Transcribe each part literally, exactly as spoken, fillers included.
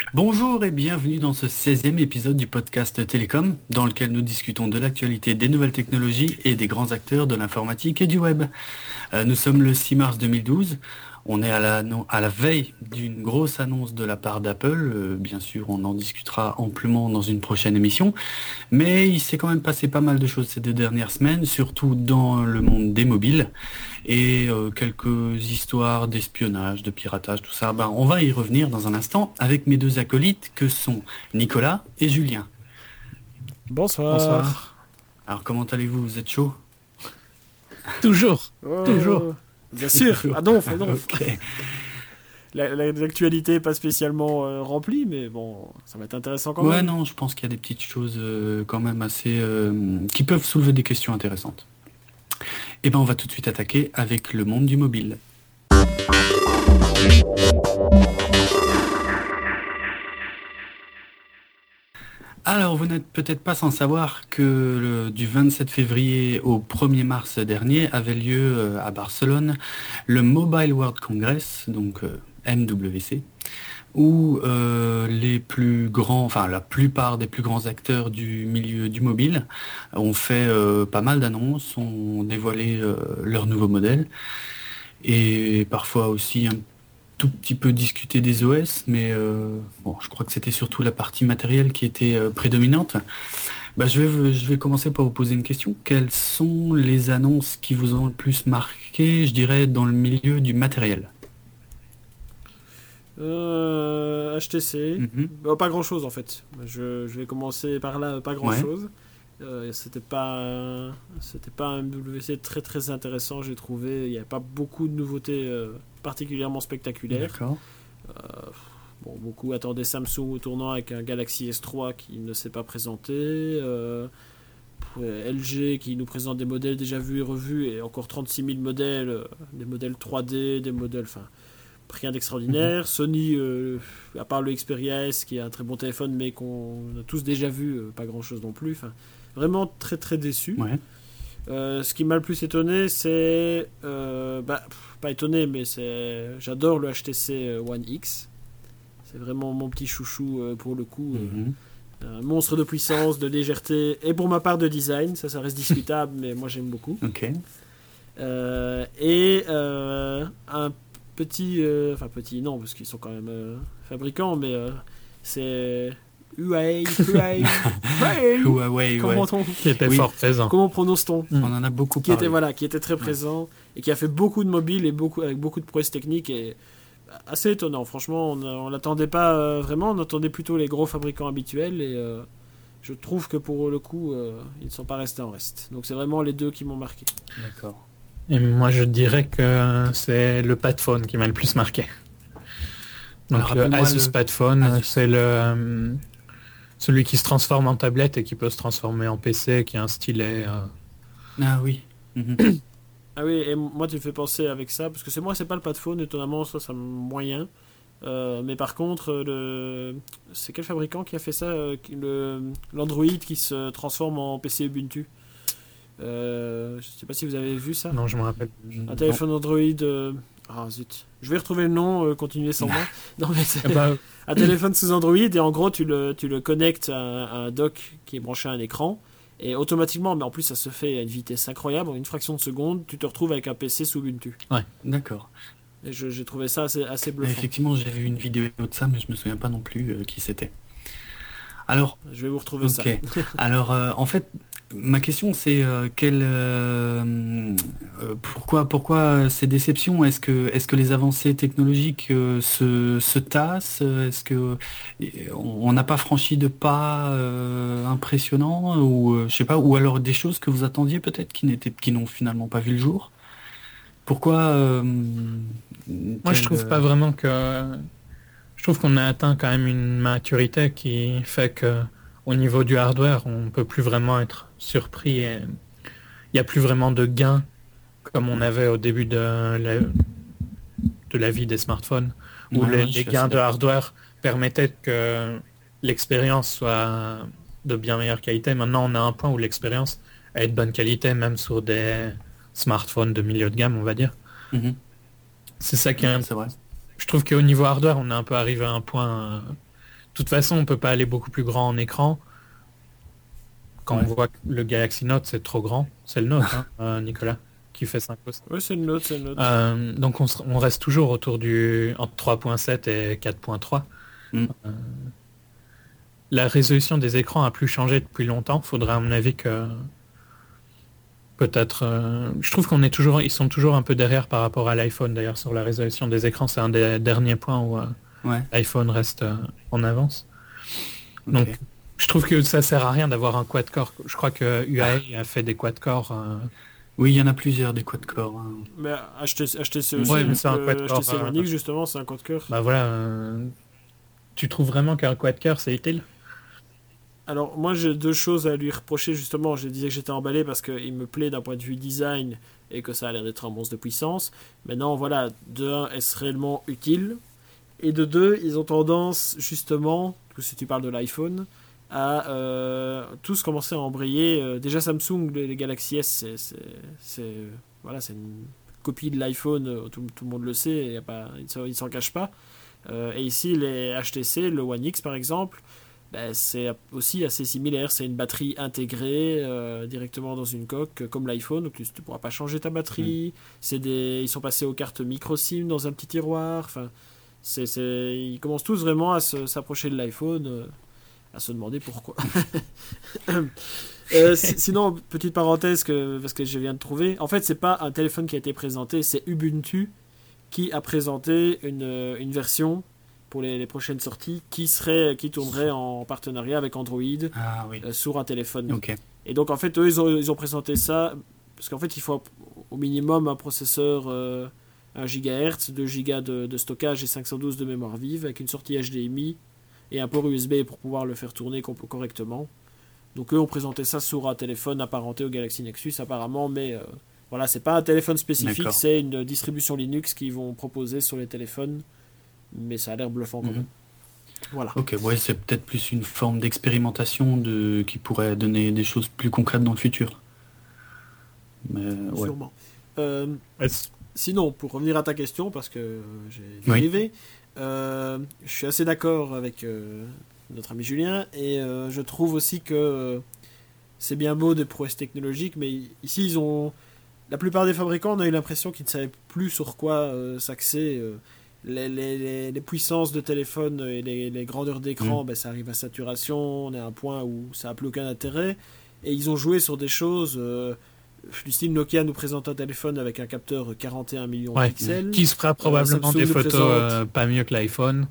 Bonjour et bienvenue dans ce seizième épisode du podcast Télécom, dans lequel nous discutons de l'actualité des nouvelles technologies et des grands acteurs de l'informatique et du web. Euh, nous sommes le six mars deux mille douze, on est à la, non- à la veille d'une grosse annonce de la part d'Apple, Euh, bien sûr on en discutera amplement dans une prochaine émission, mais il s'est quand même passé pas mal de choses ces deux dernières semaines, surtout dans le monde des mobiles, et euh, quelques histoires d'espionnage, de piratage, tout ça. Ben, on va y revenir dans un instant avec mes deux acolytes que sont Nicolas et Julien. Bonsoir. Bonsoir. Alors comment allez-vous? Vous êtes chaud? Toujours, toujours. Oh, bien sûr. Ah non, fait non. Ok. La- la- L'actualité n'est pas spécialement euh, remplie, mais bon, ça va être intéressant quand Ouais, même. non, je pense qu'il y a des petites choses euh, quand même assez... euh, qui peuvent soulever des questions intéressantes. Et ben on va tout de suite attaquer avec le monde du mobile. Alors, vous n'êtes peut-être pas sans savoir que le- du vingt-sept février au premier mars dernier avait lieu euh, à Barcelone le Mobile World Congress, donc euh, M W C, où euh, les plus grands, enfin la plupart des plus grands acteurs du milieu du mobile ont fait euh, pas mal d'annonces, ont dévoilé euh, leurs nouveaux modèles et parfois aussi un tout petit peu discuté des O S, mais euh, bon, je crois que c'était surtout la partie matérielle qui était euh, prédominante. Bah, je vais, je vais commencer par vous poser une question. Quelles sont les annonces qui vous ont le plus marqué, je dirais, dans le milieu du matériel? Euh, H T C. Mhm. Bah, pas grand chose en fait. Je, je vais commencer par là, pas grand Ouais. chose. Euh, c'était pas, c'était pas un M W C très très intéressant, j'ai trouvé. Il n'y avait pas beaucoup de nouveautés euh, particulièrement spectaculaires. D'accord. Bon, beaucoup attendaient Samsung au tournant avec un Galaxy S trois qui ne s'est pas présenté. Euh, L G qui nous présente des modèles déjà vus et revus et encore trente-six mille modèles, euh, des modèles trois D, des modèles, enfin, rien d'extraordinaire. Sony, euh, à part le Xperia S qui est un très bon téléphone mais qu'on a tous déjà vu, euh, pas grand chose non plus. Enfin, vraiment très très déçu. Ouais. Euh, ce qui m'a le plus étonné, c'est. Euh, bah, pff, pas étonné, mais c'est. J'adore le H T C One X. C'est vraiment mon petit chouchou euh, pour le coup. euh, Mhm. un monstre de puissance, de légèreté et pour ma part de design. Ça, ça reste discutable, mais moi j'aime beaucoup. Ok. Euh, et euh, un petit. euh, Enfin, petit, non, parce qu'ils sont quand même euh, fabricants, mais euh, c'est. Huawei, Huawei, Huawei. Huawei, Comment, ouais. on, Qui était Oui. fort présent. comment prononce-t-on? On en a beaucoup Qui était, parlé. voilà, qui était très présent et qui a fait beaucoup de mobiles et beaucoup, avec beaucoup de prouesses techniques et assez étonnant. Franchement, on, a- on l'attendait pas euh, vraiment, on attendait plutôt les gros fabricants habituels et euh, je trouve que pour le coup, euh, ils ne sont pas restés en reste. Donc c'est vraiment les deux qui m'ont marqué. D'accord. Et moi, je dirais que c'est le Padphone qui m'a le plus marqué. Donc Alors, le rappelle-moi Asus le- Padphone, Asus. c'est le euh, celui qui se transforme en tablette et qui peut se transformer en P C, qui a un stylet. euh. Ah oui. Mhm. Ah oui, et moi tu me fais penser avec ça, parce que c'est moi, c'est pas le Padphone, étonnamment, ça, ça me moyen. Euh, mais par contre, le... c'est quel fabricant qui a fait ça euh, qui- le... L'Android qui se transforme en P C Ubuntu. Euh, je sais pas si vous avez vu ça. Non, je me rappelle. Un téléphone Android. euh, Ah zut. Je vais retrouver le nom, euh, continuer sans moi. Non, mais c'est Eh ben, un téléphone sous Android et en gros tu le, tu le connectes à un, à un dock qui est branché à un écran et automatiquement, mais en plus ça se fait à une vitesse incroyable, en une fraction de seconde, tu te retrouves avec un P C sous Ubuntu. D'accord. Et je- j'ai trouvé ça assez, assez Mais bluffant. effectivement, j'ai vu une vidéo de ça, mais je me souviens pas non plus euh, qui c'était. Alors, Je vais vous retrouver ça. ok. Alors, euh, en fait, ma question c'est euh, quelle, euh, euh, pourquoi, pourquoi ces déceptions? Est-ce que, est-ce que les avancées technologiques euh, se, se tassent? Est-ce que euh, on n'a pas franchi de pas euh, impressionnants ou euh, je sais pas, ou alors des choses que vous attendiez peut-être qui n'étaient, qui n'ont finalement pas vu le jour? Pourquoi euh, moi, je telle, trouve euh, pas vraiment que. Je trouve qu'on a atteint quand même une maturité qui fait que, au niveau du hardware, on peut plus vraiment être surpris et il n'y a plus vraiment de gains comme on avait au début de la, de la vie des smartphones, où Ouais, les, ouais, je les suis gains assez de hardware permettaient que l'expérience soit de bien meilleure qualité. Maintenant, on a un point où l'expérience est de bonne qualité, même sur des smartphones de milieu de gamme, on va dire. Mhm. C'est ça qui est... C'est vrai. Je trouve qu'au niveau hardware, on est un peu arrivé à un point euh, toute façon, on peut pas aller beaucoup plus grand en écran. Quand Ouais. on voit que le Galaxy Note, c'est trop grand. C'est le Note, hein, euh, Nicolas, qui fait cinq pouces. Ouais, c'est une note, c'est une note. Euh, donc on, se- on reste toujours autour du entre trois point sept et quatre point trois. Mm. Euh, la résolution des écrans a plus changé depuis longtemps. Faudrait à mon avis que peut-être. euh, je trouve qu'on est toujours, ils sont toujours un peu derrière par rapport à l'iPhone. D'ailleurs, sur la résolution des écrans, c'est un des derniers points où euh, Ouais. l'iPhone reste euh, en avance. Ok. Donc, je trouve que ça sert à rien d'avoir un quad-core. Je crois que U A E a fait des quad-core. euh, Oui, il y en a plusieurs des quad-core. Hein. Mais H T C, H T C aussi, Ouais, mais parce c'est un que quad-core, H T C One euh, X, justement, c'est un quad-core. Bah voilà. euh, Tu trouves vraiment qu'un quad-core c'est utile? Alors, moi, j'ai deux choses à lui reprocher, justement. Je disais que j'étais emballé parce qu'il me plaît d'un point de vue design et que ça a l'air d'être un monstre de puissance. Maintenant, voilà, de un, est-ce réellement utile? Et de deux, ils ont tendance, justement, si tu parles de l'iPhone, à euh, tous commencer à embrayer. Euh, déjà, Samsung, les, les Galaxy S, c'est, c'est, c'est, euh, voilà, c'est une copie de l'iPhone, euh, tout, tout le monde le sait, y a pas, ils ne s'en, ils s'en cachent pas. Euh, et ici, les H T C, le One X par exemple, ben, c'est aussi assez similaire. C'est une batterie intégrée euh, directement dans une coque, comme l'iPhone, donc tu ne pourras pas changer ta batterie. Mm. C'est des, ils sont passés aux cartes micro SIM dans un petit tiroir. Enfin, c'est, c'est, ils commencent tous vraiment à se, s'approcher de l'iPhone, euh, à se demander pourquoi. euh, si, sinon, petite parenthèse, que, parce que je viens de trouver, en fait, c'est pas un téléphone qui a été présenté, c'est Ubuntu qui a présenté une, une version pour les, les prochaines sorties qui serait qui tournerait en partenariat avec Android ah, oui. euh, sur un téléphone. Okay. Et donc en fait eux ils ont, ils ont présenté ça parce qu'en fait il faut au minimum un processeur euh, un gigahertz, deux gigas de, de stockage et cinq cent douze de mémoire vive avec une sortie H D M I et un port U S B pour pouvoir le faire tourner comp- correctement. Donc eux ont présenté ça sur un téléphone apparenté au Galaxy Nexus apparemment, mais euh, voilà, c'est pas un téléphone spécifique, D'accord. C'est une distribution Linux qu'ils vont proposer sur les téléphones, mais ça a l'air bluffant quand même. Mm-hmm. Voilà. Ok, ouais, c'est peut-être plus une forme d'expérimentation de... qui pourrait donner des choses plus concrètes dans le futur. Mais, ouais. Sûrement. Euh, sinon, pour revenir à ta question, parce que j'ai dérivé, oui. euh, je suis assez d'accord avec euh, notre ami Julien, et euh, je trouve aussi que euh, c'est bien beau des prouesses technologiques, mais ici, ils ont... La plupart des fabricants, on a eu l'impression qu'ils ne savaient plus sur quoi euh, s'axer. Euh, les, les, les puissances de téléphone et les, les grandeurs d'écran, mmh. ben, ça arrive à saturation, on est à un point où ça n'a plus aucun intérêt. Et ils ont joué sur des choses... Euh, du style Nokia nous présente un téléphone avec un capteur quarante et un millions ouais, de pixels. Qui se fera probablement euh, des photos présente... euh, pas mieux que l'iPhone.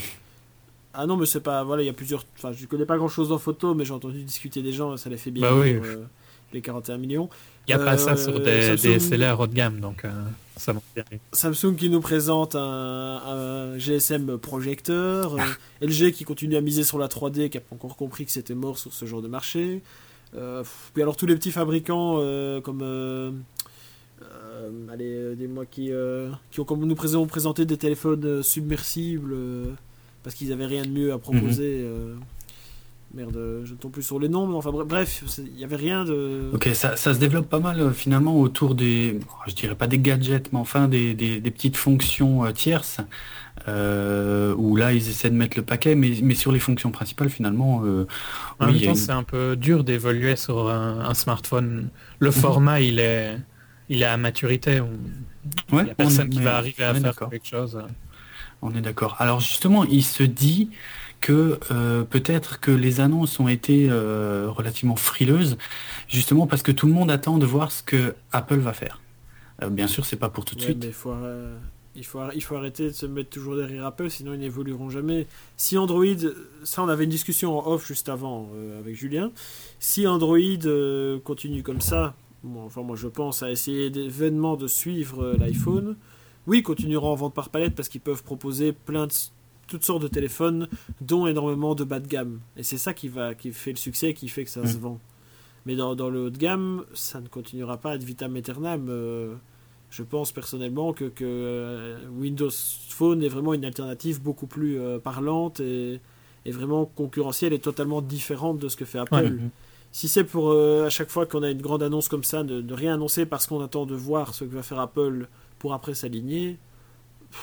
Ah non, mais c'est pas... Voilà, il y a plusieurs... Enfin, je connais pas grand-chose en photo, mais j'ai entendu discuter des gens, ça les fait bien bah oui. euh, les quarante et un millions. Il n'y a euh, pas ça sur des, Samsung... des S L R haut de gamme, donc euh, ça m'en fait rien. Samsung qui nous présente un, un G S M projecteur, ah. euh, L G qui continue à miser sur la trois D, qui n'a pas encore compris que c'était mort sur ce genre de marché. Euh, puis alors tous les petits fabricants euh, comme... Euh, euh, allez, des mois qui, euh, qui ont comme nous présent, présenté des téléphones submersibles euh, parce qu'ils n'avaient rien de mieux à proposer. Mm-hmm. Euh, Merde, je ne tombe plus sur les noms, mais enfin bref, il n'y avait rien de... Ok, ça, ça se développe pas mal euh, finalement autour des, je dirais pas des gadgets, mais enfin des, des, des petites fonctions euh, tierces, euh, où là ils essaient de mettre le paquet, mais, mais sur les fonctions principales finalement... Euh, en oui, même temps, une... c'est un peu dur d'évoluer sur un, un smartphone. Le mm-hmm. format, il est, il est à maturité. Il ouais, n'y a personne qui va arriver à faire d'accord. quelque chose. On est d'accord. Alors justement, il se dit... que euh, peut-être que les annonces ont été euh, relativement frileuses, justement parce que tout le monde attend de voir ce que Apple va faire. Euh, bien sûr, c'est pas pour tout de ouais, suite. Mais il, faut, euh, il, faut, il faut arrêter de se mettre toujours derrière Apple, sinon ils n'évolueront jamais. Si Android, ça on avait une discussion en off juste avant euh, avec Julien, si Android euh, continue comme ça, bon, enfin moi je pense à essayer vainement de suivre euh, l'iPhone, oui, ils continueront en vente par palette parce qu'ils peuvent proposer plein de toutes sortes de téléphones, dont énormément de bas de gamme. Et c'est ça qui, va, qui fait le succès et qui fait que ça mmh. se vend. Mais dans, dans le haut de gamme, ça ne continuera pas à être vitam aeternam. Euh, je pense personnellement que, que euh, Windows Phone est vraiment une alternative beaucoup plus euh, parlante et, et vraiment concurrentielle et totalement différente de ce que fait Apple. Ouais. Si c'est pour, euh, à chaque fois qu'on a une grande annonce comme ça, de, de rien annoncer parce qu'on attend de voir ce que va faire Apple pour après s'aligner...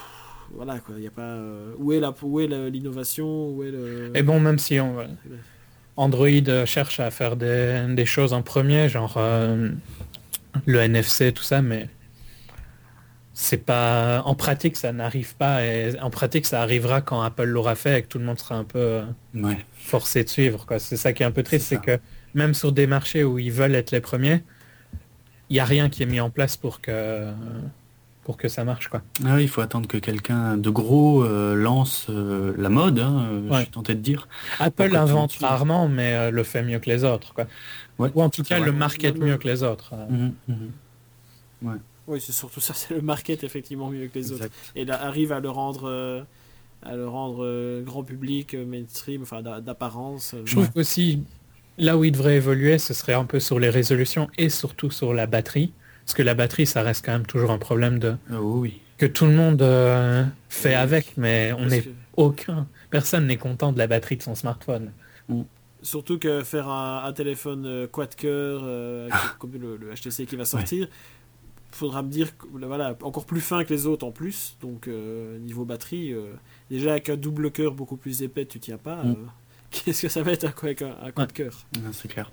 voilà quoi, il y a pas euh, où est la où est la- l'innovation, où est le Et bon, même si on, Android cherche à faire des, des choses en premier, genre euh, le N F C, tout ça, mais c'est pas en pratique, ça n'arrive pas. Et en pratique, ça arrivera quand Apple l'aura fait et que tout le monde sera un peu euh, Ouais, forcé de suivre, quoi. C'est ça qui est un peu triste, C'est c'est ça. que même sur des marchés où ils veulent être les premiers, il n'y a rien qui est mis en place pour que pour que ça marche, quoi. Ah oui, il faut attendre que quelqu'un de gros euh, lance euh, la mode, hein, euh, je Ouais. suis tenté de dire. Apple Pour que tout le monde invente suive. rarement, mais euh, le fait mieux que les autres, quoi. Ouais, Ou en tout c'est cas, vrai. le market Ouais, le- mieux que les autres. euh. Mhm, mhm. Oui, c'est surtout ça, c'est le market effectivement mieux que les autres. Exact. Et là, arrive à le rendre, euh, à le rendre euh, grand public, euh, mainstream, enfin d'a- d'apparence. euh. Je trouve Ouais. qu'aussi, là où il devrait évoluer, ce serait un peu sur les résolutions et surtout sur la batterie. Parce que la batterie, ça reste quand même toujours un problème de Euh, oui. que tout le monde euh, fait Oui. avec, mais on Parce n'est que- aucun, personne n'est content de la batterie de son smartphone. surtout que faire un, un téléphone euh, quad-cœur, euh, avec- comme le, le H T C qui va sortir, faudra me dire que, voilà, encore plus fin que les autres en plus. Donc euh, niveau batterie, euh, déjà avec un double cœur beaucoup plus épais, tu tiens pas. Mm. euh, Qu'est-ce que ça va être hein, quoi, avec un, un quad-cœur Ah, c'est clair.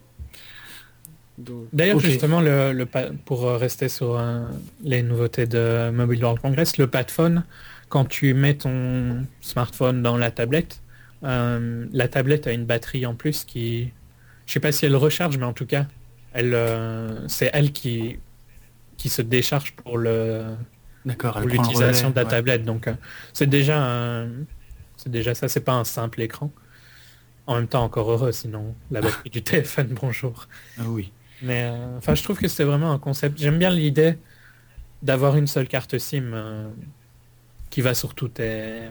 Donc, D'ailleurs, Ok. justement, le, le pa- pour euh, rester sur euh, les nouveautés de Mobile World Congress, le Padphone, quand tu mets ton smartphone dans la tablette, euh, la tablette a une batterie en plus qui, je sais pas si elle recharge, mais en tout cas, elle, euh, c'est elle qui, qui se décharge pour le, D'accord, pour elle prend le l'utilisation relais, de la ouais. tablette. Donc, euh, c'est déjà, un- c'est déjà ça. C'est pas un simple écran. En même temps, encore heureux, sinon la batterie du téléphone, bonjour. Ah oui. Mais euh, enfin, je trouve que c'est vraiment un concept. J'aime bien l'idée d'avoir une seule carte SIM euh, qui va sur tout tes...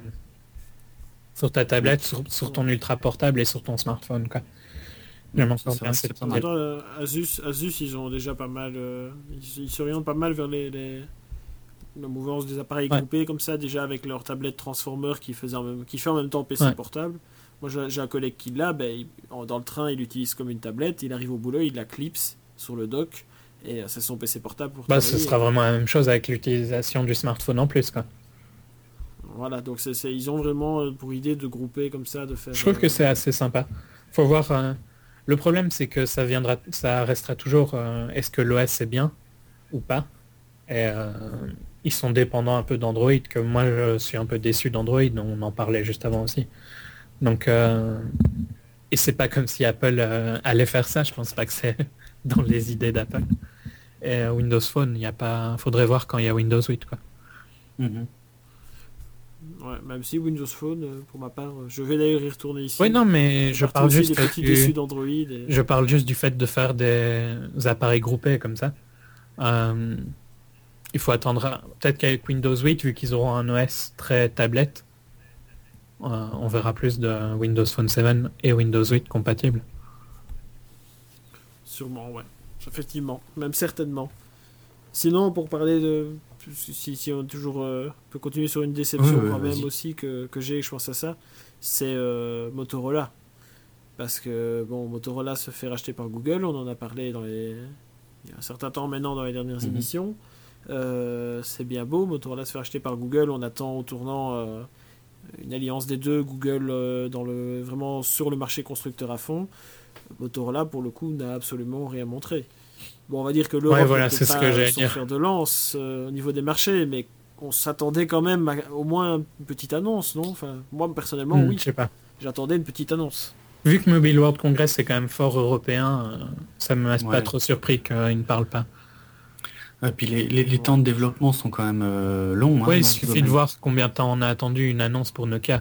sur ta tablette, sur, sur ton ultra portable et sur ton smartphone, quoi. J'aime encore c'est bien vrai que cette c'est pas idée. mal. Maintenant, euh, Asus, Asus, ils ont déjà pas mal. euh, ils ils s'orientent pas mal vers les, les- la mouvance des appareils Ouais. groupés, comme ça, déjà avec leur tablette Transformer qui, faisait en même, qui fait en même temps P C Ouais. portable. Moi, j'ai j'ai un collègue qui l'a, ben, il- en- dans le train, il l'utilise comme une tablette. Il arrive au boulot, il la clipse sur le dock et euh, c'est son P C portable pour Bah, ce travailler. sera vraiment la même chose avec l'utilisation du smartphone en plus, quoi. Voilà, donc c'est c'est- ils ont vraiment euh, pour idée de grouper comme ça, de faire. Je trouve euh, que c'est assez sympa. Faut voir. euh, Le problème, c'est que ça viendra, ça restera toujours. euh, Est-ce que l'O S est bien ou pas? Et euh, ils sont dépendants un peu d'Android. Que moi, je suis un peu déçu d'Android. On en parlait juste avant aussi. Donc, euh, et c'est pas comme si Apple euh, allait faire ça. Je pense pas que c'est dans les idées d'Apple. Et euh, Windows Phone, il y a pas. Faudrait voir quand il y a Windows huit, quoi. Mhm. Ouais, même si Windows Phone, euh, pour ma part, euh, je vais d'ailleurs y retourner ici. Oui, non, mais je Partout parle aussi juste des petits du- déçus d'Android. et- Je parle juste du fait de faire des appareils groupés comme ça. Euh, il faut attendre. à- Peut-être qu'avec Windows huit, vu qu'ils auront un O S très tablette, euh, on verra plus de Windows Phone sept et Windows huit compatibles. Sûrement, ouais. Effectivement, même certainement. Sinon, pour parler de... Si, si on toujours euh, peut continuer sur une déception Ouais, ouais, quand même vas-y. aussi que, que j'ai, je pense à ça, c'est euh, Motorola. Parce que, bon, Motorola se fait racheter par Google, on en a parlé dans les... il y a un certain temps maintenant dans les dernières Mhm. émissions. Euh, c'est bien beau, Motorola se fait racheter par Google, on attend au tournant euh, une alliance des deux, Google euh, dans le, vraiment sur le marché constructeur à fond. Motorola, pour le coup, n'a absolument rien montré. Bon, on va dire que l'Europe Ouais, voilà, n'est c'est ce pas que j'allais son dire. fer de lance euh, au niveau des marchés, mais on s'attendait quand même à au moins une petite annonce, non? Enfin, moi, personnellement, Hmm, oui, Je sais pas. j'attendais une petite annonce. Vu que Mobile World Congress c'est quand même fort européen, euh, ça me laisse pas Ouais. trop surpris qu'ils ne parlent pas. Et puis les, les, les temps de développement sont quand même euh, longs. hein, Oui, il dans ce suffit domaine. de voir combien de temps on a attendu une annonce pour Nokia.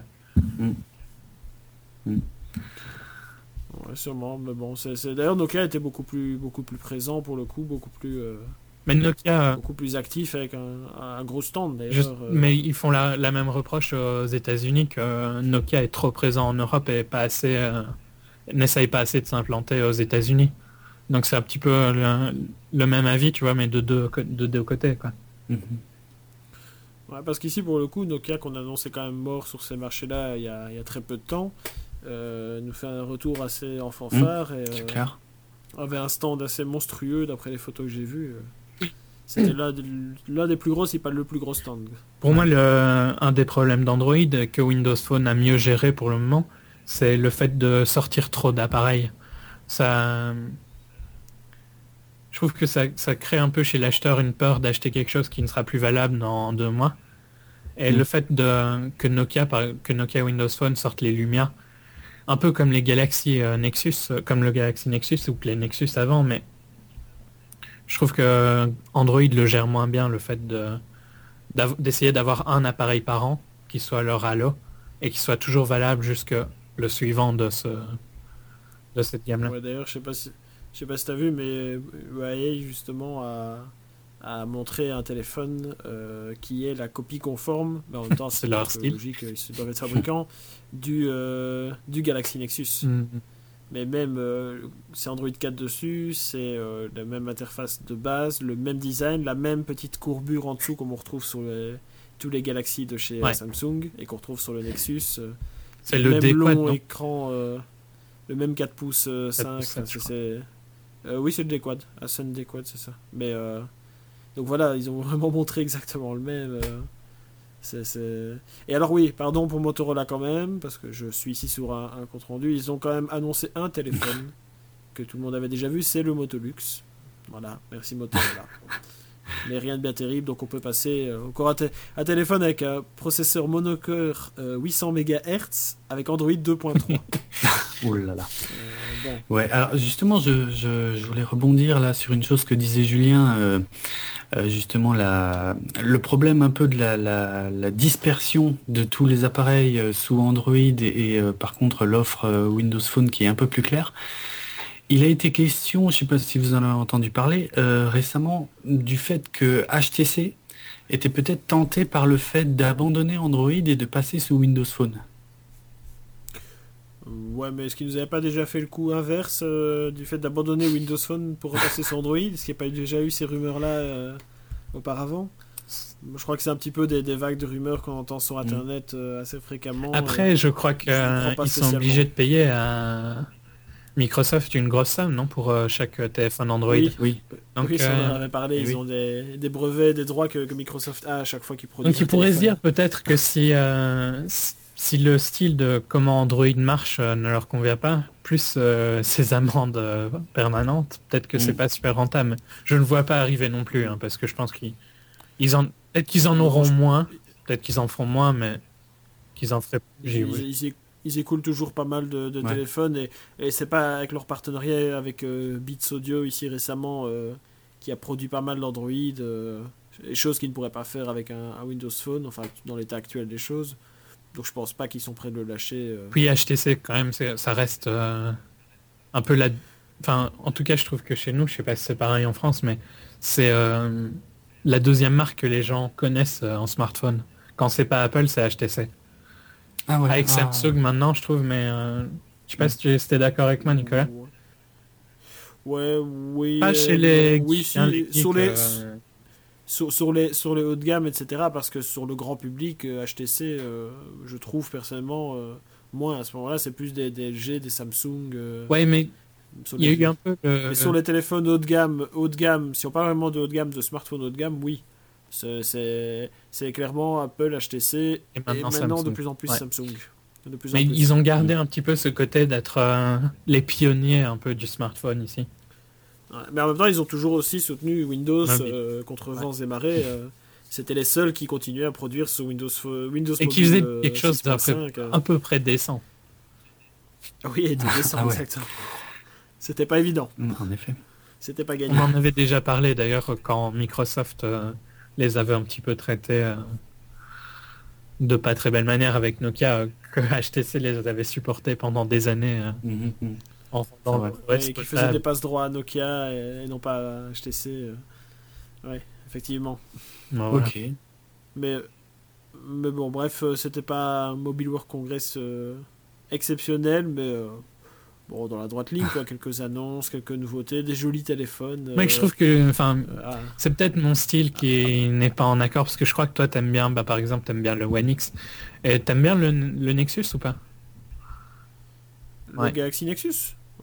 Ouais, sûrement, mais bon, c'est, c'est- d'ailleurs, Nokia était beaucoup plus, beaucoup plus présent pour le coup, beaucoup plus, euh, Mais Nokia, euh, beaucoup plus actif avec un, un gros stand d'ailleurs. Juste- euh. mais ils font la, la même reproche aux États-Unis que Nokia est trop présent en Europe et pas assez, euh, n'essaye pas assez de s'implanter aux États-Unis. Donc c'est un petit peu le, le même avis, tu vois, mais de deux, co- de deux côtés, quoi. Mhm. Ouais, parce qu'ici, pour le coup, Nokia, qu'on annonçait quand même mort sur ces marchés-là il y a, il y a très peu de temps, euh, nous fait un retour assez en fanfare et C'est euh, clair. avait un stand assez monstrueux d'après les photos que j'ai vues. euh. c'était l'un, de- l'un des plus gros, si pas le plus gros stand. Pour moi, le, un des problèmes d'Android que Windows Phone a mieux géré pour le moment, c'est le fait de sortir trop d'appareils. Ça, je trouve que ça, ça crée un peu chez l'acheteur une peur d'acheter quelque chose qui ne sera plus valable dans deux mois. Et Mm. le fait de, que Nokia, par- que Nokia Windows Phone sortent les Lumia, un peu comme les Galaxy euh, Nexus, euh, comme le Galaxy Nexus ou que les Nexus avant, mais je trouve que Android le gère moins bien, le fait de, d'av- d'essayer d'avoir un appareil par an qui soit leur halo et qui soit toujours valable jusque le suivant de ce de cette gamme-là. Ouais, d'ailleurs, je sais pas si, je sais pas si t'as vu, mais Huawei justement a, a montré un téléphone euh, qui est la copie conforme, mais en même temps C'est c'est leur leur style. logique, ils doivent être fabricants du euh, du Galaxy Nexus. Mm. Mais même euh, c'est Android quatre dessus, c'est euh, la même interface de base, le même design, la même petite courbure en dessous comme on retrouve sur les- tous les Galaxy de chez Ouais. Samsung et qu'on retrouve sur le Nexus. euh, C'est le même D-Quad, long non? écran, euh, le même quatre pouces euh, quatre cinq. pouces sept, enfin, je c'est- c'est- euh, oui, c'est le D-Quad. Asen D-Quad, c'est ça. Mais euh, donc voilà, ils ont vraiment montré exactement le même. euh, c'est, c'est... Et alors oui, pardon pour Motorola quand même, parce que je suis ici sur un, un compte rendu. Ils ont quand même annoncé un téléphone que tout le monde avait déjà vu, c'est le Motolux. Voilà, merci Motorola. Mais rien de bien terrible, donc on peut passer euh, encore un, té- un téléphone avec un processeur monocœur euh, huit cents mégahertz avec Android deux point trois. Oh là là. Euh, bon. Ouais, alors justement, je, je, je voulais rebondir là sur une chose que disait Julien, euh, euh, justement la, le problème un peu de la, la, la dispersion de tous les appareils euh, sous Android et, et, euh, par contre l'offre euh, Windows Phone qui est un peu plus claire. Il a été question, je ne sais pas si vous en avez entendu parler euh, récemment, du fait que H T C était peut-être tenté par le fait d'abandonner Android et de passer sous Windows Phone. Ouais, mais est-ce qu'il nous avait pas déjà fait le coup inverse euh, du fait d'abandonner Windows Phone pour repasser sur Android? Est-ce qu'il n'y a pas déjà eu ces rumeurs-là euh, auparavant? Moi, je crois que c'est un petit peu des, des vagues de rumeurs qu'on entend sur Internet euh, assez fréquemment. Après, euh, je crois je ne crois pas qu'ils sont spécialement. obligés de payer à Microsoft une grosse somme, non, pour euh, chaque téléphone Android. Oui. Oui. Donc, oui, ça, on en euh, avait parlé. eh Ils oui. ont des, des brevets, des droits que, que Microsoft a à chaque fois qu'ils produisent. donc il un pourrait se téléphone. dire peut-être que si, euh, si le style de comment Android marche euh, ne leur convient pas, plus euh, ces amendes euh, permanentes, peut-être que c'est Mm. pas super rentable. Je ne le vois pas arriver non plus, hein, parce que je pense qu'ils ils en peut-être qu'ils en Non, auront je- moins, peut-être qu'ils en feront moins, mais qu'ils en feraient. J'ai- Ils, ils, éc- ils écoulent toujours pas mal de, de Ouais. téléphones et, et c'est pas avec leur partenariat avec euh, Beats Audio ici récemment euh, qui a produit pas mal d'Android, euh, des choses qu'ils ne pourraient pas faire avec un, un Windows Phone, enfin dans l'état actuel des choses. Donc je pense pas qu'ils sont prêts de le lâcher. euh. Puis H T C quand même, c'est- ça reste euh, un peu la. Enfin, en tout cas, je trouve que chez nous, je sais pas si c'est pareil en France, mais c'est euh, la deuxième marque que les gens connaissent euh, en smartphone. Quand c'est pas Apple, c'est H T C. Ah ouais. Avec Ah. Samsung maintenant, je trouve, mais euh, je sais pas si tu étais d'accord avec moi, Nicolas. Ouais, oui. Pas euh, chez les oui, geeks, hein, si, les geeks, sur les euh, sur, sur les sur les hauts de gamme, et cetera. Parce que sur le grand public, euh, H T C, euh, je trouve personnellement euh, moins à ce moment-là, c'est plus des, des L G, des Samsung. euh, Ouais, mais sur il y a les- eu un peu. euh, Mais sur les téléphones haut de gamme, haut de gamme, si on parle vraiment de haut de gamme, de smartphone haut de gamme, oui. C'est- C'est c'est clairement Apple, H T C Et et maintenant maintenant, de Samsung. plus en plus Ouais. Samsung. De plus en Mais plus. ils ont gardé un petit peu ce côté d'être euh, les pionniers un peu du smartphone ici. Ouais, mais en même temps, ils ont toujours aussi soutenu Windows Ah oui. euh, contre vents et marées. euh, C'était les seuls qui continuaient à produire sur Windows, Pho- Windows Et qui Mobile, faisaient euh, quelque chose d'un peu, six point cinq, euh. à peu près décent. Oui, et de décent, Ah ouais. exactement. C'était pas évident. Mm, En effet. C'était pas On gagné. en avait déjà parlé d'ailleurs quand Microsoft euh, les avait un petit peu traités euh, de pas très belle manière avec Nokia, euh, que H T C les avait supportés pendant des années euh, Mhm, mhm. en C'est vendant vrai. le Ouais, reste et qui potable. faisait des passes droits à Nokia et, et non pas à H T C. euh. Ouais, effectivement. Bon, voilà. Ok. Mais, mais bon, bref, euh, c'était pas un Mobile World Congress euh, exceptionnel, mais euh, bon, dans la droite ligne, quoi. Quelques annonces, quelques nouveautés, des jolis téléphones. Mec, je euh, trouve que, enfin, euh, ah, c'est peut-être mon style qui n'est pas en accord parce que je crois que toi t'aimes bien, bah par exemple t'aimes bien le One X et t'aimes bien le, le Nexus ou pas? le Ouais. Galaxy Nexus.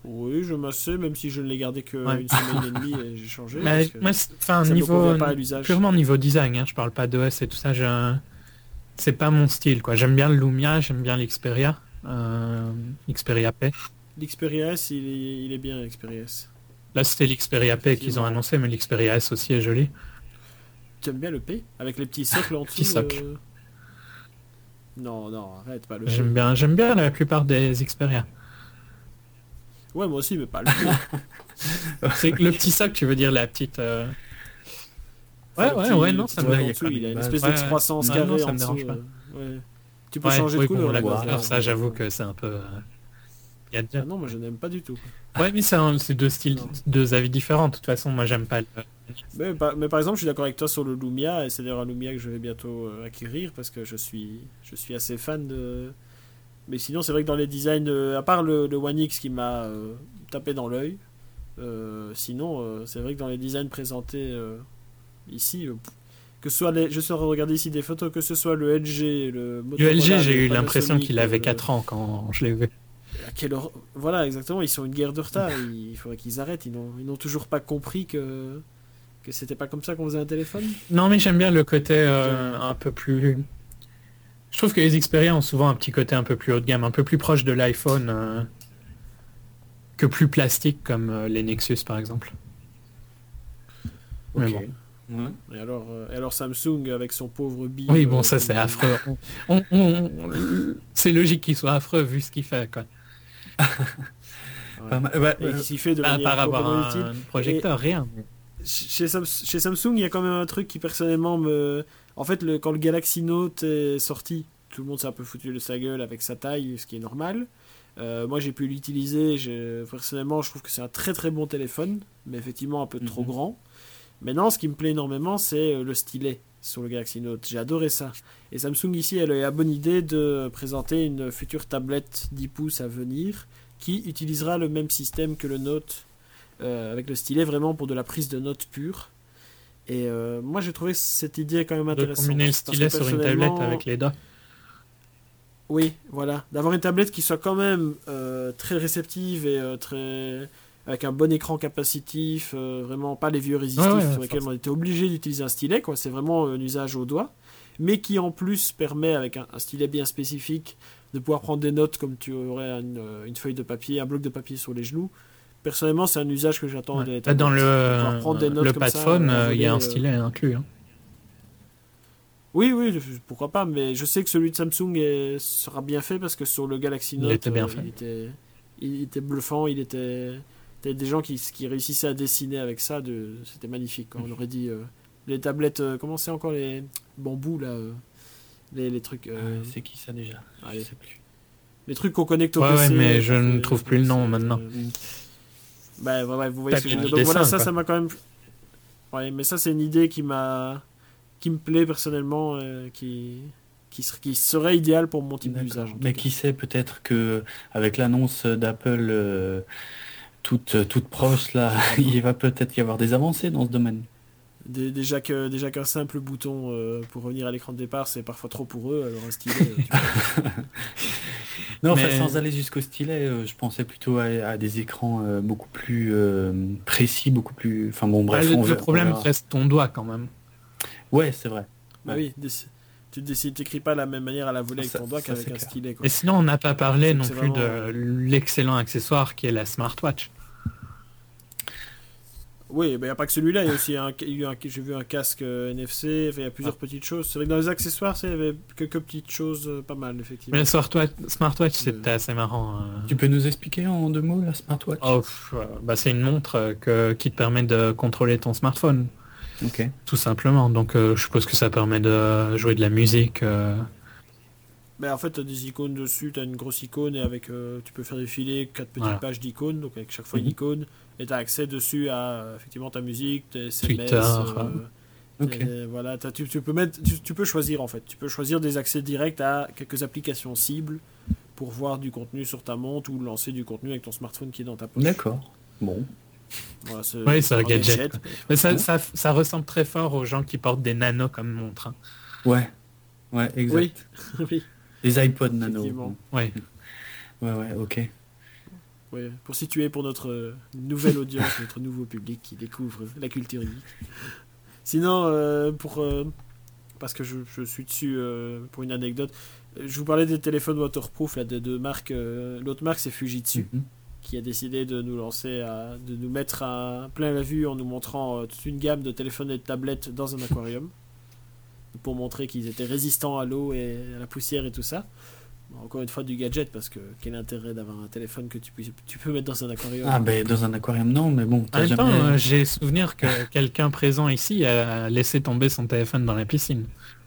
Oui, je m'assais, même si je ne l'ai gardé qu'une Ouais. semaine et demie et j'ai changé. Mais, parce que moi, c'est- enfin, ça me niveau, convient pas à l'usage. purement niveau design, hein, je parle pas d'O S et tout ça, je... c'est pas mon style, quoi. J'aime bien le Lumia, j'aime bien l'Xperia, euh, Xperia P. L'Xperia S, il est, il est bien, l'Xperia S. Là, c'était l'Xperia P qu'ils ont Effectivement. annoncé, mais l'Xperia S aussi est joli. Tu aimes bien le P avec les petits socles en dessous Petits socles. euh, Non, non, arrête, pas le P. J'aime bien, j'aime bien la plupart des Xperia. Ouais, moi aussi, mais pas le P. C'est que le petit socle, tu veux dire la petite... euh, Ouais, Enfin, le ouais, petit- ouais, non, le ça petit me truc va, en il y a dessous, quand il a même une une espèce base. d'excroissance Ouais, carrée non, ça en me dessous. dérange pas. euh, ouais. Tu peux Ouais, changer oui, de couleur bon, la la base. couleur, hein, ça, donc, j'avoue euh, que c'est un peu... euh, Il y a déjà... Ah non, moi je n'aime pas du tout. Ouais, mais c'est un- c'est deux styles, Non. deux avis différents. De toute façon, moi, j'aime pas le... Mais, par- mais par exemple, je suis d'accord avec toi sur le Lumia, et c'est d'ailleurs un Lumia que je vais bientôt euh, acquérir parce que je suis, je suis assez fan de. Mais sinon, c'est vrai que dans les designs, euh, à part le, le One X qui m'a euh, tapé dans l'œil, euh, sinon, euh, c'est vrai que dans les designs présentés euh, ici, euh, que ce soit les, je suis en train de regarder ici des photos, que ce soit le L G, le Du Motorola, L G, j'ai le eu l'impression Panasonic, qu'il avait euh, quatre ans quand je l'ai vu. à quelle heure- Voilà, exactement, ils sont une guerre de retard. Il faudrait qu'ils arrêtent. Ils n'ont, ils n'ont toujours pas compris que que c'était pas comme ça qu'on faisait un téléphone. Non, mais j'aime bien le côté euh, un peu plus... Je trouve que les Xperia ont souvent un petit côté un peu plus haut de gamme, un peu plus proche de l'iPhone euh, que plus plastique comme euh, les Nexus par exemple. Mais Ok. bon. Ouais. Et alors, euh, et alors Samsung avec son pauvre bille. Oui, bon, euh, ça qui- c'est affreux. On- on- on- C'est logique qu'il soit affreux vu ce qu'il fait, quoi. Ouais. Pas mal. Ouais, Et euh, qui s'y fait de À manière part avoir complètement un utile. projecteur, rien. Chez, Sam- chez Samsung, il y a quand même un truc qui personnellement me. En fait, le, quand le Galaxy Note est sorti, tout le monde s'est un peu foutu de sa gueule avec sa taille, ce qui est normal. Euh, moi, j'ai pu l'utiliser. j'ai- Personnellement, je trouve que c'est un très très bon téléphone, mais effectivement un peu trop Mhm. grand. Maintenant, ce qui me plaît énormément, c'est euh, le stylet sur le Galaxy Note. J'ai adoré ça. Et Samsung ici, elle a eu la bonne idée de présenter une future tablette dix pouces à venir qui utilisera le même système que le Note euh, avec le stylet vraiment pour de la prise de notes pure. Et euh, moi, j'ai trouvé cette idée quand même De intéressante. combiner le parce que stylet sur une tablette personnellement- avec les doigts. Oui, voilà. D'avoir une tablette qui soit quand même euh, très réceptive et euh, très avec un bon écran capacitif, euh, vraiment pas les vieux résistifs Ouais, ouais, sur lesquels on était obligé d'utiliser un stylet, quoi. C'est vraiment un usage au doigt, mais qui en plus permet avec un, un stylet bien spécifique de pouvoir prendre des notes comme tu aurais une, une feuille de papier, un bloc de papier sur les genoux. Personnellement, c'est un usage que j'attends Ouais. des Là, dans tablettes. De pouvoir le, prendre des notes le comme pad ça, phone, euh, euh, il y a un voler, euh, stylet inclus. hein. Oui, oui, pourquoi pas, mais je sais que celui de Samsung est- sera bien fait parce que sur le Galaxy Il Note, était bien euh, fait. il, était, il était bluffant, il était... il y avait des gens qui, qui réussissaient à dessiner avec ça, de... c'était magnifique. Quoi. On aurait dit euh, les tablettes, euh, comment c'est encore les bambous là, euh, les, les trucs, euh, euh, c'est qui ça déjà allez. Je sais plus. les trucs qu'on connecte au Ouais, P C. ouais, mais je pour ne faire- trouve plus le nom c'est- maintenant. Bah, ouais, ouais, vous voyez ce que je veux dire. Tablette Donc voilà, dessin, ça, quoi. ça m'a quand même. Ouais, mais ça, c'est une idée qui m'a, qui me plaît personnellement, euh, qui, qui, ser- qui serait idéale pour mon type D'accord. d'usage. en tout Mais cas. qui sait, peut-être que avec l'annonce d'Apple euh, toute, toute proche, là, il va peut-être y avoir des avancées dans ce domaine. Dé- Déjà que déjà qu'un simple bouton euh, pour revenir à l'écran de départ, c'est parfois trop pour eux. Alors un stylet, euh, tu peux- Non, enfin, Mais- sans aller jusqu'au stylet, euh, je pensais plutôt à, à des écrans euh, beaucoup plus euh, précis, beaucoup plus... Enfin bon, bref, Ah, le, on le verra- on problème verra. reste ton doigt quand même. Ouais, c'est vrai. Bah oui, déci- tu décides, t'écris pas de la même manière à la volée avec Ça- ton doigt ça, qu'avec c'est un clair. stylet. Quoi. Et sinon, on n'a pas parlé C'est- non c'est plus vraiment- de l'excellent accessoire qui est la smartwatch. Oui, il n'y a pas que celui-là, il y a aussi un, il y a eu un- j'ai vu un casque euh, N F C, enfin, il y a plusieurs petites choses. C'est vrai que dans les accessoires, c'est- il y avait quelques petites choses euh, pas mal, effectivement. Mais la smartwatch, smartwatch c'était Euh. assez marrant. euh. Tu peux nous expliquer en deux mots la smartwatch? Oh, pff, euh, bah, c'est une montre euh, que, qui te permet de contrôler ton smartphone, Ok. tout simplement. Donc euh, je suppose que ça permet de jouer de la musique. euh. Mais en fait, tu as des icônes dessus, tu as une grosse icône et avec, euh, tu peux faire défiler quatre petites Voilà. pages d'icônes, donc avec chaque fois une Mhm. icône, et tu as accès dessus à euh, effectivement ta musique, tes S M S. Twitter, euh, Ok. tes- voilà, t'as- tu, tu peux mettre, tu, tu peux choisir en fait, tu peux choisir des accès directs à quelques applications cibles pour voir du contenu sur ta montre ou lancer du contenu avec ton smartphone qui est dans ta poche. D'accord. Bon. Voilà, c'est Oui, c'est un gadget, quoi. mais- Mais ça, Ouais. ça, ça ressemble très fort aux gens qui portent des nanos comme montre. hein. Ouais. Ouais, exact. Oui. oui. Les iPods nano. Effectivement. Ouais. Ouais, ouais, ok. ouais, pour situer pour notre euh, nouvelle audience, notre nouveau public qui découvre la culture geek. Sinon, euh, pour euh, parce que je, je suis dessus euh, pour une anecdote, je vous parlais des téléphones waterproof là, de, de marque. Euh, l'autre marque c'est Fujitsu, mm-hmm. qui a décidé de nous lancer, à, de nous mettre à plein la vue en nous montrant euh, toute une gamme de téléphones et de tablettes dans un aquarium pour montrer qu'ils étaient résistants à l'eau et à la poussière et tout ça. Encore une fois du gadget, parce que quel intérêt d'avoir un téléphone que tu peux, tu peux mettre dans un aquarium. Ah ben dans un aquarium non, mais bon. En même jamais... temps, euh, j'ai souvenir que quelqu'un présent ici a laissé tomber son téléphone dans la piscine.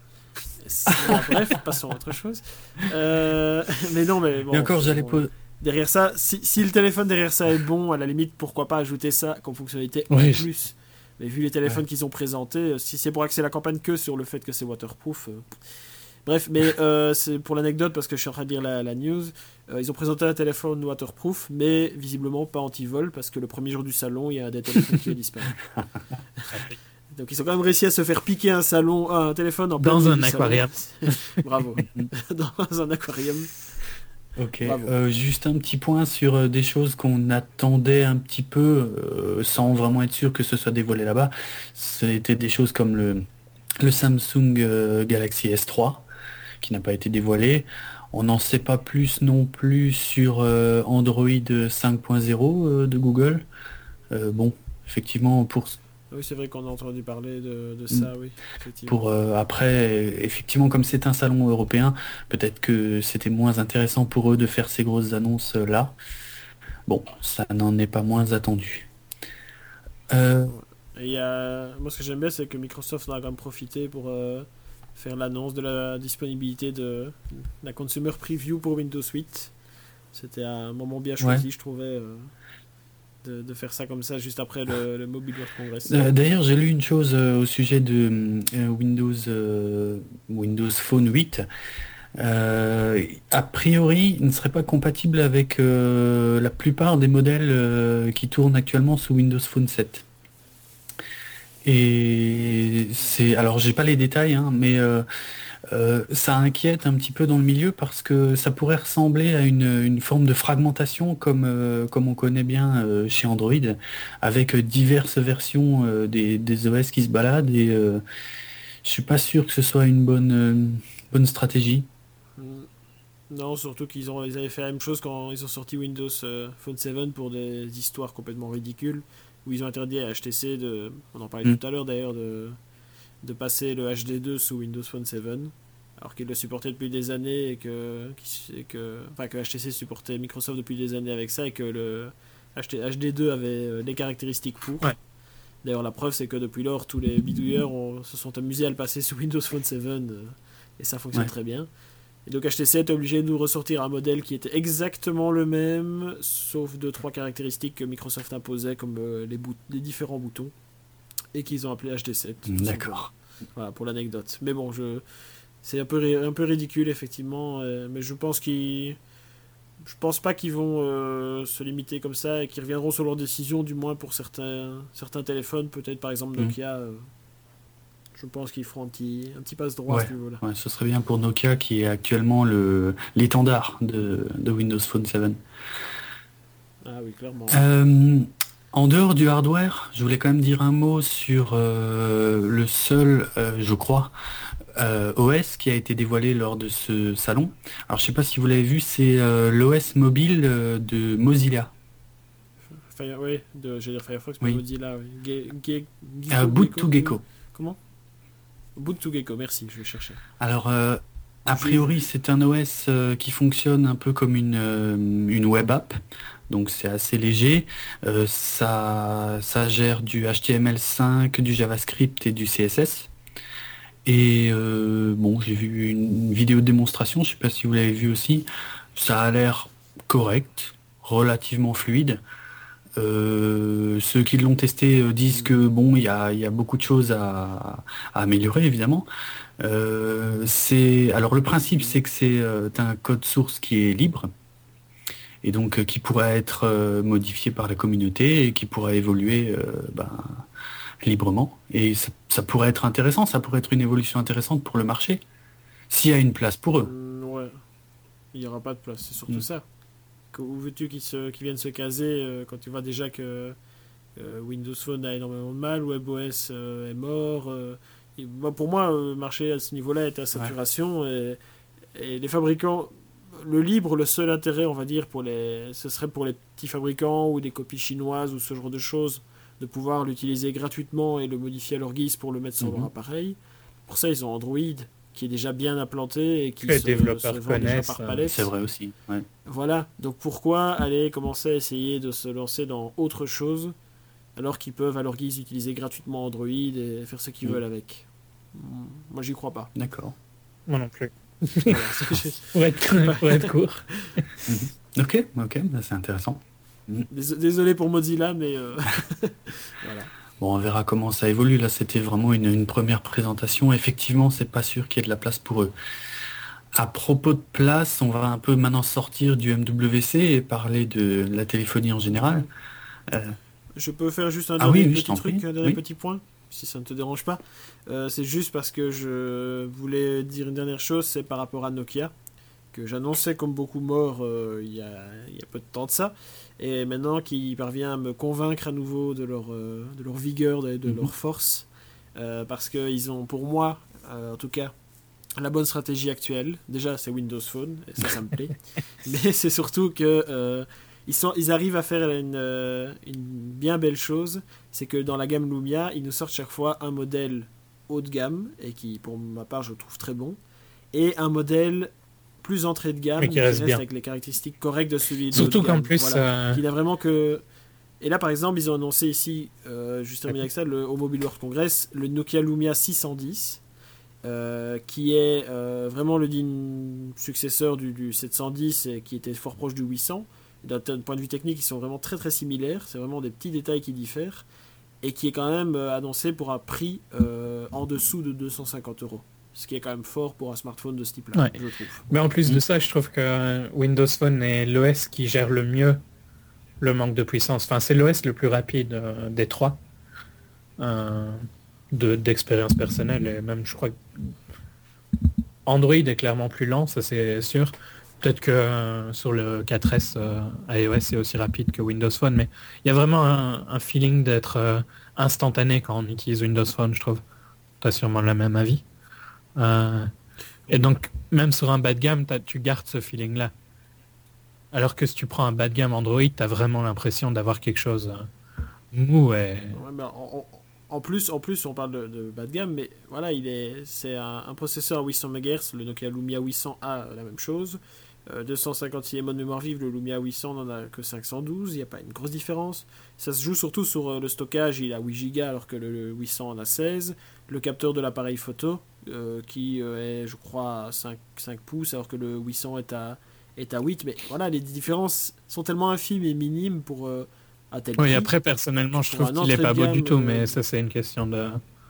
Ah, bref, passons à autre chose. Euh, mais non, mais bon. Et encore, j'allais bon, poser... derrière ça, si, si le téléphone derrière ça est bon, à la limite, pourquoi pas ajouter ça comme fonctionnalité en oui, plus. Mais vu les téléphones ouais. qu'ils ont présentés, si c'est pour axer la campagne que sur le fait que c'est waterproof. Euh... Bref, mais euh, c'est pour l'anecdote, parce que je suis en train de lire la, la news. Euh, ils ont présenté un téléphone waterproof, mais visiblement pas anti-vol, parce que le premier jour du salon, il y a des téléphones qui ont disparu. Donc ils ont quand même réussi à se faire piquer un salon, un téléphone en plein dans un aquarium. Bravo. Dans un aquarium. Ok. Euh, juste un petit point sur euh, des choses qu'on attendait un petit peu, euh, sans vraiment être sûr que ce soit dévoilé là-bas. C'était des choses comme le, le Samsung euh, Galaxy S trois, qui n'a pas été dévoilé. On n'en sait pas plus non plus sur euh, Android cinq point zéro euh, de Google. Euh, bon, effectivement, pour... Oui, c'est vrai qu'on a entendu parler de, de ça, oui. Pour euh, après, effectivement, comme c'est un salon européen, peut-être que c'était moins intéressant pour eux de faire ces grosses annonces euh, là. Bon, ça n'en est pas moins attendu. Euh... Et y a... Moi, ce que j'aime bien, c'est que Microsoft en a quand même profité pour euh, faire l'annonce de la disponibilité de la Consumer Preview pour Windows huit. C'était un moment bien choisi, ouais. je trouvais. Euh... De, de faire ça comme ça juste après le, le Mobile World Congress. Euh, d'ailleurs, j'ai lu une chose euh, au sujet de euh, Windows euh, Windows Phone huit. Euh, a priori, il ne serait pas compatible avec euh, la plupart des modèles euh, qui tournent actuellement sous Windows Phone sept. Et c'est, alors j'ai pas les détails, hein, mais euh, Euh, ça inquiète un petit peu dans le milieu parce que ça pourrait ressembler à une, une forme de fragmentation comme, euh, comme on connaît bien euh, chez Android, avec diverses versions euh, des, des O S qui se baladent et euh, je suis pas sûr que ce soit une bonne, euh, bonne stratégie. Non, surtout qu'ils ont, ils avaient fait la même chose quand ils ont sorti Windows euh, Phone sept pour des histoires complètement ridicules, où ils ont interdit à H T C, de, on en parlait mm. tout à l'heure d'ailleurs, de... de passer le H D deux sous Windows Phone sept, alors qu'il le supportait depuis des années et que, et que, enfin, que H T C supportait Microsoft depuis des années avec ça et que le H D deux avait les caractéristiques pour. Ouais. D'ailleurs, la preuve, c'est que depuis lors, tous les bidouilleurs ont, se sont amusés à le passer sous Windows Phone sept euh, et ça fonctionne ouais. très bien. Et donc H T C est obligé de nous ressortir un modèle qui était exactement le même, sauf deux trois caractéristiques que Microsoft imposait, comme euh, les, bout- les différents boutons, et qu'ils ont appelé H D sept. D'accord. Voilà, pour l'anecdote. Mais bon, je... c'est un peu, un peu ridicule, effectivement, euh, mais je pense qu'ils... Je pense pas qu'ils vont euh, se limiter comme ça et qu'ils reviendront sur leur décision, du moins pour certains, certains téléphones, peut-être par exemple Nokia. Mmh. Euh, je pense qu'ils feront un petit, un petit passe droit ouais, à ce niveau-là. Ouais, ce serait bien pour Nokia qui est actuellement le, l'étendard de, de Windows Phone sept. Ah oui, clairement. Euh, en dehors du hardware, je voulais quand même dire un mot sur euh, le seul, euh, je crois, Euh, O S qui a été dévoilé lors de ce salon. Alors je sais pas si vous l'avez vu, c'est euh, l'O S mobile euh, de Mozilla. Fire, oui, de, j'ai dire Firefox, mais oui. Mozilla, oui. Ge, ge, Ge, euh, Boot2Gecko. Comment Boot2Gecko, merci, je vais chercher. Alors, euh, a priori, c'est un O S euh, qui fonctionne un peu comme une, euh, une web app. Donc c'est assez léger. Euh, ça, ça gère du H T M L cinq, du JavaScript et du C S S. Et euh, bon, j'ai vu une vidéo de démonstration, je sais pas si vous l'avez vu aussi. Ça a l'air correct, relativement fluide. Euh, ceux qui l'ont testé euh, disent que bon, il y a, y a beaucoup de choses à, à améliorer évidemment. Euh, c'est alors le principe, c'est que c'est euh, un code source qui est libre et donc euh, qui pourrait être euh, modifié par la communauté et qui pourrait évoluer. Euh, ben, librement, et ça, ça pourrait être intéressant, ça pourrait être une évolution intéressante pour le marché, s'il y a une place pour eux. Mmh, ouais, il n'y aura pas de place, c'est surtout mmh. ça. où veux-tu qu'ils se, qu'ils viennent se caser euh, quand tu vois déjà que euh, Windows Phone a énormément de mal, WebOS euh, est mort. Euh, et, bah, pour moi, le marché à ce niveau-là est à saturation ouais. et, et les fabricants, le libre, le seul intérêt, on va dire, pour les, ce serait pour les petits fabricants ou des copies chinoises ou ce genre de choses, de pouvoir l'utiliser gratuitement et le modifier à leur guise pour le mettre sur mm-hmm. leur appareil. Pour ça, ils ont Android qui est déjà bien implanté et qui les se, développeurs se vend déjà par palette. C'est vrai aussi. Ouais. Voilà. Donc pourquoi aller commencer à essayer de se lancer dans autre chose alors qu'ils peuvent à leur guise utiliser gratuitement Android et faire ce qu'ils mmh. veulent avec. Moi, j'y crois pas. D'accord. Moi non plus. Voilà, pour, être, pour être court. Mmh. Ok, ok, bah, c'est intéressant. Mmh. Désolé pour Mozilla, mais euh... voilà. Bon, on verra comment ça évolue. Là, c'était vraiment une, une première présentation. Effectivement, c'est pas sûr qu'il y ait de la place pour eux. À propos de place, on va un peu maintenant sortir du M W C et parler de la téléphonie en général. Euh... Je peux faire juste un ah dernier oui, oui, petit truc, prie. un dernier oui. petit point, si ça ne te dérange pas. Euh, c'est juste parce que je voulais dire une dernière chose, c'est par rapport à Nokia, que j'annonçais comme beaucoup mort euh, il y a, il y a peu de temps de ça. Et maintenant qui parvient à me convaincre à nouveau de leur, euh, de leur vigueur, de, de mm-hmm. leur force, euh, parce qu'ils ont pour moi, euh, en tout cas, la bonne stratégie actuelle. Déjà, c'est Windows Phone, et ça, ça me plaît. Mais c'est surtout que euh, ils, sont, ils arrivent à faire une, euh, une bien belle chose, c'est que dans la gamme Lumia, ils nous sortent chaque fois un modèle haut de gamme, et qui, pour ma part, je trouve très bon, et un modèle plus entrée de gamme, qui, qui reste, reste avec les caractéristiques correctes de celui de surtout qu'en plus voilà. euh... qu'il a vraiment que et là par exemple ils ont annoncé ici euh, juste terminé avec ça le, au Mobile World Congress le Nokia Lumia six cent dix euh, qui est euh, vraiment le digne successeur du, du sept cent dix et qui était fort proche du huit cents. D'un point de vue technique ils sont vraiment très très similaires, c'est vraiment des petits détails qui diffèrent et qui est quand même euh, annoncé pour un prix euh, en dessous de deux cent cinquante euros. Ce qui est quand même fort pour un smartphone de ce type-là, ouais. je trouve. Mais en plus mmh. de ça, je trouve que Windows Phone est l'O S qui gère le mieux le manque de puissance. Enfin, c'est l'O S le plus rapide euh, des trois euh, de, d'expérience personnelle. Et même, je crois que Android est clairement plus lent, ça c'est sûr. Peut-être que euh, sur le quatre S, euh, iOS est aussi rapide que Windows Phone, mais il y a vraiment un, un feeling d'être euh, instantané quand on utilise Windows Phone, je trouve. Tu as sûrement le même avis. Euh, et donc même sur un bas de gamme tu gardes ce feeling là, alors que si tu prends un bas de gamme Android tu as vraiment l'impression d'avoir quelque chose euh, mou et... ouais, ben, en, en plus en plus on parle de, de bas de gamme, mais voilà il est c'est un, un processeur à huit cents mégahertz, le Nokia Lumia huit cents a la même chose, euh, deux cent cinquante-six mots de mémoire vive, le Lumia huit cents n'en a que cinq cent douze, il n'y a pas une grosse différence. Ça se joue surtout sur euh, le stockage, il a huit gigas alors que le, le huit cents en a seize, le capteur de l'appareil photo Euh, qui euh, est je crois à cinq, cinq pouces alors que le huit cents est à, est à huit, mais voilà les différences sont tellement infimes et minimes pour euh, à tel oui prix. Après personnellement je trouve qu'il est pas beau du tout, euh... mais ça c'est une question de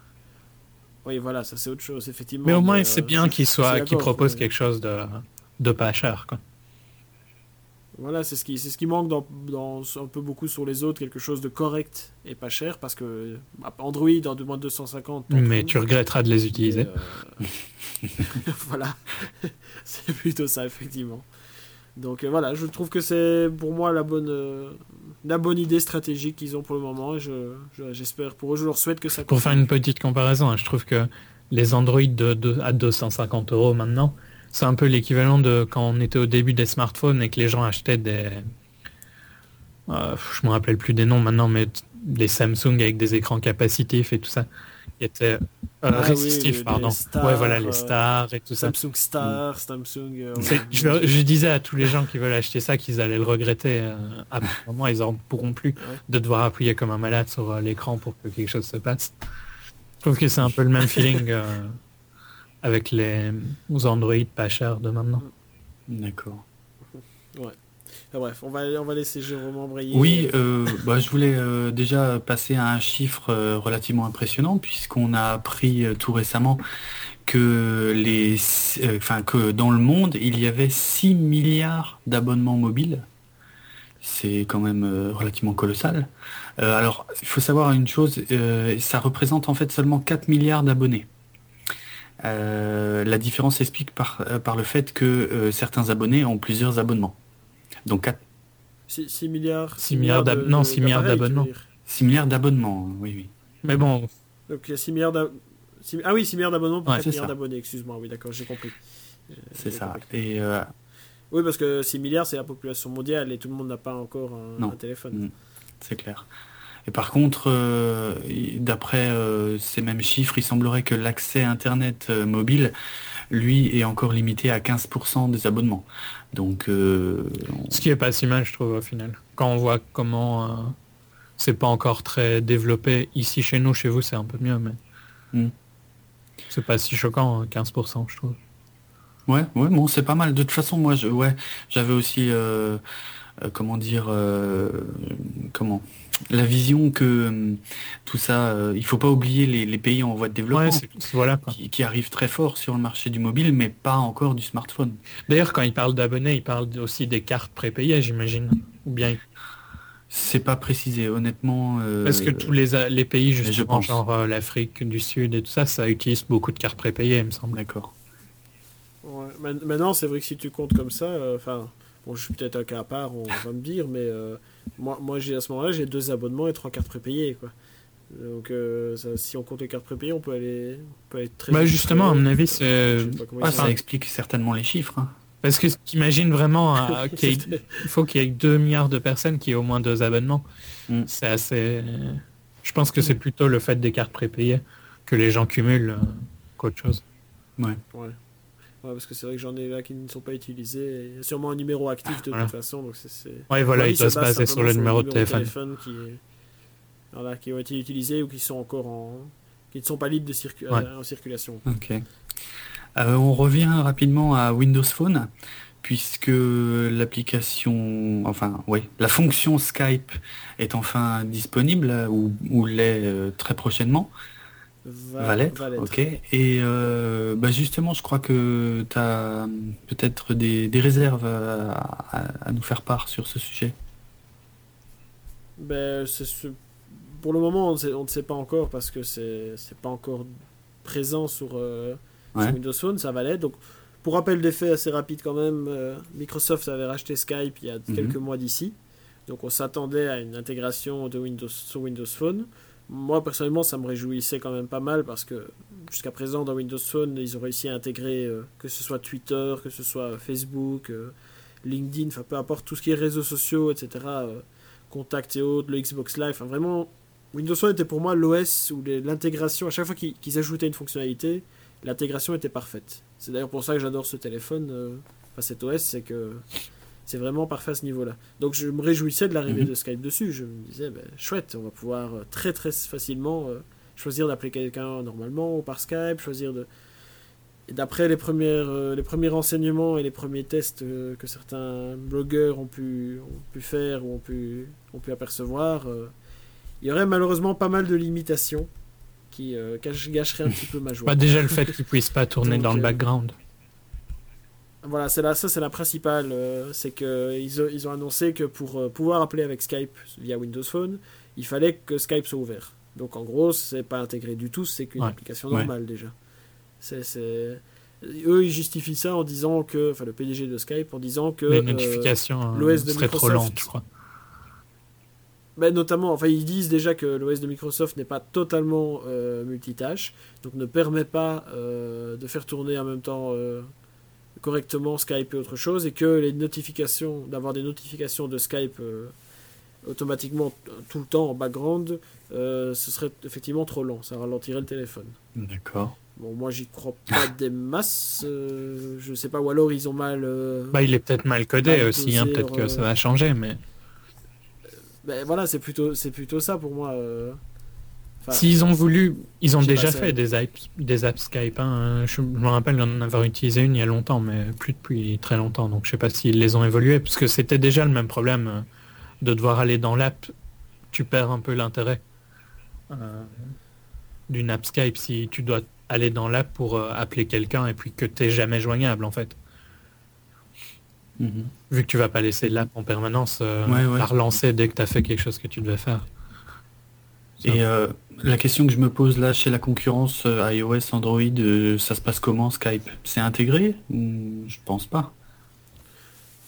oui voilà ça c'est autre chose effectivement, mais au moins mais, c'est euh, bien qu'il soit qu'il propose mais... quelque chose de, de pas cher quoi. Voilà, c'est ce qui, c'est ce qui manque dans, dans un peu beaucoup sur les autres, quelque chose de correct et pas cher, parce que Android en de moins de deux cent cinquante. Mais trouves, tu regretteras de les utiliser. Euh... voilà, c'est plutôt ça effectivement. Donc euh, voilà, je trouve que c'est pour moi la bonne, euh, la bonne idée stratégique qu'ils ont pour le moment. Et je, je, j'espère pour eux, je leur souhaite que ça. Pour faire une petite comparaison, hein, je trouve que les Android de, de, à deux cent cinquante euros maintenant. C'est un peu l'équivalent de quand on était au début des smartphones et que les gens achetaient des... Euh, je me rappelle plus des noms maintenant, mais des Samsung avec des écrans capacitifs et tout ça. Qui étaient euh, ah, résistifs, oui, pardon. Stars, ouais, voilà, les stars et tout Samsung ça. Star, mmh. Samsung... Euh, je, je disais à tous les gens qui veulent acheter ça qu'ils allaient le regretter. Euh, à un moment, ils n'en pourront plus ouais. de devoir appuyer comme un malade sur euh, l'écran pour que quelque chose se passe. Je trouve que c'est un peu le même feeling... Euh, avec les Android pas chers de maintenant. D'accord. Ouais. Ah, bref, on va, on va laisser Jérôme embrayer. Oui, euh, bah, je voulais euh, déjà passer à un chiffre euh, relativement impressionnant, puisqu'on a appris euh, tout récemment que, les, euh, enfin, que dans le monde, il y avait six milliards d'abonnements mobiles. C'est quand même euh, relativement colossal. Euh, alors, il faut savoir une chose, euh, ça représente en fait seulement quatre milliards d'abonnés. Euh, la différence s'explique par, euh, par le fait que euh, certains abonnés ont plusieurs abonnements. Donc six milliards. six milliards d'ab... de, non, de, six milliards d'abonnements. six milliards d'abonnements, oui, oui. Mais bon. Donc il y a six milliards d'abonnements. Ah oui, six milliards d'abonnements pour ouais, quatre milliards d'abonnés, excuse-moi, oui, d'accord, j'ai compris. C'est j'ai ça. compris. Et euh... Oui, parce que six milliards, c'est la population mondiale et tout le monde n'a pas encore un, un téléphone. Mmh. C'est clair. Et par contre, euh, d'après euh, ces mêmes chiffres, il semblerait que l'accès Internet euh, mobile, lui, est encore limité à quinze pour cent des abonnements. Donc, euh, on... Ce qui est pas si mal, je trouve, au final. Quand on voit comment euh, c'est pas encore très développé ici chez nous, chez vous, c'est un peu mieux, mais mm. c'est pas si choquant, quinze pour cent, je trouve. Ouais, ouais, bon, c'est pas mal. De toute façon, moi, je, ouais, j'avais aussi, euh, euh, comment dire, euh, comment, la vision que euh, tout ça, euh, il faut pas oublier les, les pays en voie de développement, ouais, c'est, voilà, quoi. Qui, qui arrivent très fort sur le marché du mobile, mais pas encore du smartphone. D'ailleurs, quand ils parlent d'abonnés, ils parlent aussi des cartes prépayées, j'imagine, ou bien. C'est pas précisé, honnêtement. Euh... Parce que tous les, les pays, justement, je genre euh, l'Afrique du Sud et tout ça, ça utilise beaucoup de cartes prépayées, il me semble. D'accord. Ouais. Maintenant, c'est vrai que si tu comptes comme ça, enfin, euh, bon, je suis peut-être un cas à part, on va me dire, mais euh, moi, moi j'ai à ce moment-là, j'ai deux abonnements et trois cartes prépayées, quoi. Donc, euh, ça, si on compte les cartes prépayées, on peut aller, on peut aller très. Bah justement, très... à mon avis, c'est. Ah, ça explique certainement les chiffres. Hein. Parce que t'imagines vraiment euh, qu'il y ait... il faut qu'il y ait deux milliards de personnes qui aient au moins deux abonnements. Mm. C'est assez. Je pense que c'est plutôt le fait des cartes prépayées que les gens cumulent euh, qu'autre chose. Ouais. Ouais. Ouais, parce que c'est vrai que j'en ai là qui ne sont pas utilisés. Il y a sûrement un numéro actif de voilà. toute façon. Donc c'est, c'est... Ouais, voilà, il doit se baser sur le numéro de téléphone. téléphone qui, est... voilà, qui ont été utilisés ou qui sont encore en. Qui ne sont pas libres de circu... ouais. en circulation. Ok. Euh, on revient rapidement à Windows Phone, puisque l'application, enfin, oui, la fonction Skype est enfin disponible, ou, ou l'est euh, très prochainement. Va, va l'être, va l'être. Ok. Et euh, bah justement, je crois que tu as peut-être des, des réserves à, à, à nous faire part sur ce sujet. Ben, c'est ce... Pour le moment, on ne sait, on ne sait pas encore, parce que c'est, c'est pas encore présent sur... Euh... Ouais. Sur Windows Phone, ça va l'être. Donc, pour rappel des faits assez rapide quand même, euh, Microsoft avait racheté Skype il y a mm-hmm. quelques mois d'ici. Donc, on s'attendait à une intégration de Windows sur Windows Phone. Moi, personnellement, ça me réjouissait quand même pas mal parce que jusqu'à présent, dans Windows Phone, ils ont réussi à intégrer euh, que ce soit Twitter, que ce soit Facebook, euh, LinkedIn, enfin peu importe, tout ce qui est réseaux sociaux, et cetera, euh, Contact et autres, le Xbox Live. Enfin, vraiment, Windows Phone était pour moi l'O S où les, l'intégration, à chaque fois qu'ils, qu'ils ajoutaient une fonctionnalité, l'intégration était parfaite. C'est d'ailleurs pour ça que j'adore ce téléphone, euh, enfin cet O S, c'est que c'est vraiment parfait à ce niveau-là. Donc je me réjouissais de l'arrivée mm-hmm. de Skype dessus. Je me disais, ben, chouette, on va pouvoir très très facilement euh, choisir d'appeler quelqu'un normalement ou par Skype, choisir de... Et d'après les, premières, euh, les premiers renseignements et les premiers tests euh, que certains blogueurs ont pu, ont pu faire ou ont pu, ont pu apercevoir, euh, il y aurait malheureusement pas mal de limitations qui euh, gâcherait un petit peu ma joie. Bah déjà le fait qu'ils puissent pas tourner Donc, dans le euh, background. Voilà, c'est là, ça c'est la principale, euh, c'est que ils, ils ont annoncé que pour euh, pouvoir appeler avec Skype via Windows Phone, il fallait que Skype soit ouvert. Donc en gros, c'est pas intégré du tout, c'est qu'une ouais. application normale ouais. déjà. C'est, c'est... Eux, ils justifient ça en disant que, enfin le P D G de Skype en disant que les notifications euh, l'O S de seraient trop lentes, je crois. Ben, notamment, enfin ils disent déjà que l'O S de Microsoft n'est pas totalement euh, multitâche, donc ne permet pas euh, de faire tourner en même temps euh, correctement Skype et autre chose, et que les notifications, d'avoir des notifications de Skype euh, automatiquement t- tout le temps en background, euh, ce serait effectivement trop lent, ça ralentirait le téléphone. D'accord. Bon, moi j'y crois pas des masses, euh, je sais pas, ou alors ils ont mal. Euh, bah il est peut-être mal codé mal aussi, hein, peut-être leur, que ça va changer, mais. Ben voilà, c'est plutôt, c'est plutôt ça pour moi. Euh... Enfin, S'ils ont voulu, ils ont déjà fait des apps, des apps Skype. Hein. Je me rappelle d'en avoir utilisé une il y a longtemps, mais plus depuis très longtemps. Donc je sais pas s'ils les ont évoluées, parce que c'était déjà le même problème de devoir aller dans l'app. Tu perds un peu l'intérêt euh, d'une app Skype si tu dois aller dans l'app pour euh, appeler quelqu'un et puis que t'es jamais joignable en fait. Mmh. Vu que tu vas pas laisser l'app en permanence euh, ouais, ouais. la relancer dès que tu as fait quelque chose que tu devais faire. Ça. Et euh, la question que je me pose là chez la concurrence euh, iOS, Android, euh, ça se passe comment Skype ? C'est intégré ? Je pense pas.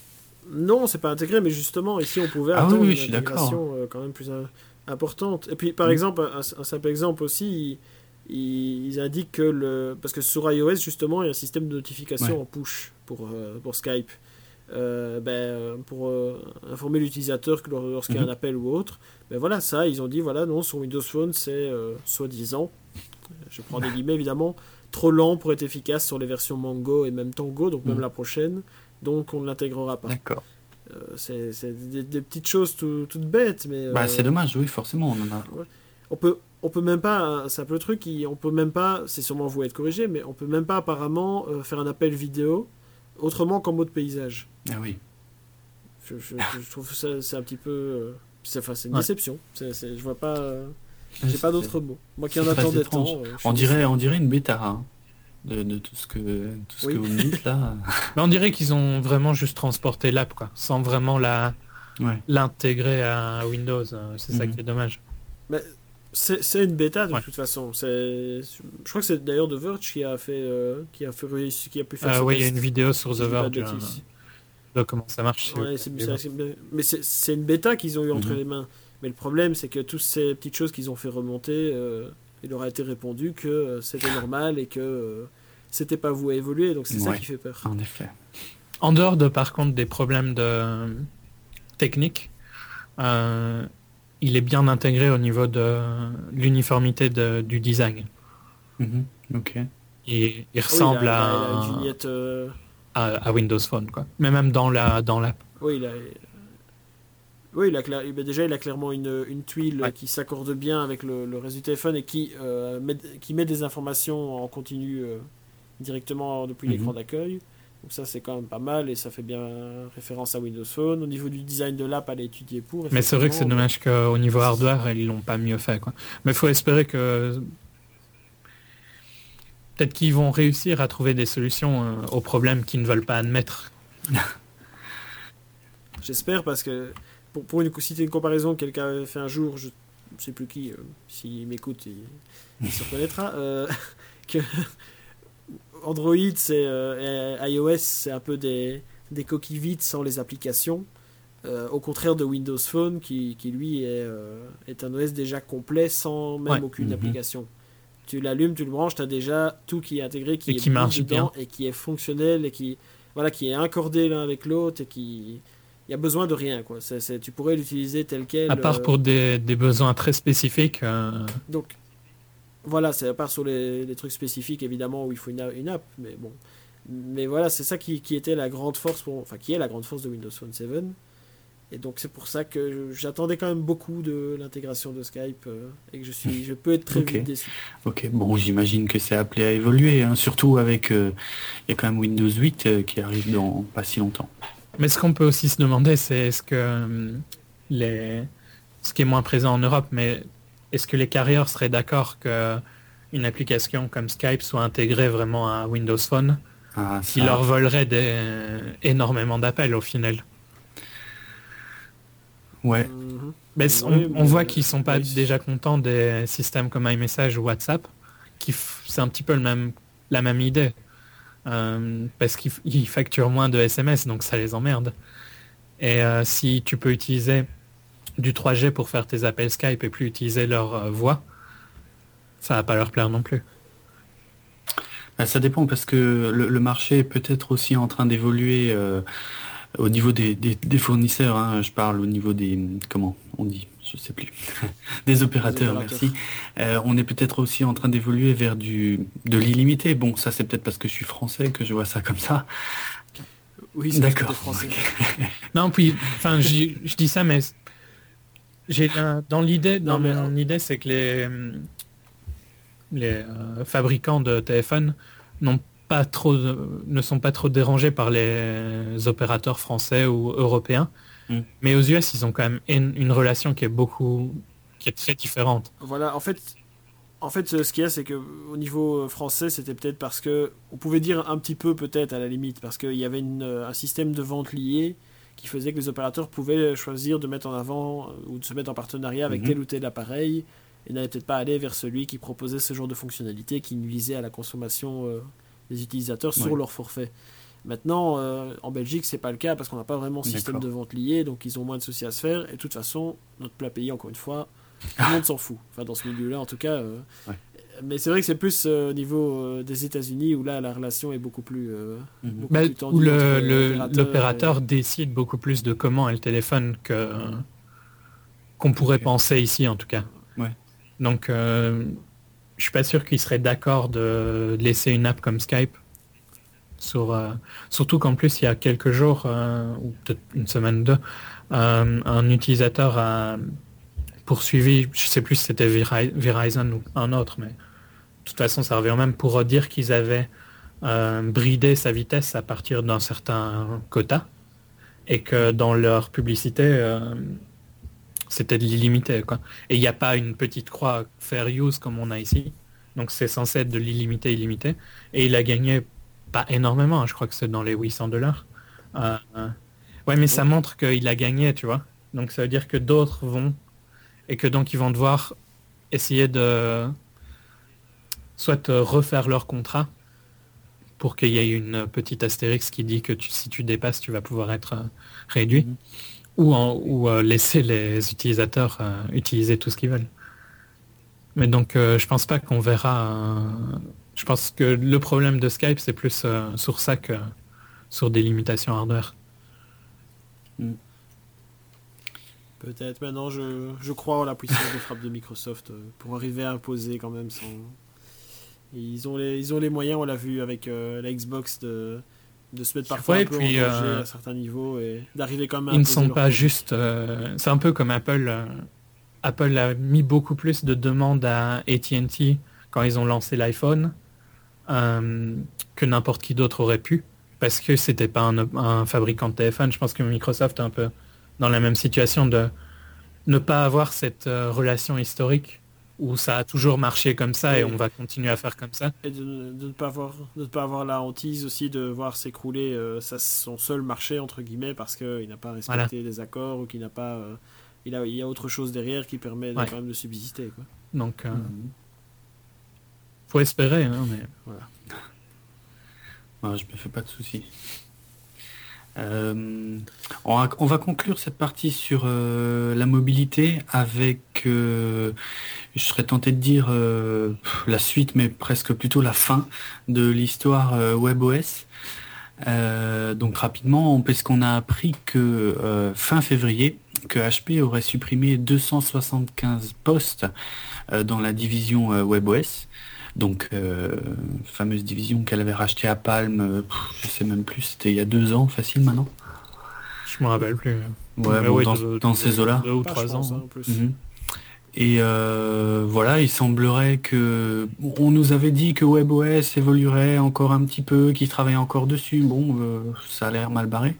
Non, c'est pas intégré, mais justement, ici, on pouvait Ah attendre oui, oui, une je suis d'accord. intégration euh, quand même plus euh, importante. Et puis, par Mm. exemple, un, un simple exemple aussi, ils, ils indiquent que le... Parce que sur iOS, justement, il y a un système de notification Ouais. en push pour, euh, pour Skype. Euh, ben, euh, pour euh, informer l'utilisateur que lor- lorsqu'il y a un Mhm. appel ou autre. Ben voilà, ça, ils ont dit, voilà, non, sur Windows Phone, c'est euh, soi-disant, je prends des guillemets évidemment, trop lent pour être efficace sur les versions Mango et même Tango, donc même Mhm. la prochaine, donc on ne l'intégrera pas. D'accord. Euh, c'est c'est des, des petites choses tout- toutes bêtes, mais Bah, c'est euh, dommage, oui, forcément, on en a. ouais. on peut, on peut même pas, un simple truc, qui- on peut même pas, c'est sûrement vous être corrigé, mais on peut même pas apparemment euh, faire un appel vidéo autrement qu'en mode paysage. Ah oui. Je, je- je trouve que ça, c'est un petit peu, euh, c'est, enfin, c'est une Ouais. déception. C'est, c'est- je vois pas, euh, j'ai C'est- pas d'autres mots. Moi qui en c'est très attendais étrange. tant. euh, je suis On déçu. dirait, on dirait une bêta, hein, de, de tout ce que, tout ce Oui. que vous me dites là. Mais on dirait qu'ils ont vraiment juste transporté l'app, quoi, sans vraiment la Ouais. l'intégrer à Windows. euh, C'est ça Mhm. qui est dommage. C'est, c'est une bêta de Ouais. toute façon. C'est, je crois que c'est d'ailleurs The Verge qui a fait, euh, qui a fait réussir- qui a pu faire. Euh, ce oui, il y a test, une vidéo sur si The je dis pas Verge de euh, bêtises. de comment ça marche. si Ouais, vous c'est- voulez c'est- voir. c'est- mais c'est, c'est une bêta qu'ils ont eu entre Mhm. les mains. Mais le problème, c'est que toutes ces petites choses qu'ils ont fait remonter, euh, il leur a été répondu que euh, c'était normal et que euh, c'était pas voué à évoluer. Donc c'est ça Ouais. qui fait peur. En effet. En dehors de, par contre, des problèmes de technique, euh, il est bien intégré au niveau de l'uniformité de- du design. Mhm. Ok. Il, il Oui, ressemble il a, il a- à, il a une vignette. euh, à, à Windows Phone, quoi. Mais même dans la dans l'app. Oui, il a. Oui, il a clair- ben déjà, il a clairement une, une tuile Ouais. qui s'accorde bien avec le, le reste du téléphone et qui, euh, met, qui met des informations en continu euh, directement depuis Mhm. l'écran d'accueil. Donc ça, c'est quand même pas mal et ça fait bien référence à Windows Phone. Au niveau du design de l'app, elle est étudiée pour. Mais c'est vrai que c'est effectivement, dommage qu'au niveau hardware, ils l'ont pas mieux fait, quoi. Mais il faut espérer que peut-être qu'ils vont réussir à trouver des solutions euh, aux problèmes qu'ils ne veulent pas admettre. J'espère parce que pour, pour une, citer une comparaison que quelqu'un avait fait un jour, je ne sais plus qui, euh, s'il m'écoute, il, il se reconnaîtra, euh, que Android c'est, euh, et iOS c'est un peu des, des coquilles vides sans les applications, euh, au contraire de Windows Phone qui, qui lui est, euh, est un O S déjà complet sans même Ouais. aucune Mhm. application. Tu l'allumes, tu le branches, tu as déjà tout qui est intégré, qui Et est qui mis marche dedans et qui est fonctionnel et qui, voilà, qui est accordé l'un avec l'autre et qui... Il y a besoin de rien, quoi. C'est, c'est- tu pourrais l'utiliser tel quel. À part euh, pour des, des besoins très spécifiques. euh, Donc, voilà, c'est à part sur les, les trucs spécifiques, évidemment, où il faut une, a- une app. Mais bon. Mais voilà, c'est ça qui, qui était la grande force, pour, enfin, qui est la grande force de Windows Phone sept. Et donc, c'est pour ça que je- j'attendais quand même beaucoup de l'intégration de Skype euh, et que je, suis, je peux être très Ok. vite déçu. Ok. Bon, j'imagine que c'est appelé à évoluer, hein, surtout avec. euh, Il y a quand même Windows huit euh, qui arrive dans pas si longtemps. Mais ce qu'on peut aussi se demander, c'est est-ce que euh, les, ce qui est moins présent en Europe, mais est-ce que les carrières seraient d'accord que une application comme Skype soit intégrée vraiment à Windows Phone, Ah, qui ça- leur volerait des, énormément d'appels au final. Ouais. Mhm. Mais c- on, Oui, on mais, voit euh, qu'ils sont pas oui. déjà contents des systèmes comme iMessage ou WhatsApp, qui f- c'est un petit peu le même, la même idée. Euh, parce qu'ils f- ils facturent moins de S M S, donc ça les emmerde. Et euh, si tu peux utiliser du trois G pour faire tes appels Skype et plus utiliser leur euh, voix, ça va pas leur plaire non plus. Bah, ça dépend parce que le, le marché est peut-être aussi en train d'évoluer euh, au niveau des, des, des fournisseurs. Hein, je parle au niveau des comment on dit, je sais plus, des opérateurs. opérateurs. Merci. Euh, on est peut-être aussi en train d'évoluer vers du de l'illimité. Bon, ça c'est peut-être parce que je suis français que je vois ça comme ça. Oui, c'est D'accord. parce que t'es français. Non, puis, enfin, j'y- je dis ça, mais j'ai un- dans l'idée, dans Non, mais- mon idée, c'est que les hum, les euh, fabricants de téléphones n'ont pas trop, de- ne sont pas trop dérangés par les opérateurs français ou européens, Mm. mais aux U S, ils ont quand même une, une relation qui est beaucoup, qui est très différente. Voilà, en fait, en fait, ce qu'il y a, c'est que au niveau euh, français, c'était peut-être parce que on pouvait dire un petit peu peut-être à la limite, parce qu'il y avait une, euh, un système de vente lié qui faisait que les opérateurs pouvaient choisir de mettre en avant euh, ou de se mettre en partenariat avec Mhm. tel ou tel appareil et n'allaient peut-être pas aller vers celui qui proposait ce genre de fonctionnalité qui nuisait à la consommation euh, des utilisateurs sur Ouais. leur forfait. Maintenant, euh, en Belgique, c'est pas le cas parce qu'on n'a pas vraiment de système D'accord. de vente lié, donc ils ont moins de soucis à se faire. Et de toute façon, notre plat payé, encore une fois, tout le monde s'en fout. Enfin, dans ce milieu-là, en tout cas. euh, Ouais. Mais c'est vrai que c'est plus euh, au niveau euh, des États-Unis où là, la relation est beaucoup plus, euh, Mhm. beaucoup Bah, plus tendue où le- entre le- l'opérateur l'opérateur et- décide beaucoup plus de comment est le téléphone que qu'on pourrait Ok. penser ici en tout cas. Ouais. Donc euh, je suis pas sûr qu'il serait d'accord de laisser une app comme Skype sur euh, surtout qu'en plus il y a quelques jours euh, ou peut-être une semaine ou deux euh, un utilisateur a poursuivi, je sais plus si c'était Veri- Verizon ou un autre, mais de toute façon ça revient même pour dire qu'ils avaient euh, bridé sa vitesse à partir d'un certain quota et que dans leur publicité euh, c'était de l'illimité quoi. Et il n'y a pas une petite croix fair use comme on a ici, donc c'est censé être de l'illimité illimité et il a gagné pas énormément, hein. Je crois que c'est dans les huit cents dollars. Euh, euh, ouais mais ça Ouais. montre qu'il a gagné, tu vois, donc ça veut dire que d'autres vont et que donc ils vont devoir essayer de soit euh, refaire leur contrat pour qu'il y ait une petite astérix qui dit que tu- si tu dépasses, tu vas pouvoir être euh, réduit, Mhm. ou, en- ou euh, laisser les utilisateurs euh, utiliser tout ce qu'ils veulent. Mais donc, euh, je pense pas qu'on verra. euh, Je pense que le problème de Skype, c'est plus euh, sur ça que sur des limitations hardware. Peut-être maintenant, je, je crois en la puissance de frappe de Microsoft euh, pour arriver à imposer quand même sans. Ils ont les, ils ont les moyens, on l'a vu avec euh, la Xbox, de, de se mettre parfois Ouais, un peu puis, en danger euh, à certains niveaux et d'arriver quand même à Ils ne imposer sont leur pas produit. juste. euh, C'est un peu comme Apple. euh, Apple a mis beaucoup plus de demandes à A T and T quand ils ont lancé l'iPhone euh, que n'importe qui d'autre aurait pu, parce que c'était pas un, un fabricant de téléphone. Je pense que Microsoft est un peu dans la même situation de ne pas avoir cette euh, relation historique où ça a toujours marché comme ça et Oui. on va continuer à faire comme ça. Et de, de ne pas avoir, de ne pas avoir la hantise aussi de voir s'écrouler euh, sa- son seul marché, entre guillemets, parce qu'il n'a pas respecté les accords ou qu'il n'a pas. euh, il, a, il y a autre chose derrière qui permet de, Ouais. quand même de subsister. Quoi. Donc, euh, Mhm. faut espérer, hein, mais Ouais, je me fais pas de soucis. Euh, on, va, on va conclure cette partie sur euh, la mobilité avec, euh, je serais tenté de dire euh, pff, la suite, mais presque plutôt la fin de l'histoire euh, WebOS. Euh, donc rapidement, parce qu'on a appris que euh, fin février, que H P aurait supprimé deux cent soixante-quinze postes euh, dans la division euh, WebOS. Donc, euh, fameuse division qu'elle avait rachetée à Palm, euh, pff, je sais même plus, c'était il y a deux ans, facile maintenant. je me rappelle plus. Ouais, Mais bon, ouais, dans, deux- dans deux- ces eaux-là. Deux ou Pas, je trois pense, ans. hein, hein. en plus. Mhm. Et euh, voilà, il semblerait que on nous avait dit que WebOS évoluerait encore un petit peu, qu'il travaillait encore dessus. Bon, euh, ça a l'air mal barré.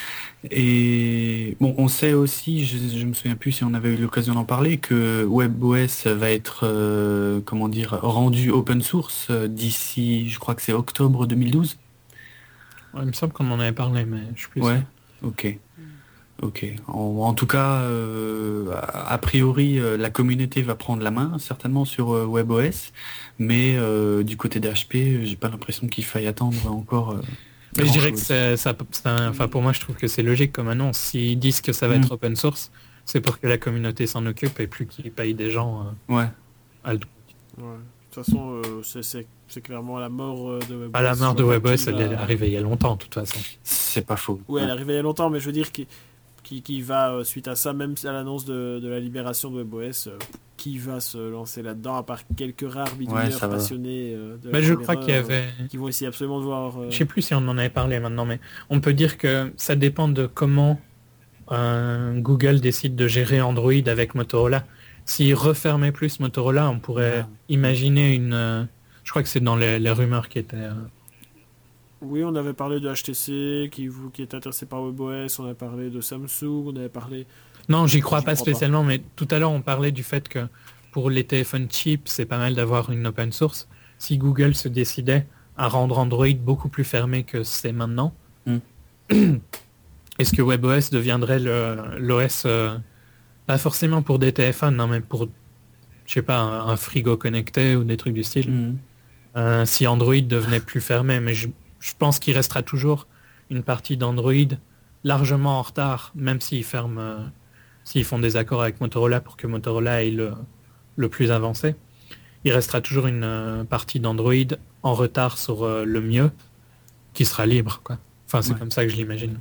Et bon, on sait aussi, je, je me souviens plus si on avait eu l'occasion d'en parler, que WebOS va être, euh, comment dire, rendu open source euh, d'ici, je crois que c'est octobre deux mille douze. Ouais, il me semble qu'on en avait parlé, mais je suis plus Ouais, sûr. ok. Ok. En, en tout cas, euh, a a priori, euh, la communauté va prendre la main, certainement sur euh, WebOS, mais euh, du côté d'H P, j'ai pas l'impression qu'il faille attendre encore. euh, Mais je dirais que grand-chose. c'est, ça, ça- enfin pour moi je trouve que c'est logique comme annonce. S'ils disent que ça va Mm. être open source, c'est pour que la communauté s'en occupe et plus qu'ils payent des gens euh, Ouais. à le- Ouais. De toute façon, euh, c'est- c'est c'est clairement la mort euh, de WebOS. à la mort de Je vois pas WebOS, qui elle est va- arrivée il y a longtemps de toute façon. C'est pas faux. Oui, elle est Ouais. arrivée il y a longtemps, mais je veux dire qui, qui, qui va, euh, suite à ça, même à l'annonce de, de la libération de WebOS, euh, qui va se lancer là-dedans, à part quelques rares bidouilleurs ça va. passionnés euh, de la Bah, je caméra, crois qu'il y euh, avait, qui vont essayer absolument de voir... euh, je sais plus si on en avait parlé maintenant, mais on peut dire que ça dépend de comment euh, Google décide de gérer Android avec Motorola. S'ils refermaient plus Motorola, on pourrait Ah. imaginer une... euh, je crois que c'est dans les, les rumeurs qui étaient... euh, Oui, on avait parlé de H T C, qui, vous- qui est intéressé par WebOS, on avait parlé de Samsung, on avait parlé... Non, j'y crois J'y pas crois pas. spécialement, mais tout à l'heure on parlait du fait que pour les téléphones cheap, c'est pas mal d'avoir une open source. Si Google se décidait à rendre Android beaucoup plus fermé que c'est maintenant, Mm. est-ce que WebOS deviendrait l'O S, euh, pas forcément pour des téléphones, non, mais pour, je sais pas, un, un frigo connecté ou des trucs du style, Mhm. euh, si Android devenait plus fermé, mais je, je pense qu'il restera toujours une partie d'Android largement en retard, même s'ils ferment, euh, s'ils font des accords avec Motorola pour que Motorola ait le, le plus avancé, il restera toujours une euh, partie d'Android en retard sur euh, le mieux, qui sera libre, quoi. Enfin, c'est Ouais. comme ça que je l'imagine.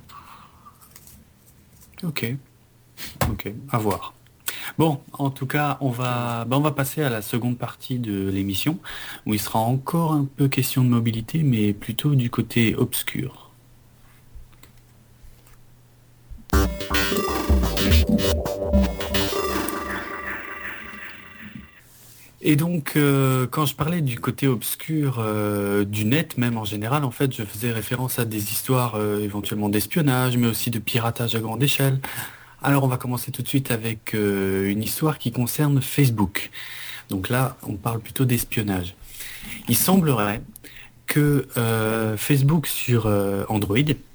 Ok, ok, à voir. Bon, en tout cas, on va, bah, on va passer à la seconde partie de l'émission, où il sera encore un peu question de mobilité, mais plutôt du côté obscur. Et donc, euh, quand je parlais du côté obscur euh, du net, même en général, en fait, je faisais référence à des histoires euh, éventuellement d'espionnage, mais aussi de piratage à grande échelle. Alors, on va commencer tout de suite avec euh, une histoire qui concerne Facebook. Donc là, on parle plutôt d'espionnage. Il semblerait que euh, Facebook sur euh, Android,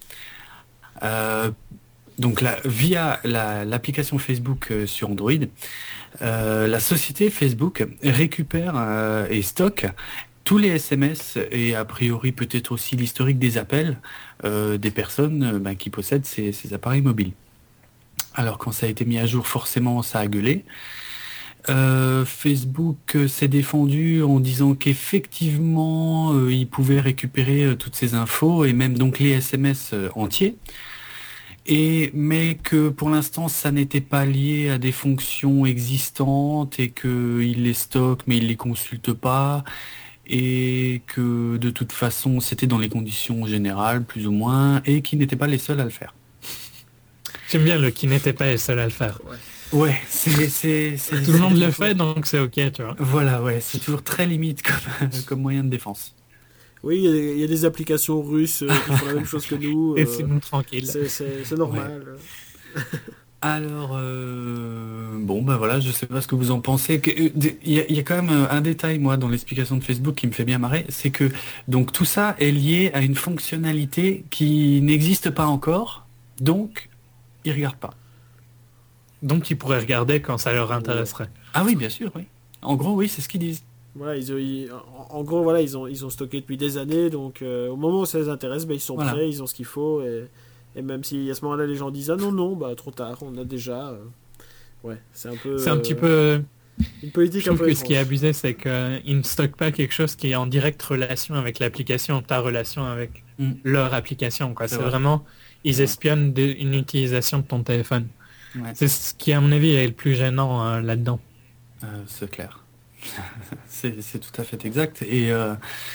euh, donc là, via la- l'application Facebook euh, sur Android, euh, la société Facebook récupère euh, et stocke tous les S M S et a priori peut-être aussi l'historique des appels euh, des personnes euh, bah, qui possèdent ces, ces appareils mobiles. Alors quand ça a été mis à jour, forcément ça a gueulé. Euh, Facebook euh, s'est défendu en disant qu'effectivement euh, il pouvait récupérer euh, toutes ces infos et même donc les S M S euh, entiers. Et, mais que pour l'instant ça n'était pas lié à des fonctions existantes et qu'il les stocke mais il les consulte pas et que de toute façon c'était dans les conditions générales plus ou moins et qu'ils n'étaient pas les seuls à le faire. J'aime bien le qui n'était pas les seuls à le faire. Ouais. Ouais, c'est... c'est, c'est Tout le monde c'est- le fait, donc c'est ok, tu vois. Voilà, ouais, c'est toujours très limite comme, comme moyen de défense. Oui, il y, a il y a des applications russes euh, qui font la même chose que nous. Et euh, c'est nous tranquille. c'est, c'est- c'est normal. Alors, euh, bon, ben voilà, je sais pas ce que vous en pensez. Que- euh, d- Il y, a il y a quand même euh, un détail, moi, dans l'explication de Facebook qui me fait bien marrer, c'est que donc tout ça est lié à une fonctionnalité qui n'existe pas encore, donc ils regardent pas. Donc ils pourraient regarder quand ça leur intéresserait. Ah oui, bien sûr, oui. En gros, oui, c'est ce qu'ils disent. Voilà, ils, ont- ils- en, en gros, voilà, ils ont, ils ont stocké depuis des années, donc euh, au moment où ça les intéresse, bah, ils sont Voilà. prêts, ils ont ce qu'il faut, et, et même si à ce moment-là les gens disent ah non non, bah trop tard, on a déjà, euh, ouais, c'est un peu, C'est un euh, petit peu... une politique Je un trouve peu que ce qui est étrange. abusé, c'est qu'ils ne stockent pas quelque chose qui est en directe relation avec l'application, ta relation avec Mm. leur application, quoi. C'est C'est vrai. vraiment... Ils Ouais. espionnent des- une utilisation de ton téléphone. Ouais, C'est ce qui, à mon avis, est le plus gênant euh, là-dedans. euh, c'est clair. c'est c'est tout à fait exact. Et, euh,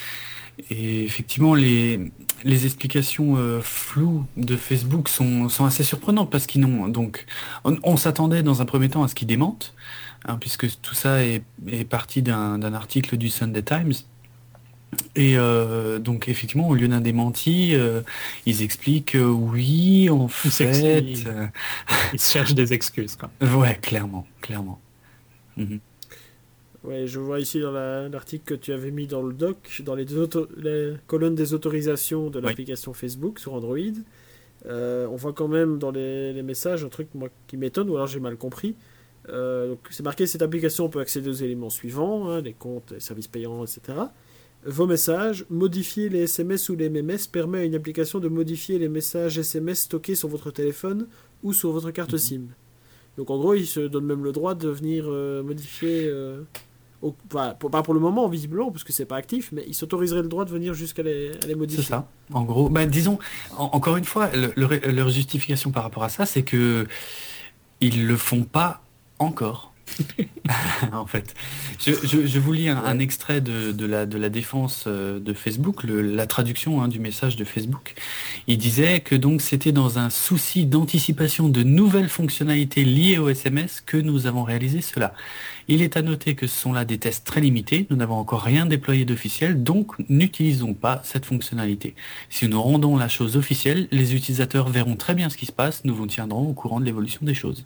et effectivement, les, les explications euh, floues de Facebook sont, sont assez surprenantes parce qu'ils n'ont donc on, on s'attendait dans un premier temps à ce qu'ils démentent, hein, puisque tout ça est, est parti d'un d'un article du Sunday Times. Et euh, donc effectivement, au lieu d'un démenti, euh, ils expliquent euh, oui, en Ils fait, s'excusent. euh, Ils se cherchent des excuses, quoi. ouais, clairement, clairement. Mhm. Ouais, je vois ici dans la- l'article que tu avais mis dans le doc, dans les, deux auto- les colonnes des autorisations de Oui. l'application Facebook sur Android, euh, on voit quand même dans les, les messages un truc moi, qui m'étonne, ou alors j'ai mal compris. Euh, donc c'est marqué cette application peut accéder aux éléments suivants, hein, les comptes, les services payants, et cetera. Vos messages, modifier les S M S ou les M M S permet à une application de modifier les messages S M S stockés sur votre téléphone ou sur votre carte Mhm. SIM. Donc en gros, il se donne même le droit de venir euh, modifier, euh, au- enfin, pour- pas pour le moment visiblement, parce que c'est pas actif, mais il s'autoriserait le droit de venir jusqu'à les, à les modifier. C'est ça. En gros, bah, disons, en- encore une fois, le- le- leur justification par rapport à ça, c'est que ils le font pas encore. En fait, je, je- je vous lis un, un extrait de, de la, de la défense euh, de Facebook, le- la traduction hein, du message de Facebook. Il disait que donc c'était dans un souci d'anticipation de nouvelles fonctionnalités liées au S M S que nous avons réalisé cela. Il est à noter que ce sont là des tests très limités, nous n'avons encore rien déployé d'officiel, donc n'utilisons pas cette fonctionnalité. Si nous rendons la chose officielle, les utilisateurs verront très bien ce qui se passe, nous vous tiendrons au courant de l'évolution des choses.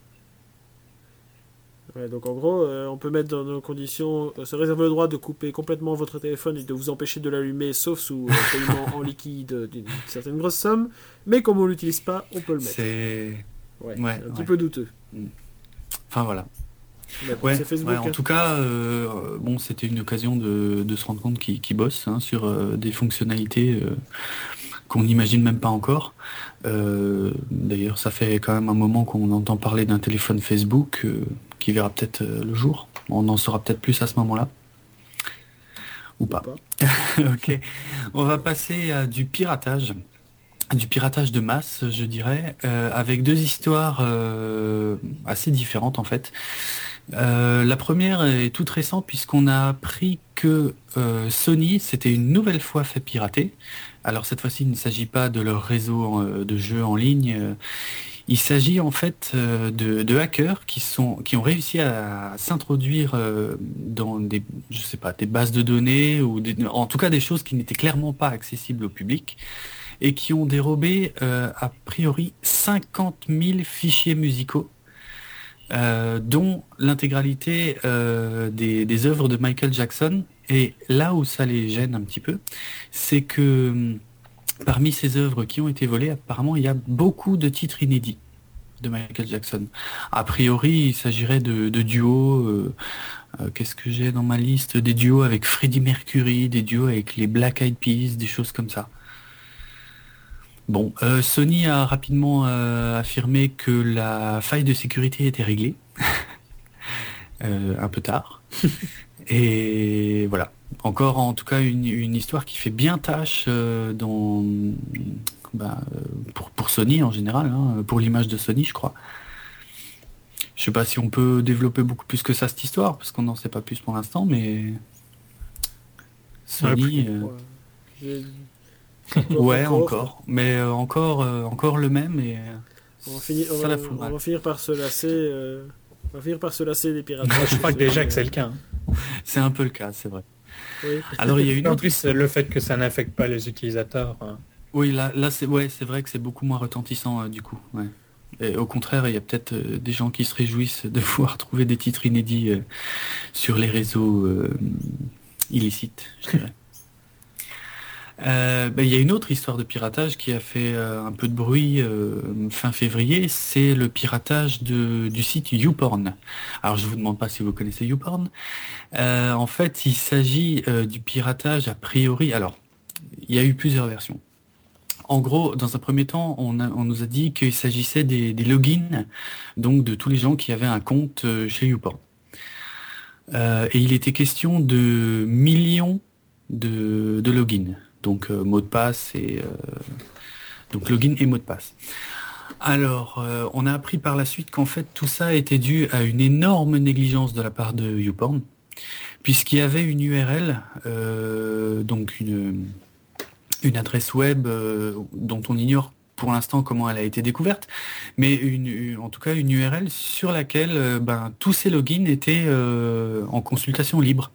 Ouais, donc en gros, euh, on peut mettre dans nos conditions, euh, se réserver le droit de couper complètement votre téléphone et de vous empêcher de l'allumer, sauf sous euh, paiement en liquide d'une certaine grosse somme. Mais comme on l'utilise pas, on peut le mettre. C'est... Ouais, ouais, un petit ouais. peu douteux. Enfin voilà. Mais bon, Ouais, c'est Facebook. ouais, en hein. tout cas, euh, bon, c'était une occasion de, de se rendre compte qu'ils qu'ils bossent hein, sur euh, des fonctionnalités euh, qu'on n'imagine même pas encore. Euh, d'ailleurs, ça fait quand même un moment qu'on entend parler d'un téléphone Facebook euh, qui verra peut-être euh, le jour. On en saura peut-être plus à ce moment-là. Ou pas. Pas. Ok. On va passer à du piratage. Du piratage de masse, je dirais, euh, avec deux histoires euh, assez différentes en fait. Euh, la première est toute récente puisqu'on a appris que euh, Sony s'était une nouvelle fois fait pirater. Alors cette fois-ci, il ne s'agit pas de leur réseau euh, de jeux en ligne. euh, Il s'agit en fait euh, de, de hackers qui sont qui ont réussi à s'introduire euh, dans des je sais pas des bases de données ou des- en tout cas des choses qui n'étaient clairement pas accessibles au public et qui ont dérobé euh, a priori cinquante mille fichiers musicaux, euh, dont l'intégralité euh, des, des œuvres de Michael Jackson. Et là où ça les gêne un petit peu, c'est que hum, parmi ces œuvres qui ont été volées, apparemment, il y a beaucoup de titres inédits de Michael Jackson. A priori, il s'agirait de, de duos. euh, euh, qu'est-ce que j'ai dans ma liste? Des duos avec Freddie Mercury, des duos avec les Black Eyed Peas, des choses comme ça. Bon, euh, Sony a rapidement euh, affirmé que la faille de sécurité était réglée, euh, un peu tard. Et voilà. Encore en tout cas une, une histoire qui fait bien tâche euh, dans, bah, euh, pour, pour Sony en général, hein, pour l'image de Sony, je crois. Je sais pas si on peut développer beaucoup plus que ça cette histoire, parce qu'on n'en sait pas plus pour l'instant, mais Sony, euh, Ouais. J'ai- ouais, encore. encore, mais euh, encore, euh, encore le même, et euh, On va finir, on ça va, la fout on mal. va finir par se lasser. euh, On va finir par se lasser des pirates. Moi, je crois que déjà que c'est le cas. hein. C'est un peu le cas, c'est vrai. Oui. Alors il y a une En autre plus, le fait que ça n'affecte pas les utilisateurs. hein. Oui, là, là c'est ouais, c'est vrai que c'est beaucoup moins retentissant euh, du coup. Ouais. Et au contraire, il y a peut-être euh, des gens qui se réjouissent de pouvoir trouver des titres inédits euh, sur les réseaux euh, illicites, je dirais. Euh, ben, il y a une autre histoire de piratage qui a fait euh, un peu de bruit euh, fin février, c'est le piratage de, du site YouPorn. Alors je vous demande pas si vous connaissez YouPorn. Euh, en fait, il s'agit euh, du piratage a priori. Alors, il y a eu plusieurs versions. En gros, dans un premier temps, on, a- on nous a dit qu'il s'agissait des, des logins, donc de tous les gens qui avaient un compte euh, chez YouPorn. Euh, et il était question de millions de, de logins, donc euh, mot de passe et euh, donc login et mot de passe. Alors, euh, on a appris par la suite qu'en fait tout ça était dû à une énorme négligence de la part de YouPorn, puisqu'il y avait une U R L, euh, donc une une adresse web euh, dont on ignore pour l'instant comment elle a été découverte, mais une, une- en tout cas une U R L sur laquelle euh, ben, tous ces logins étaient euh, en consultation libre.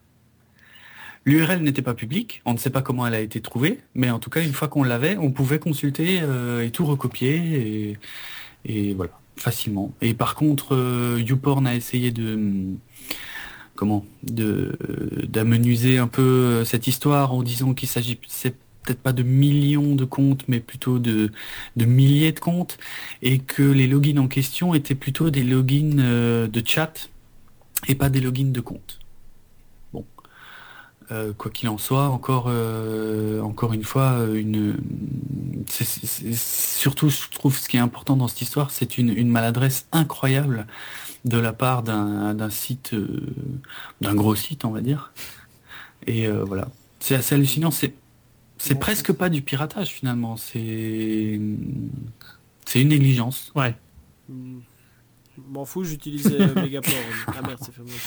L'U R L n'était pas publique, on ne sait pas comment elle a été trouvée, mais en tout cas une fois qu'on l'avait, on pouvait consulter euh, et tout recopier, et, et voilà, facilement. Et par contre, euh, YouPorn a essayé de comment de d'amenuiser un peu euh, cette histoire en disant qu'il s'agit c'est peut-être pas de millions de comptes mais plutôt de de milliers de comptes et que les logins en question étaient plutôt des logins euh, de chat et pas des logins de compte. Bon, Euh, quoi qu'il en soit, encore euh, encore une fois une c'est, c'est- c'est- surtout je trouve ce qui est important dans cette histoire, c'est une une maladresse incroyable de la part d'un d'un site, euh, d'un gros site, on va dire. Et euh, voilà. C'est assez hallucinant. C'est c'est Bon. presque pas du piratage finalement. C'est c'est une négligence. Ouais. Hmm. M'en fous, j'utilisais euh, Megaporn. Ah merde, c'est fermé.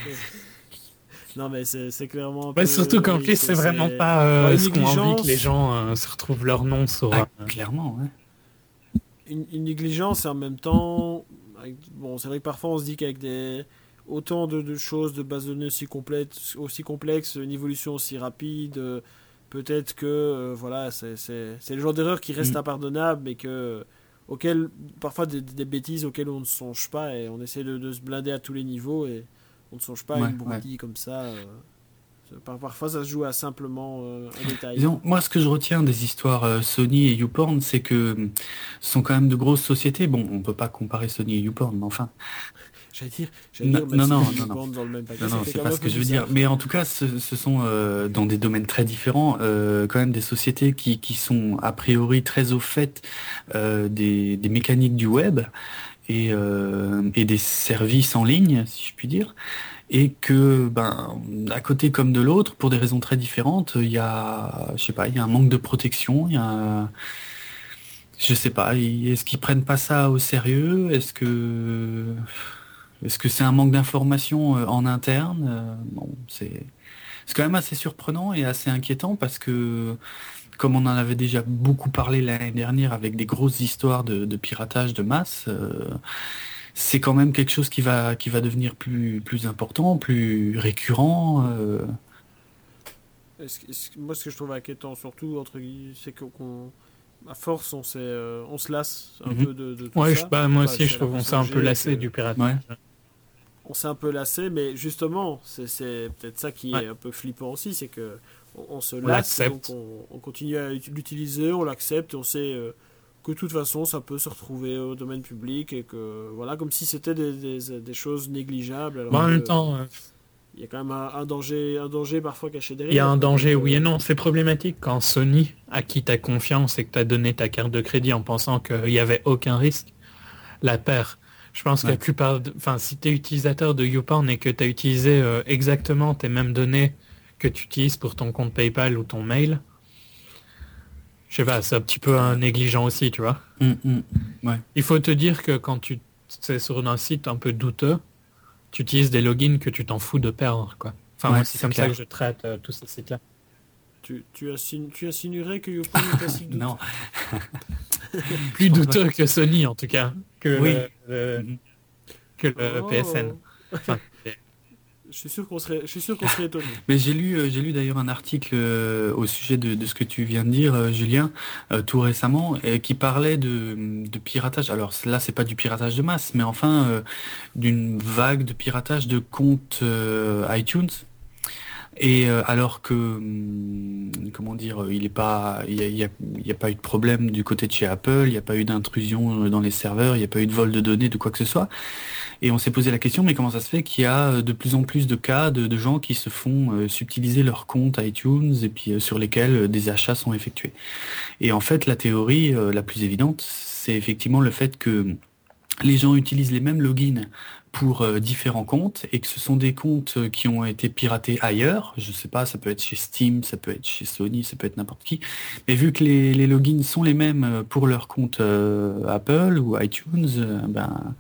Non, mais c'est c'est clairement. un Ouais, peu- surtout qu'en oui, plus, c'est vraiment pas euh, Ouais, une ce qu'on a envie négligence. que les gens euh, se retrouvent leur nom sur. Ah, euh, clairement, ouais. Une, une négligence et en même temps. avec- Bon, c'est vrai que parfois on se dit qu'avec des. Autant de, de choses, de bases de données aussi, complètes, aussi complexes, une évolution aussi rapide, euh, peut-être que euh, voilà, c'est c'est- c'est le genre d'erreur qui reste Mm. impardonnable, mais que auquel parfois des, des bêtises auxquelles on ne songe pas et on essaie de, de se blinder à tous les niveaux et on ne songe pas à Ouais, une broutille comme ça. euh, c'est- par- parfois ça se joue à simplement euh, un détail. Disons, moi, ce que je retiens des histoires euh, Sony et YouPorn, c'est que hum, ce sont quand même de grosses sociétés. Bon, on peut pas comparer Sony et YouPorn, mais enfin. J'allais dire, j'allais Non, dire non, non, Maxime et non, non. YouPorn dans le même paquet. Non, Ça non, fait c'est quand pas même ce un que peu je veux dire. bizarre. Mais en tout cas, ce, ce sont euh, dans des domaines très différents, euh, quand même des sociétés qui, qui sont a priori très au fait euh, des, des mécaniques du web et, euh, et des services en ligne, si je puis dire. Et que, ben, à côté comme de l'autre, pour des raisons très différentes, il y a, je sais pas, il y a un manque de protection, il y a, je sais pas, est-ce qu'ils prennent pas ça au sérieux? Est-ce que, est-ce que c'est un manque d'information euh, en interne? Euh, Bon, c'est, c'est quand même assez surprenant et assez inquiétant parce que, comme on en avait déjà beaucoup parlé l'année dernière avec des grosses histoires de, de piratage de masse, euh, c'est quand même quelque chose qui va, qui va devenir plus, plus important, plus récurrent. euh. Est-ce que- est-ce que- moi, ce que je trouve inquiétant, surtout, entre guillemets, c'est que- qu'on, à force, on, s'est, euh, on se lasse un Mhm. peu de, de tout Ouais, je, ça. bah, moi Enfin, aussi, je c'est trouve qu'on l'impression s'est un que peu j'ai lassé que du Ouais. piratage. on s'est un peu lassé, mais justement, c'est, c'est peut-être ça qui Ouais. est un peu flippant aussi, c'est que on, on se On lasse, et donc l'accepte. on, on continue à ut- l'utiliser, on l'accepte, et on sait euh, que de toute façon, ça peut se retrouver au domaine public, et que voilà, comme si c'était des, des, des choses négligeables, alors Bon, en que même temps, euh, il y a quand même un, un danger, un danger parfois caché il y a derrière. un quoi. danger, Donc, oui et euh, non. C'est problématique quand Sony, à qui tu as confiance et que tu as donné ta carte de crédit en pensant qu'il n'y avait aucun risque, la perd. Je pense que la Ouais. plupart, de- enfin, si tu es utilisateur de YouPorn et que tu as utilisé euh, exactement tes mêmes données que tu utilises pour ton compte PayPal ou ton mail, je sais pas, c'est un petit peu un négligent aussi, tu vois. Hum, hum. Ouais. Il faut te dire que quand tu c'est sur un site un peu douteux, tu utilises des logins que tu t'en fous de perdre, quoi. Enfin, Ouais, moi, c'est c'est comme ça clair. que je traite euh, tous ces sites-là. tu, tu, assinu- tu insinuerais que YouPorn est un site douteux. Non. Plus Je pense douteux que Sony, en tout cas, que Oui. le, le- Mhm. que le P S N. Oh. Enfin, Je suis sûr qu'on serait, je suis sûr qu'on serait étonné. Mais j'ai lu, euh, j'ai lu d'ailleurs un article euh, au sujet de, de ce que tu viens de dire, euh, Julien, euh, tout récemment, et qui parlait de, de piratage. Alors là, c'est pas du piratage de masse, mais enfin euh, d'une vague de piratage de comptes euh, iTunes. Et euh, alors que, hum, comment dire, il est pas, il y a, il y a- il y a pas eu de problème du côté de chez Apple, il n'y a pas eu d'intrusion dans les serveurs, il n'y a pas eu de vol de données, de quoi que ce soit. Et on s'est posé la question, mais comment ça se fait qu'il y a euh, de plus en plus de cas de, de gens qui se font euh, subtiliser leur compte iTunes et puis euh, sur lesquels euh, des achats sont effectués. Et en fait, la théorie euh, la plus évidente, c'est effectivement le fait que les gens utilisent les mêmes logins pour euh, différents comptes et que ce sont des comptes euh, qui ont été piratés ailleurs. Je sais pas, ça peut être chez Steam, ça peut être chez Sony, ça peut être n'importe qui. Mais vu que les, les logins sont les mêmes euh, pour leur compte euh, Apple ou iTunes, euh, ben,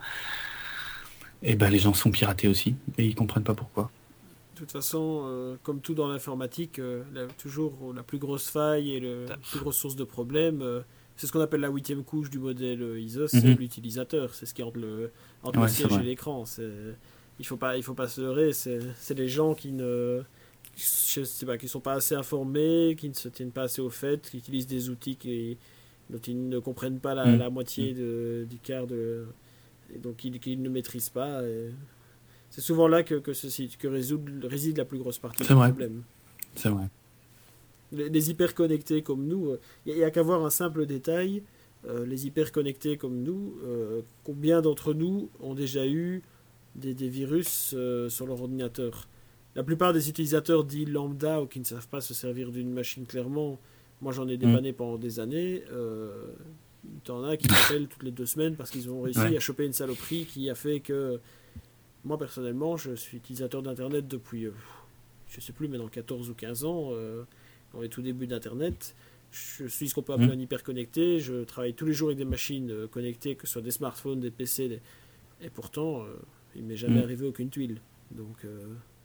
et ben les gens sont piratés aussi et ils comprennent pas pourquoi. De toute façon, euh, comme tout dans l'informatique, euh, la- toujours la plus grosse faille et le- la plus grosse source de problème, euh, c'est ce qu'on appelle la huitième couche du modèle euh, I S O, c'est Mhm. l'utilisateur. C'est ce qui est entre le, entre Ouais, le c'est siège vrai. et l'écran. C'est- Il faut pas, il faut pas se leurrer. C'est c'est les gens qui ne, je sais pas, qui sont pas assez informés, qui ne se tiennent pas assez au fait, qui utilisent des outils qui, dont ils ne comprennent pas la, Mhm. la moitié de- du quart de, et donc ils, qu'ils ne maîtrisent pas. et C'est souvent là que, que, ceci, que résout- réside la plus grosse partie C'est du vrai. problème. C'est vrai. Les, les hyperconnectés comme nous, il n'y a, a qu'à voir un simple détail. euh, les hyperconnectés comme nous, euh, combien d'entre nous ont déjà eu des, des virus euh, sur leur ordinateur? La plupart des utilisateurs dits lambda ou qui ne savent pas se servir d'une machine clairement, moi j'en ai dépanné pendant des années. Euh, T'en as qui m'appellent toutes les deux semaines parce qu'ils ont réussi Ouais. à choper une saloperie qui a fait que moi personnellement je suis utilisateur d'internet depuis euh, je sais plus maintenant quatorze ou quinze ans, euh, dans les tout débuts d'internet. Je suis ce qu'on peut appeler Mm. un hyperconnecté, je travaille tous les jours avec des machines euh, connectées, que ce soit des smartphones, des P C, des- et pourtant euh, il m'est jamais Mm. arrivé aucune tuile. Donc euh,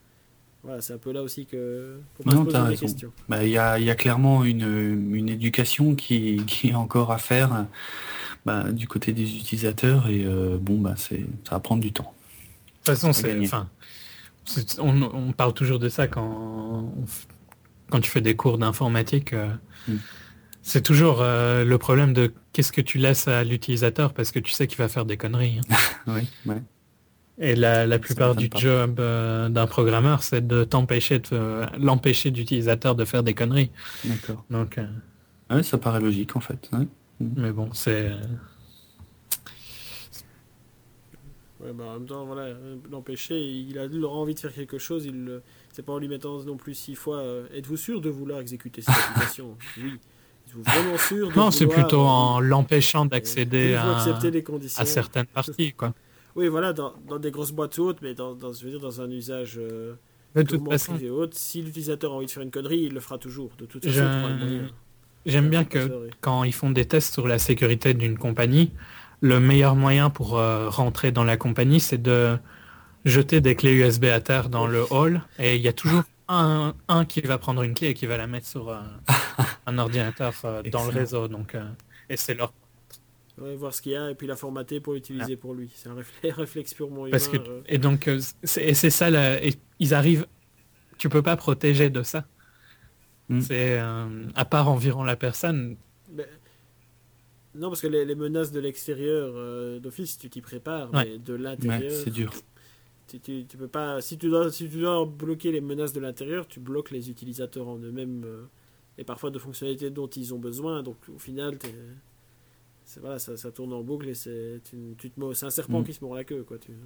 voilà, c'est un peu là aussi que qu'on peut se Non, poser t'as des raison. questions. Bah, il y a, il y a clairement une, une éducation qui, qui est encore à faire euh, bah, du côté des utilisateurs et euh, bon, bah, c'est, ça va prendre du temps. de toute façon, C'est c'est, gagné. enfin, c'est- on, on parle toujours de ça quand, on f- quand tu fais des cours d'informatique. euh, Mm. C'est toujours euh, le problème de qu'est-ce que tu laisses à l'utilisateur parce que tu sais qu'il va faire des conneries, hein. Oui, ouais. Et la, la plupart m'étonne du pas. job euh, d'un programmeur, c'est de t'empêcher de euh, l'empêcher d'utilisateur de faire des conneries. D'accord. Donc, euh, Ouais, ça paraît logique en fait. Ouais. mais bon, c'est Ouais, bah, en même temps, voilà, l'empêcher, il a leur envie de faire quelque chose, il le... c'est pas en lui mettant non plus six fois euh, êtes-vous sûr de vouloir exécuter cette application? Oui. Êtes-vous vraiment sûr de Non, c'est vouloir plutôt euh, en oui. l'empêchant Et d'accéder voulez-vous accepter à, les à conditions? certaines parties, quoi. Oui, voilà, dans, dans des grosses boîtes hautes, mais dans, dans, je veux dire, dans un usage euh, De toute purement façon, privé haute, si l'utilisateur a envie de faire une connerie, il le fera toujours. De toute façon, il trouvera le je, moyen. j'aime bien Faut pas se que leurrer. quand ils font des tests sur la sécurité d'une compagnie, le meilleur moyen pour euh, rentrer dans la compagnie, c'est de jeter des clés U S B à terre dans Oui. le hall, et il y a toujours un, un qui va prendre une clé et qui va la mettre sur euh, un ordinateur euh, dans le Excellent. réseau. Donc, euh, et c'est leur... Ouais, voir ce qu'il y a et puis la formater pour l'utiliser pour lui. C'est un réflexe, réflexe purement humain. Parce que, euh. et donc, euh, c'est, et c'est ça, là, et ils arrivent, tu peux pas protéger de ça. Mm. C'est, euh, à part environ la personne, Mais- non, parce que les, les menaces de l'extérieur euh, d'office, tu t'y prépares, Ouais. mais de Ouais, l'intérieur, c'est dur. tu, tu, tu peux pas. Si tu dois, si tu dois bloquer les menaces de l'intérieur, tu bloques les utilisateurs en eux-mêmes euh, et parfois de fonctionnalités dont ils ont besoin. Donc au final, t'es- c'est voilà, ça, ça tourne en boucle et c'est tu, tu te mords- c'est un serpent Mm. qui se mord la queue, quoi. Tu...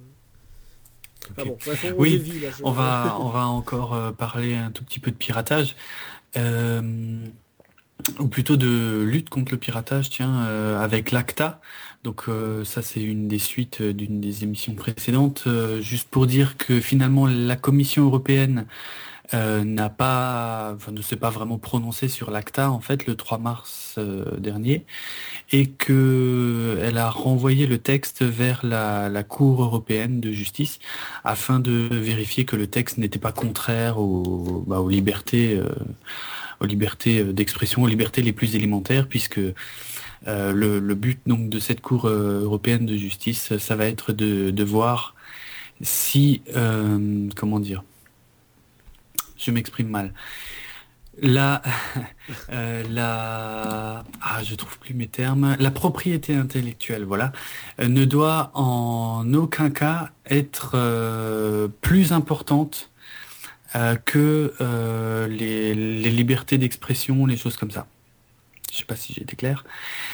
Ah Ok. bon, bref, on, on Oui, dévie, là. je- On va, on va encore euh, parler un tout petit peu de piratage. Euh, ou plutôt de lutte contre le piratage, tiens, euh, avec l'ACTA. Donc euh, ça, c'est une des suites euh, d'une des émissions précédentes. Euh, juste pour dire que finalement, la Commission européenne euh, n'a pas, enfin, ne s'est pas vraiment prononcée sur l'ACTA en fait le trois mars euh, dernier, et que elle a renvoyé le texte vers la, la Cour européenne de justice afin de vérifier que le texte n'était pas contraire aux, bah, aux libertés. Euh, aux libertés d'expression, aux libertés les plus élémentaires, puisque euh, le, le but donc de cette Cour euh, européenne de justice, ça va être de, de voir si, euh, comment dire, je m'exprime mal. La, euh, la, ah, je trouve plus mes termes. La propriété intellectuelle, voilà, euh, ne doit en aucun cas être euh, plus importante euh, que euh, les, les libertés d'expression, les choses comme ça. Je sais pas si j'ai été clair.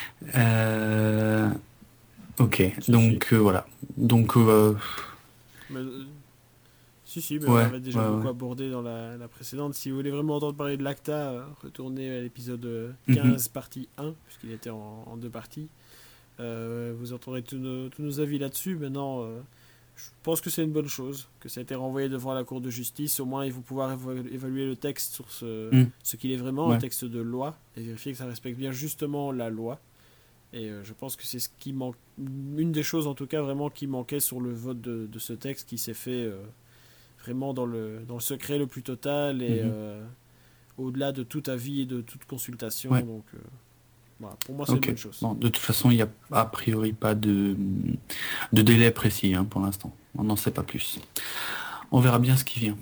Euh, ok, Si, donc euh, voilà. Donc euh, Mais, euh, si, si, mais ouais, on avait déjà ouais, beaucoup ouais. abordé dans la, la précédente. Si vous voulez vraiment entendre parler de l'ACTA, euh, retournez à l'épisode euh, Mhm. quinze, partie un, puisqu'il était en, en deux parties. Euh, vous entendrez tous nos, tous nos avis là-dessus. Maintenant, euh, je pense que c'est une bonne chose que ça a été renvoyé devant la Cour de justice. Au moins, ils vont pouvoir éva- évaluer le texte sur ce, Mm. ce qu'il est vraiment, Ouais. un texte de loi, et vérifier que ça respecte bien justement la loi. Et euh, je pense que c'est ce qui manque, une des choses en tout cas vraiment qui manquait sur le vote de, de ce texte qui s'est fait euh, vraiment dans le, dans le secret le plus total et Mhm. euh, au-delà de tout avis et de toute consultation. Ouais. Donc euh, voilà, pour moi c'est Ok. une bonne chose. Bon, de toute façon, il n'y a a priori pas de, de délai précis hein, pour l'instant. On n'en sait pas plus. On verra bien ce qui vient.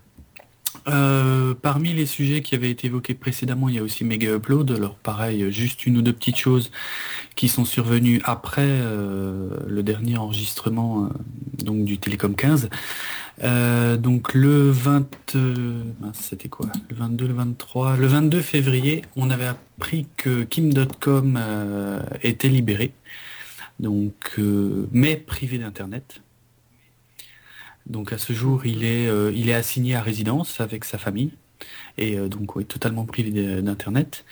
Euh, parmi les sujets qui avaient été évoqués précédemment, il y a aussi Mega Upload. Alors pareil, juste une ou deux petites choses qui sont survenues après euh, le dernier enregistrement euh, donc du Télécom quinze. Euh, donc le vingt, euh, mince, c'était quoi? Le vingt-deux, le vingt-trois, le vingt-deux février, on avait appris que Kim point com euh, était libéré, donc euh, mais privé d'internet. Donc à ce jour, il est, euh, il est assigné à résidence avec sa famille et euh, donc oui, totalement privé de- d'internet.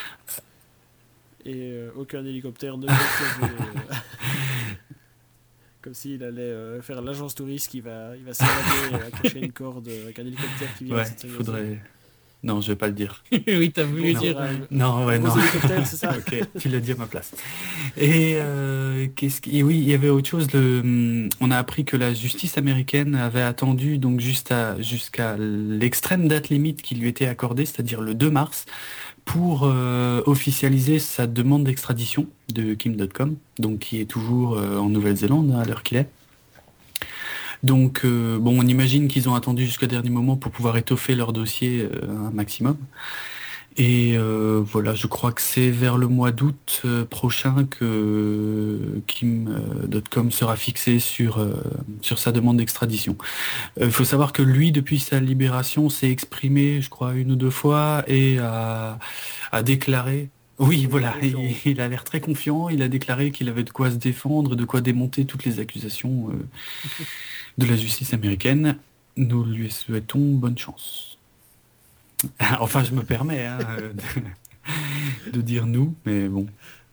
Et euh, aucun hélicoptère ne peut sauver, euh, comme s'il allait euh, faire l'agence touriste qui va, il va s'évader et accrocher une corde avec un hélicoptère qui vient. Ouais, de cette faudrait. Non, je vais pas le dire. oui, t'as voulu Bon, dire. ça va, Non, ouais, gros non. hélicoptère, c'est ça. Ok, tu l'as dit à ma place. Et euh, qu'est-ce qui... et oui, il y avait autre chose. Le... hum, On a appris que la justice américaine avait attendu donc juste à... jusqu'à l'extrême date limite qui lui était accordée, c'est-à-dire le deux mars, pour euh, officialiser sa demande d'extradition de Kim point com, donc qui est toujours euh, en Nouvelle-Zélande hein, à l'heure qu'il est. Donc euh, bon, on imagine qu'ils ont attendu jusqu'au dernier moment pour pouvoir étoffer leur dossier euh, un maximum. Et euh, voilà, je crois que c'est vers le mois d'août euh, prochain que Kim point com sera fixé sur, euh, sur sa demande d'extradition. Il faut savoir que lui, depuis sa libération, s'est exprimé, je crois, une ou deux fois et a, a déclaré Oui, Il est voilà, confiant. il, il a l'air très confiant, il a déclaré qu'il avait de quoi se défendre, de quoi démonter toutes les accusations euh, de la justice américaine. Nous lui souhaitons bonne chance. Enfin, je me permets hein, euh, de, de dire nous, mais bon.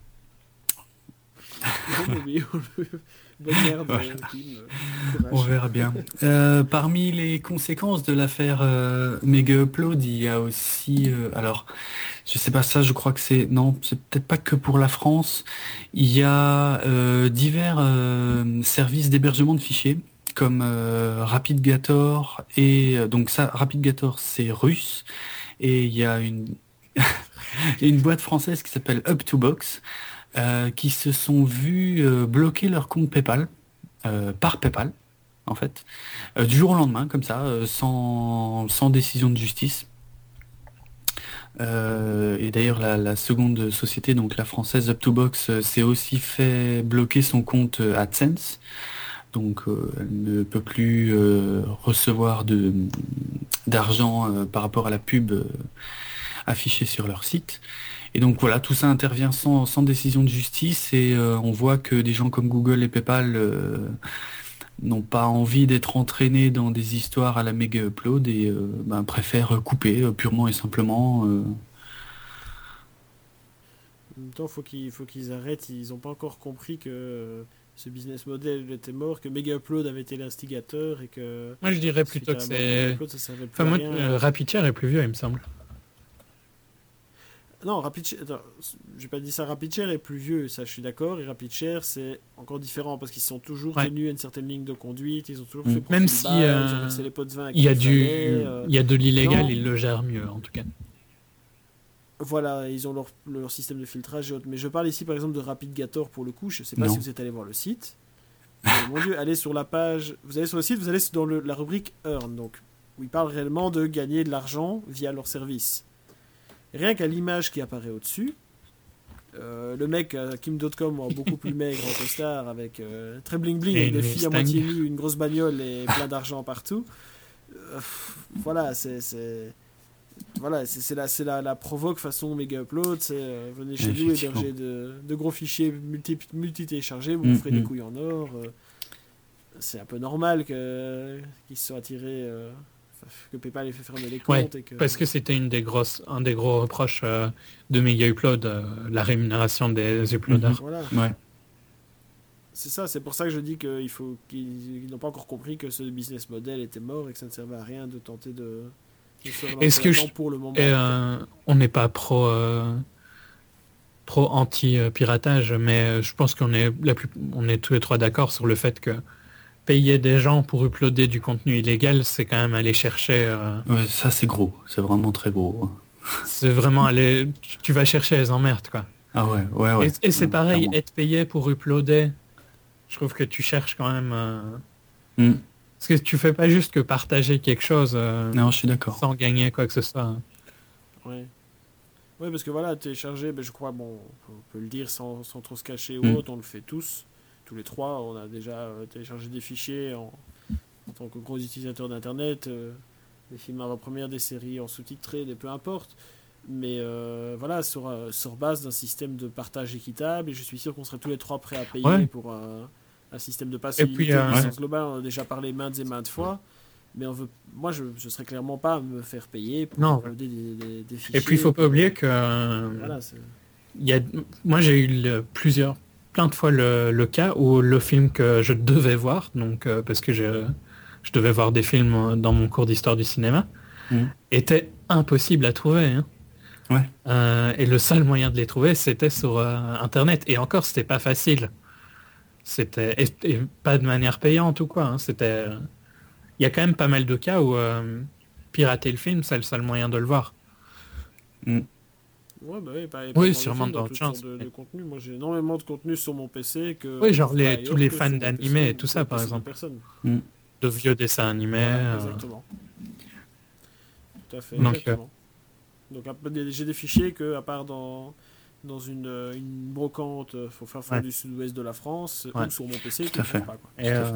Non, mais oui, bonne merde, Voilà. euh, Kim. euh, On Courage. verra bien. Euh, parmi les conséquences de l'affaire euh, Mega Upload, il y a aussi, euh, alors, je sais pas ça, je crois que c'est, non, c'est peut-être pas que pour la France. Il y a euh, divers euh, services d'hébergement de fichiers comme euh, RapidGator et euh, donc ça, RapidGator c'est russe et il y a une une boîte française qui s'appelle Up2Box euh, qui se sont vus euh, bloquer leur compte PayPal euh, par PayPal en fait, euh, du jour au lendemain, comme ça, euh, sans, sans décision de justice. Euh, et d'ailleurs, la, la seconde société, donc la française Up2Box, euh, s'est aussi fait bloquer son compte euh, AdSense. Donc, euh, elle ne peut plus euh, recevoir de, d'argent euh, par rapport à la pub euh, affichée sur leur site. Et donc voilà, tout ça intervient sans, sans décision de justice et euh, on voit que des gens comme Google et PayPal euh, n'ont pas envie d'être entraînés dans des histoires à la méga upload et euh, ben, préfèrent couper euh, purement et simplement. euh. En même temps, faut qu'ils faut qu'ils arrêtent. Ils n'ont pas encore compris que euh, ce business model était mort, que Mega Upload avait été l'instigateur et que Moi, je dirais suite plutôt à que la mort de Mega c'est... Upload, ça servait plus Enfin, à moi, rien. euh, RapidShare est plus vieux, il me semble. Non, RapidShare, attends, j'ai pas dit ça. RapidShare est plus vieux, ça je suis d'accord. Et RapidShare c'est encore différent parce qu'ils sont toujours Ouais. tenus à une certaine ligne de conduite. Ils ont toujours Mm. fait Même profil si, bas, euh, ils ont versé les pots de vin à qui Il y a il du, fallait, euh, il y a de l'illégal, non. ils le gèrent mieux, en tout cas. Voilà, ils ont leur, leur système de filtrage et autres. Mais je parle ici par exemple de RapidGator pour le coup. Je sais pas Non. si vous êtes allé voir le site. Mais mon dieu, allez sur la page. Vous allez sur le site, vous allez dans le- la rubrique Earn, donc où ils parlent réellement de gagner de l'argent via leur service. Rien qu'à l'image qui apparaît au-dessus, euh, le mec euh, Kim dot com, beaucoup plus maigre en costard, avec euh, très bling bling, Et avec des une filles à Mustang. moitié nues, une grosse bagnole et plein d'argent partout. Euh, pff, voilà, c'est. c'est- Voilà, c'est c'est la, c'est la, la provoque façon méga upload. C'est euh, venez chez nous, Effectivement. héberger de, de gros fichiers multi, multi-téléchargés, vous Mm, vous ferez des mm. couilles en or. euh, c'est un peu normal que, qu'ils se soient attirés, euh, que PayPal ait fait fermer les Ouais, comptes. Et que, parce que c'était une des grosses, un des gros reproches euh, de Mega Upload, euh, la rémunération des uploaders. Voilà, Ouais. c'est ça, c'est pour ça que je dis qu'il faut qu'ils, qu'ils n'ont pas encore compris que ce business model était mort et que ça ne servait à rien de tenter de, de se relancer Est-ce que là-dedans je- pour le moment. Et, euh, on n'est pas pro, euh, pro anti-piratage, mais euh, je pense qu'on est, la plus, on est tous les trois d'accord sur le fait que payer des gens pour uploader du contenu illégal, c'est quand même aller chercher... euh, Ouais, ça c'est gros, c'est vraiment très gros. c'est vraiment aller... Tu tu vas chercher les emmerdes, quoi. Ah ouais, ouais, ouais. Et, et c'est Mm, pareil, clairement. être payé pour uploader, je trouve que tu cherches quand même... euh, Mm. Parce que tu fais pas juste que partager quelque chose euh, Non, je suis d'accord. sans gagner quoi que ce soit. Ouais. Ouais, parce que voilà, télécharger, ben, je crois, bon, on peut le dire sans, sans trop se cacher ou Mm. autre, on le fait tous. Tous les trois, on a déjà euh, téléchargé des fichiers en, en tant que gros utilisateurs d'Internet, euh, des films avant-première, des séries en sous-titré, des peu importe. Mais euh, voilà, sur, euh, sur base d'un système de partage équitable, et je suis sûr qu'on serait tous les trois prêts à payer Ouais. pour un, un système de passe Et puis, illimité, euh, de licence ouais. globale, on en a déjà parlé maintes et maintes fois. Mais on veut, moi, je ne serais clairement pas à me faire payer pour Non. uploader des, des, des fichiers. Et puis il faut pas oublier que euh, Voilà, c'est... il y a, moi j'ai eu le- plusieurs, plein de fois le, le cas où le film que je devais voir, donc euh, parce que je, je devais voir des films dans mon cours d'histoire du cinéma, Mm. était impossible à trouver. Hein. Ouais. Euh, et le seul moyen de les trouver, c'était sur euh, Internet. Et encore, c'était pas facile. C'était et, et pas de manière payante ou quoi. Hein. C'était, il y a quand même pas mal de cas où euh, pirater le film, c'est le seul moyen de le voir. Mm. Ouais, bah oui, pareil, Oui, pas sûrement dans dans toutes d'autres sortes choses, de, mais- de contenu. Moi, j'ai énormément de contenu sur mon P C que. Oui, genre les- par ailleurs tous les que fans sur mon d'animé P C et tout ou ça, sur par le P C de exemple. personne. Mm. De vieux dessins animés. Voilà, euh, exactement. Tout à fait. Donc, exactement. Donc, un peu des- j'ai des fichiers que, à part dans, dans une, euh, une brocante, euh, faut faire faire Ouais. du sud-ouest de la France, Ouais. ou sur mon P C, Tout que à je trouve fait. pas, quoi. Et, Tout à euh,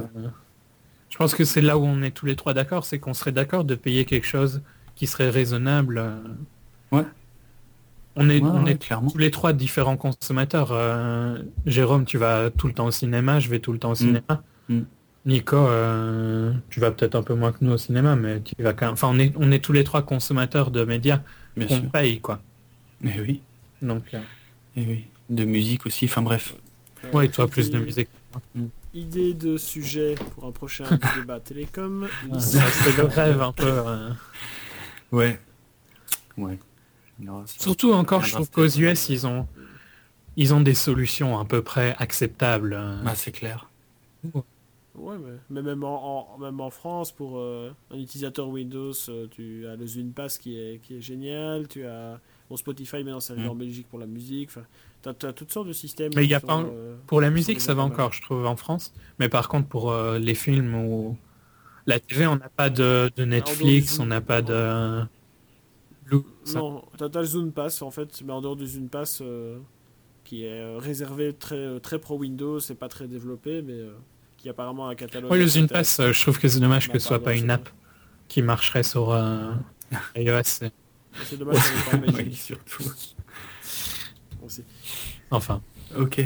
je pense que c'est là où on est tous les trois d'accord, c'est qu'on serait d'accord de payer quelque chose qui serait raisonnable. euh, Ouais. On est, Ouais, on ouais, est clairement. tous les trois différents consommateurs. Euh, Jérôme, tu vas tout le temps au cinéma, je vais tout le temps au cinéma. Mm. Nico, euh, tu vas peut-être un peu moins que nous au cinéma, mais tu vas quand même... Enfin, on est, on est tous les trois consommateurs de médias Bien qu'on sûr. paye, quoi. Mais oui, Donc, euh, et oui. De musique aussi, enfin bref. Euh, ouais, toi, quelques plus de musique. Idées de sujets pour un prochain débat télécom. Ah, ça, c'est le rêve un peu. euh. Ouais. Ouais. Non, ça Surtout encore, je viendra trouve qu'aux peut-être. U S, ils ont, ils ont des solutions à peu près acceptables. euh. Bah, c'est clair. Ouais, mais, mais même, en, en- même en France, pour euh, un utilisateur Windows, euh, tu as le Zune Pass qui est, qui est génial. Tu as bon, Spotify, maintenant c'est arrivé Mm. en Belgique pour la musique. Enfin, tu as, toutes sortes de systèmes Mais il qui y a sont, pas... euh, Pour la qui sont musique, déjà ça va pas mal. encore, je trouve, en France. Mais par contre, pour euh, les films ou la T V, on n'a pas de, de En dehors du Netflix, on Zune, n'a pas en- de... Blue, ça. non, tu as, le Zune Pass en fait, mais en dehors du Zune Pass, euh, qui est euh, réservé très, très pro Windows, c'est pas très développé, mais euh, qui a apparemment un catalogue Oui, le assez Zune Pass, euh, intéressant. je trouve que c'est dommage Mais que ce soit pardon, pas c'est une app qui marcherait sur euh, iOS. c'est- c'est dommage qu'on n'est pas en Oui, Belgique. surtout. Aussi. Enfin, Ok.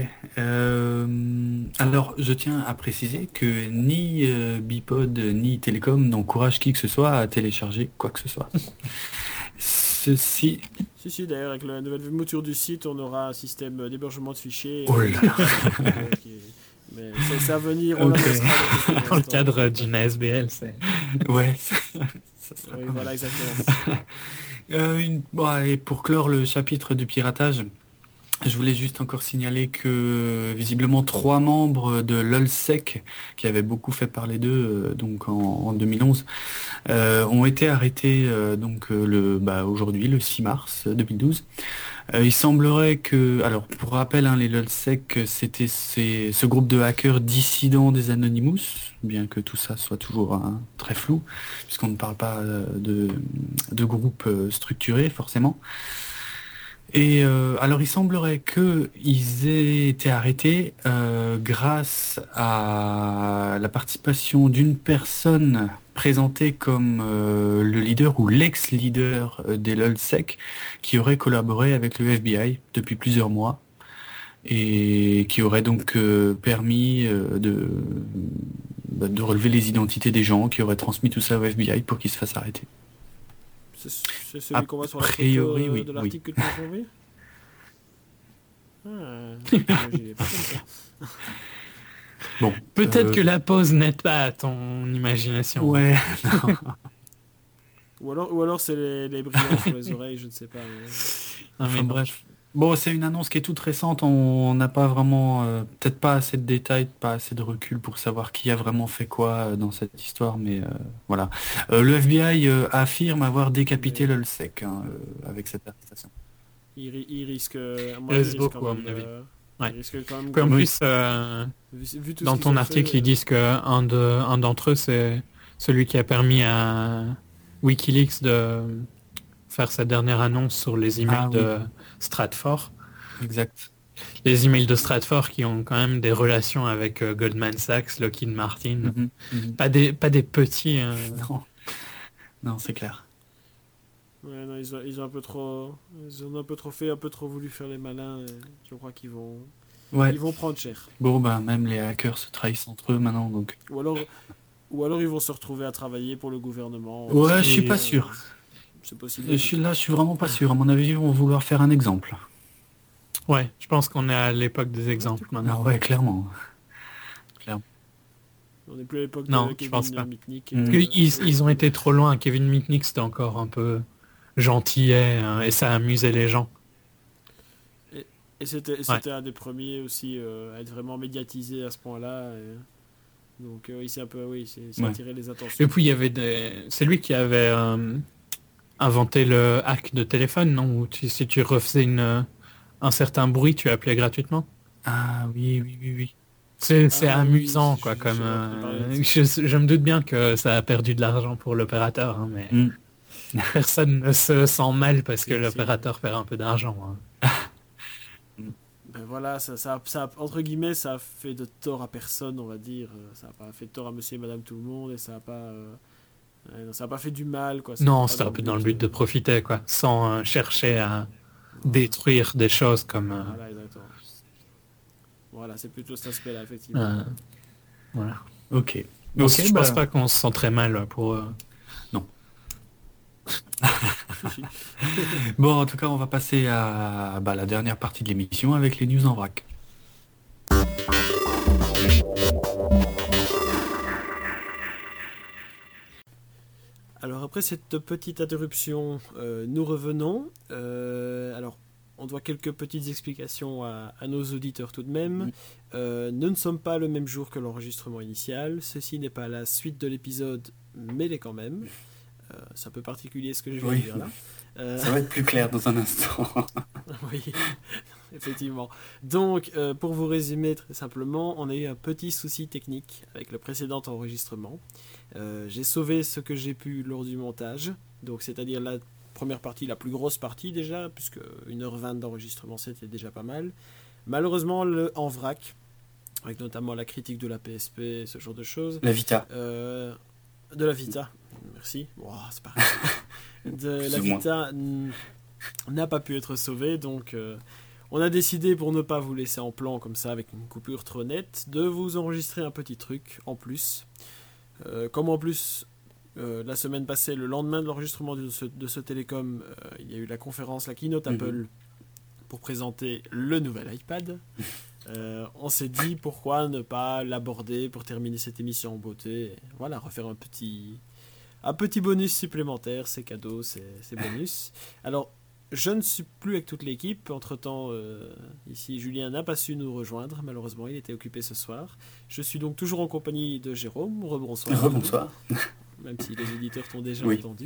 Euh, alors, je tiens à préciser que ni euh, Bipod ni Télécom n'encouragent qui que ce soit à télécharger quoi que ce soit. Ceci... Si, si, d'ailleurs, avec la nouvelle mouture du site, on aura un système d'hébergement de fichiers. Oh euh, là. qui est- Mais c'est c'est à venir, on Ok. l'annoncera dans quelques dans le instants. cadre d'une A S B L, c'est... Ouais, ça, ça sera Oui, pas voilà, mal. exactement. Euh, une- bon, et pour clore le chapitre du piratage, je voulais juste encore signaler que visiblement trois membres de l'Olsec, qui avaient beaucoup fait parler d'eux euh, donc en, en deux mille onze, euh, ont été arrêtés euh, donc euh, le bah, aujourd'hui, le six mars deux mille douze. Euh, il semblerait que, alors pour rappel, hein, les LOLsec, c'était ces- ce groupe de hackers dissidents des Anonymous, bien que tout ça soit toujours hein, très flou, puisqu'on ne parle pas euh, de, de groupe euh, structuré forcément. Et euh, alors il semblerait qu'ils aient été arrêtés euh, grâce à la participation d'une personne présentée comme euh, le leader ou l'ex-leader euh, des LOLsec qui aurait collaboré avec le F B I depuis plusieurs mois et qui aurait donc euh, permis euh, de, bah, de relever les identités des gens, qui aurait transmis tout ça au F B I pour qu'ils se fassent arrêter. C'est c'est celui A qu'on voit sur la photo priori, euh, oui, de oui. l'article que tu m'as envoyé. Ah, j'imaginais pas comme ça. Bon, Peut-être euh, que la pause n'aide pas à ton imagination. ouais, non. Ou alors, ou alors c'est les, les brillants sur les oreilles, je ne sais pas. mais- Ah, mais Enfin non. bref. Bon, c'est une annonce qui est toute récente. On n'a pas vraiment, euh, peut-être pas assez de détails, pas assez de recul pour savoir qui a vraiment fait quoi euh, dans cette histoire, mais euh, voilà. Euh, le F B I euh, affirme avoir décapité Mais- l'Olsec hein, euh, avec cette arrestation. Il, ri- il risque. à mon Il avis, reste il risque beaucoup, quand à même, mon avis. euh, Ouais. Il risque quand même. Puis en Oui. plus, euh, vu, vu tout ce dans qu'ils ton ont article, fait, ils disent que un de, un d'entre eux, c'est celui qui a permis à WikiLeaks de faire sa dernière annonce sur les emails Ah oui, de Stratfor. exact. Les emails de Stratfor qui ont quand même des relations avec euh, Goldman Sachs, Lockheed Martin. Mhm, mhm. Pas des, pas des petits. euh, Non, non, c'est clair. ouais, non, ils, ont, ils ont un peu trop, ils ont un peu trop fait, un peu trop voulu faire les malins. Et je crois qu'ils vont, Ouais. ils vont prendre cher. Bon, bah même les hackers se trahissent entre eux maintenant, donc. Ou alors, ou alors ils vont se retrouver à travailler pour le gouvernement. Ouais, C'est- je suis pas euh, sûr. C'est possible. Je suis là, je suis vraiment pas sûr. À mon avis, ils vont vouloir faire un exemple. Ouais, je pense qu'on est à l'époque des exemples maintenant. Ah ouais, clairement. On n'est plus à l'époque Non, de je Kevin pense pas. Mitnick. Mm. euh, Parce que ils, ils ont été trop loin. Kevin Mitnick, c'était encore un peu gentillet hein, et ça amusait les gens. Et c'était et c'était un des premiers aussi euh, à être vraiment médiatisé à ce point-là. et- Donc euh, il s'est un peu, oui, il s'est il s'est Ouais. attiré les attentions. Et puis il y avait des... C'est lui qui avait euh, inventé le hack de téléphone, non? Où tu- si tu refaisais une, un certain bruit, tu appelais gratuitement. Ah oui, oui, oui, oui. C'est c'est Ah oui, amusant, je- quoi. je- Comme j'ai entendu parler de euh, je, je me doute bien que ça a perdu de l'argent pour l'opérateur, hein, mais Mm. personne ne se sent mal parce que C'est- l'opérateur perd un peu d'argent. hein. Ben voilà, ça, ça, ça, entre guillemets, ça a fait de tort à personne, on va dire. Euh, Ça n'a pas fait de tort à monsieur et madame tout le monde et ça n'a pas, euh, ouais, non, ça a pas fait du mal, quoi. C'était Non, pas c'était un peu dans le but de euh, profiter, quoi, sans euh, chercher à, détruire des choses comme... euh, Voilà, exactement. Voilà, c'est plutôt cet aspect-là, effectivement. euh, voilà. Ok. Donc, Ok, je bah, pense pas qu'on se sent très mal pour... euh, Bon, en tout cas, on va passer à bah, la dernière partie de l'émission avec les news en vrac. Alors après cette petite interruption, euh, nous revenons. Euh, alors, on doit quelques petites explications à, à nos auditeurs tout de même. Oui. Euh, nous ne sommes pas le même jour que l'enregistrement initial. Ceci n'est pas la suite de l'épisode, mais l'est quand même. Euh, c'est un peu particulier ce que je viens Oui. de dire là. Euh, Ça va être plus clair dans un instant. Oui, effectivement. Donc, euh, pour vous résumer très simplement, on a eu un petit souci technique avec le précédent enregistrement. Euh, j'ai sauvé ce que j'ai pu lors du montage, donc c'est-à-dire la première partie, la plus grosse partie déjà, puisque une heure vingt d'enregistrement c'était déjà pas mal. Malheureusement, le en vrac, avec notamment la critique de la P S P, ce genre de choses, La Vita. euh, de la Vita, merci. Wow, c'est pareil. De la Plus ou moins. Vita n- n'a pas pu être sauvée, donc euh, on a décidé, pour ne pas vous laisser en plan comme ça avec une coupure trop nette, de vous enregistrer un petit truc en plus. Euh, comme en plus, euh, la semaine passée, le lendemain de l'enregistrement de ce, de ce télécom, euh, il y a eu la conférence, la keynote Mhm. Apple, pour présenter le nouvel iPad. Euh, on s'est dit pourquoi ne pas l'aborder pour terminer cette émission en beauté. Et voilà, refaire un petit, un petit bonus supplémentaire, c'est cadeau, c'est, c'est bonus. Alors, je ne suis plus avec toute l'équipe. Entre-temps, euh, ici, Julien n'a pas su nous rejoindre. Malheureusement, il était occupé ce soir. Je suis donc toujours en compagnie de Jérôme. Rebonsoir. Rebonsoir. Même si les auditeurs t'ont déjà Oui. entendu.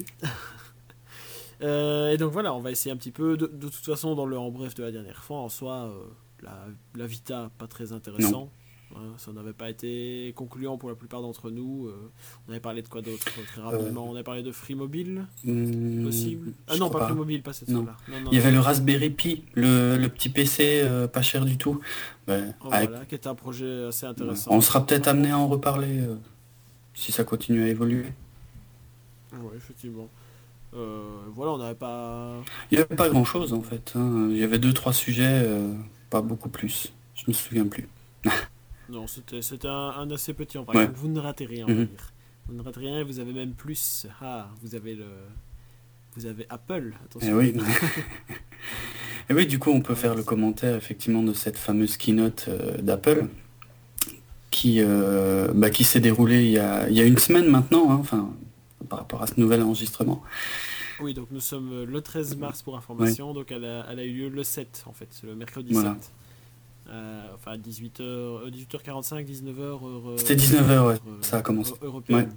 Euh, et donc voilà, on va essayer un petit peu. De, de toute façon, dans le en bref de la dernière fois, en soi, euh, la, la Vita, pas très intéressant. Hein, ça n'avait pas été concluant pour la plupart d'entre nous. Euh, on avait parlé de quoi d'autre très rapidement On avait parlé de Free Mobile, Hmm, possible. Ah je non, crois pas Free Mobile, pas cette Non. fois-là. Non, non, Il y avait non. le Raspberry Pi, le, le petit P C euh, pas cher du tout. Ouais, Oh, avec- voilà, qui était un projet assez intéressant. on sera peut-être amené à en reparler euh, si ça continue à évoluer. Oui, effectivement. Euh, voilà, on n'avait pas. Il n'y avait pas grand-chose en fait. hein. Il y avait deux, trois sujets, euh, pas beaucoup plus. Je me souviens plus. Non, c'était, c'était un, un assez petit en vrai. Ouais. Donc vous ne ratez rien, on va Mhm. dire. Vous ne ratez rien, vous avez même plus. Ah, vous avez le. Vous avez Apple, Et attention. oui. Et oui, du coup, on peut faire le commentaire effectivement de cette fameuse keynote euh, d'Apple qui, euh, bah, qui s'est déroulée il y a, il y a une semaine maintenant, hein, enfin, par rapport à ce nouvel enregistrement. Oui, donc nous sommes le treize mars pour information, donc elle a, elle a eu lieu le sept en fait, c'est le mercredi Voilà. sept. Euh, enfin dix-huit heures, dix-huit heures quarante-cinq, dix-neuf heures. heure, C'était dix-neuf heures, ouais, heure, ça a commencé. heure européenne.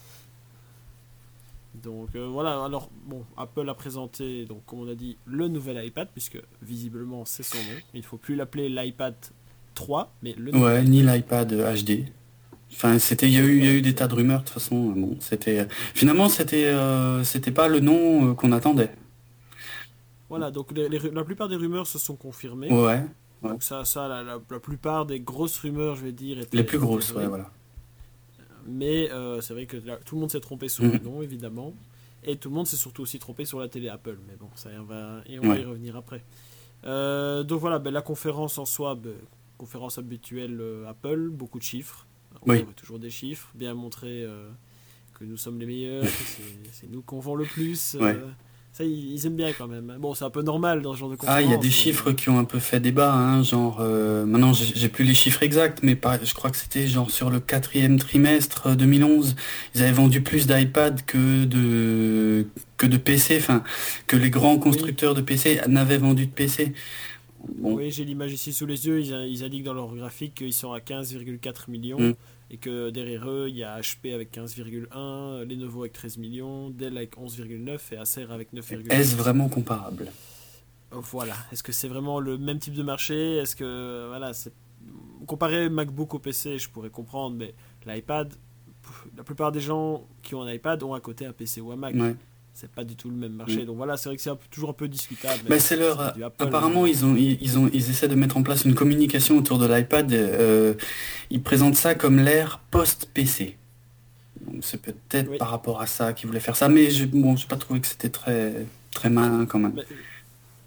Donc euh, voilà, alors bon, Apple a présenté, donc comme on a dit, le nouvel iPad, puisque visiblement c'est son nom. Il ne faut plus l'appeler l'iPad trois, mais le nouvel Ouais, iPad. ni l'iPad H D. Enfin, c'était, il y a eu, il y a eu des tas de rumeurs de toute façon. Bon, c'était, finalement, c'était, euh, c'était pas le nom euh, qu'on attendait. Voilà, donc les- les ru- la plupart des rumeurs se sont confirmées. Ouais, Donc ça, ça la, la- la plupart des grosses rumeurs, je vais dire, étaient les plus grosses, étaient vraies. ouais, voilà. Mais euh, c'est vrai que là, tout le monde s'est trompé sur Mhm. le nom, évidemment. Et tout le monde s'est surtout aussi trompé sur la télé Apple. Mais bon, ça, on va, et on va Ouais. y revenir après. Euh, donc voilà, ben, la conférence en soi, ben, conférence habituelle euh, Apple, beaucoup de chiffres. On Oui. voit toujours des chiffres, bien montrer euh, que nous sommes les meilleurs, que c'est, c'est nous qu'on vend le plus. euh, Ouais. Ça, ils, ils aiment bien quand même. Bon, c'est un peu normal dans ce genre de conférence. Ah, il y a des mais- chiffres qui ont un peu fait débat, hein, genre, euh, maintenant j'ai j'ai plus les chiffres exacts, mais par- je crois que c'était genre sur le quatrième trimestre deux mille onze, ils avaient vendu plus d'iPad que de que de P C, enfin que les grands constructeurs de P C n'avaient vendu de P C. Bon, Oui, j'ai l'image ici sous les yeux. Ils, ils indiquent dans leur graphique qu'ils sont à quinze virgule quatre millions Mm. et que derrière eux, il y a H P avec quinze virgule un, Lenovo avec treize millions, Dell avec onze virgule neuf et Acer avec neuf virgule neuf. est-ce vraiment comparable? Voilà. Est-ce que c'est vraiment le même type de marché? Est-ce que voilà, c'est comparé MacBook au P C, je pourrais comprendre, mais l'iPad, pff, la plupart des gens qui ont un iPad ont à côté un P C ou un Mac. Ouais. C'est pas du tout le même marché. Mm. Donc voilà, c'est vrai que c'est un peu- toujours un peu discutable. Bah, c'est leur. C'est du Apple. Apparemment, ils ont, ils, ils ont, ils essaient de mettre en place une communication autour de l'iPad. euh, ils présentent ça comme l'ère post-P C. Donc c'est peut-être Oui. par rapport à ça qu'ils voulaient faire ça, mais je, bon, j'ai pas trouvé que c'était très, très malin quand même. Bah,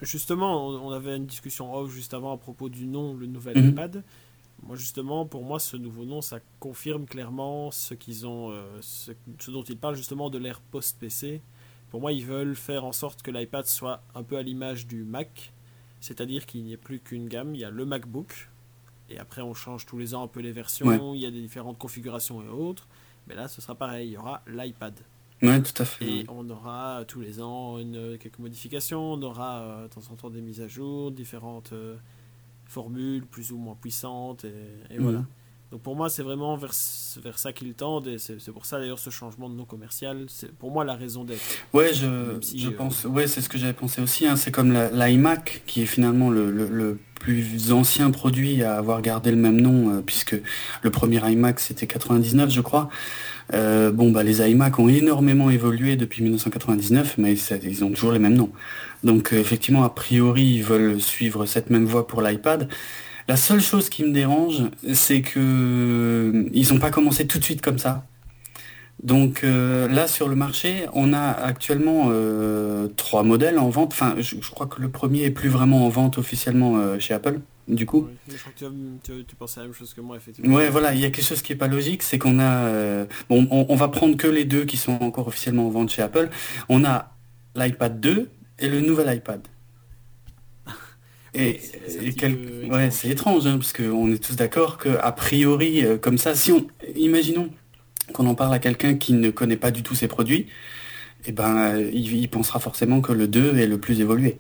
Justement, on on avait une discussion off juste avant à propos du nom, le nouvel Mhm. iPad. Moi, justement, pour moi, ce nouveau nom, ça confirme clairement ce qu'ils ont, euh, ce, ce dont ils parlent justement de l'ère post-P C. Pour moi, ils veulent faire en sorte que l'iPad soit un peu à l'image du Mac, c'est-à-dire qu'il n'y ait plus qu'une gamme. Il y a le MacBook, et après, on change tous les ans un peu les Ouais, versions. Il y a des différentes configurations et autres. Mais là, ce sera pareil. Il y aura l'iPad. ouais, tout à fait. Et Ouais. on aura tous les ans une, quelques modifications. On aura euh, de temps en temps des mises à jour, différentes euh, formules plus ou moins puissantes. Et, et voilà. Mhm. Donc pour moi, c'est vraiment vers, vers ça qu'ils tendent. Et c'est c'est pour ça d'ailleurs ce changement de nom commercial. C'est pour moi la raison d'être. Ouais, je, Même je si. euh, pense, ouais, c'est ce que j'avais pensé aussi, hein. C'est comme la- l'iMac, qui est finalement le, le, le plus ancien produit à avoir gardé le même nom, euh, puisque le premier iMac c'était quatre-vingt-dix-neuf, je crois. Euh, bon, bah, les iMac ont énormément évolué depuis mille neuf cent quatre-vingt-dix-neuf, mais ça- ils ont toujours les mêmes noms. Donc, euh, effectivement, a priori, ils veulent suivre cette même voie pour l'iPad. La seule chose qui me dérange, c'est que euh, ils n'ont pas commencé tout de suite comme ça. Donc euh, là, sur le marché, on a actuellement euh, trois modèles en vente. Enfin, je, je crois que le premier est plus vraiment en vente officiellement euh, chez Apple, du coup. oui. Mais je crois que tu, as- tu, tu pensais à la même chose que moi, effectivement. Ouais, voilà, il y a quelque chose qui est pas logique, c'est qu'on a, euh, bon, on, on va prendre que les deux qui sont encore officiellement en vente chez Apple. On a l'iPad deux et le nouvel iPad. Oui, Et, c'est c'est un et petit quel- peu ouais, c'est étrange. étrange, hein, parce qu'on est tous d'accord que a priori, euh, comme ça, si on, imaginons qu'on en parle à quelqu'un qui ne connaît pas du tout ces produits, eh ben, euh, il, il pensera forcément que le deux est le plus évolué.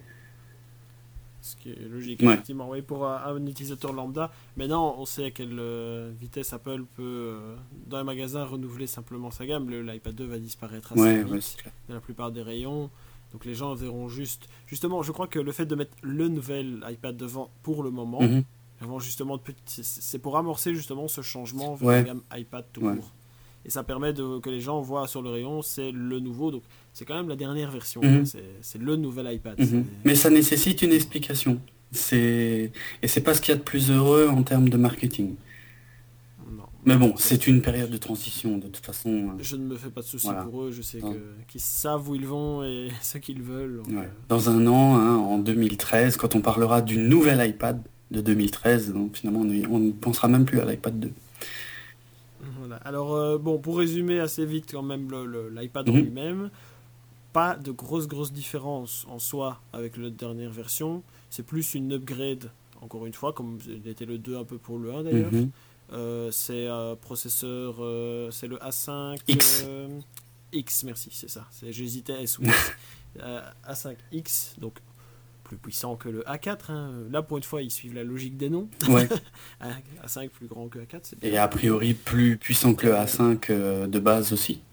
Ce qui est logique, Ouais. effectivement. Oui, pour un, un utilisateur lambda. Maintenant, on sait à quelle euh, vitesse Apple peut, euh, dans les magasins, renouveler simplement sa gamme. Le- L'iPad deux va disparaître assez Ouais, ouais, c'est vite clair. dans la plupart des rayons. Donc les gens verront juste. Justement, je crois que le fait de mettre le nouvel iPad devant pour le moment, Mhm. avant justement de petit- c'est c'est pour amorcer justement ce changement vers la Ouais, gamme iPad tout ouais. court. Et ça permet de, que les gens voient sur le rayon, c'est le nouveau. Donc c'est quand même la dernière version, quoi. Mhm. C'est c'est le nouvel iPad. C'est- Mhm. Mais ça nécessite une explication. C'est Et c'est pas ce qu'il y a de plus heureux en termes de marketing. Non, Mais non, bon, ça, c'est c'est- une période de transition de toute façon. euh, je ne me fais pas de soucis Voilà. pour eux. Je sais Dans, que qu'ils savent où ils vont et ce qu'ils veulent. Donc, ouais. euh, Dans un an, hein, en deux mille treize, quand on parlera du nouvel iPad de deux mille treize, donc finalement on ne on ne pensera même plus à l'iPad deux. voilà. Alors euh, bon, pour résumer assez vite quand même le- le- l'iPad en Mhm. lui-même, pas de grosse grosse différence en soi avec la dernière version. C'est plus une upgrade. Encore une fois, comme était le deux un peu pour le un d'ailleurs. Mhm. Euh, c'est un processeur, euh, c'est le A cinq X. euh, X, merci, c'est ça. C'est- J'hésitais S ou X. Euh, A cinq X, donc plus puissant que le A quatre, hein. Là, pour une fois, ils suivent la logique des noms. Ouais. A cinq plus grand que A quatre, c'est Et bien. a priori plus puissant que le A cinq euh, de base aussi.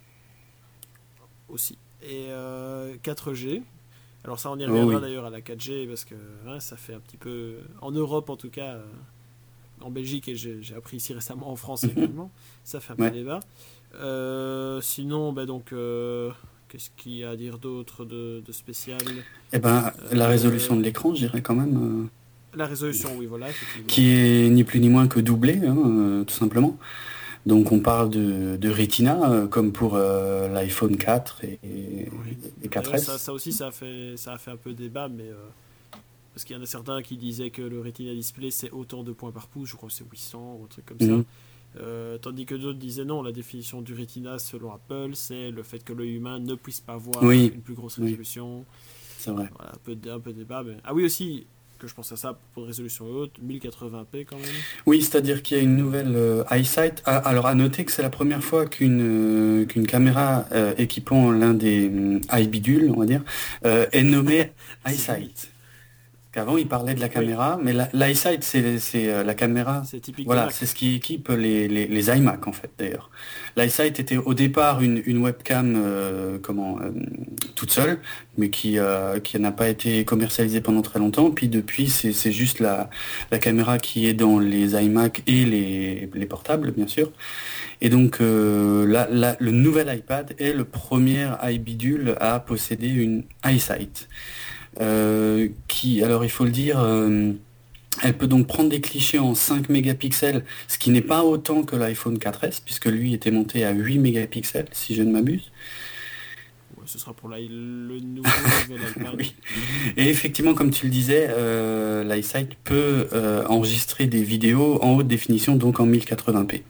Aussi. Et euh, quatre G. Alors ça, on y Oh reviendra oui. d'ailleurs à la quatre G, parce que hein, ça fait un petit peu... En Europe, en tout cas, euh, en Belgique, et j'ai j'ai appris ici récemment en France Mhm. également, ça fait un peu Ouais. débat. Euh, sinon, ben donc, euh, qu'est-ce qu'il y a à dire d'autre de, de spécial? Eh ben, la Euh, résolution de l'écran, je dirais quand même, euh, La résolution, oui, voilà, effectivement. qui est ni plus ni moins que doublée, hein, euh, tout simplement. Donc on parle de, de Retina, euh, comme pour euh, l'iPhone quatre et, et, Oui. et D'ailleurs, ça, quatre S. ça aussi, ça a, fait, ça a fait un peu débat, mais... euh, parce qu'il y en a certains qui disaient que le Retina Display, c'est autant de points par pouce, je crois que c'est huit cents ou un truc comme Mhm. ça. Euh, tandis que d'autres disaient non, la définition du Retina, selon Apple, c'est le fait que l'œil humain ne puisse pas voir Oui, une plus grosse oui, résolution. c'est vrai. Voilà, un peu, de, un peu de débat. Mais... Ah oui, aussi, que je pense à ça pour résolution haute, mille quatre-vingts p quand même. Oui, c'est-à-dire qu'il y a une nouvelle euh, EyeSight. Ah, alors à noter que c'est la première fois qu'une euh, qu'une caméra euh, équipant l'un des hum, iBidules, on va dire, euh, est nommée EyeSight. Qu'avant, il parlait de la Oui, caméra, mais la- l'EyeSight, c'est c'est, euh, la caméra. c'est typique de Voilà, Mac. c'est ce qui équipe les, les, les iMac, en fait, d'ailleurs. L'iSight était au départ une, une webcam euh, comment, euh, toute seule, mais qui, euh, qui n'a pas été commercialisée pendant très longtemps. Puis depuis, c'est c'est juste la, la caméra qui est dans les iMac et les, les portables, bien sûr. Et donc, euh, là, là, le nouvel iPad est le premier iBidule à posséder une EyeSight. Euh, qui, alors il faut le dire, euh, elle peut donc prendre des clichés en cinq mégapixels, ce qui n'est pas autant que l'iPhone quatre S, puisque lui était monté à huit mégapixels, si je ne m'abuse. Ouais, ce sera pour la, le nouveau nouvel iPad. Oui. Et effectivement, comme tu le disais, euh, l'iSight peut euh, enregistrer des vidéos en haute définition, donc en mille quatre-vingts p.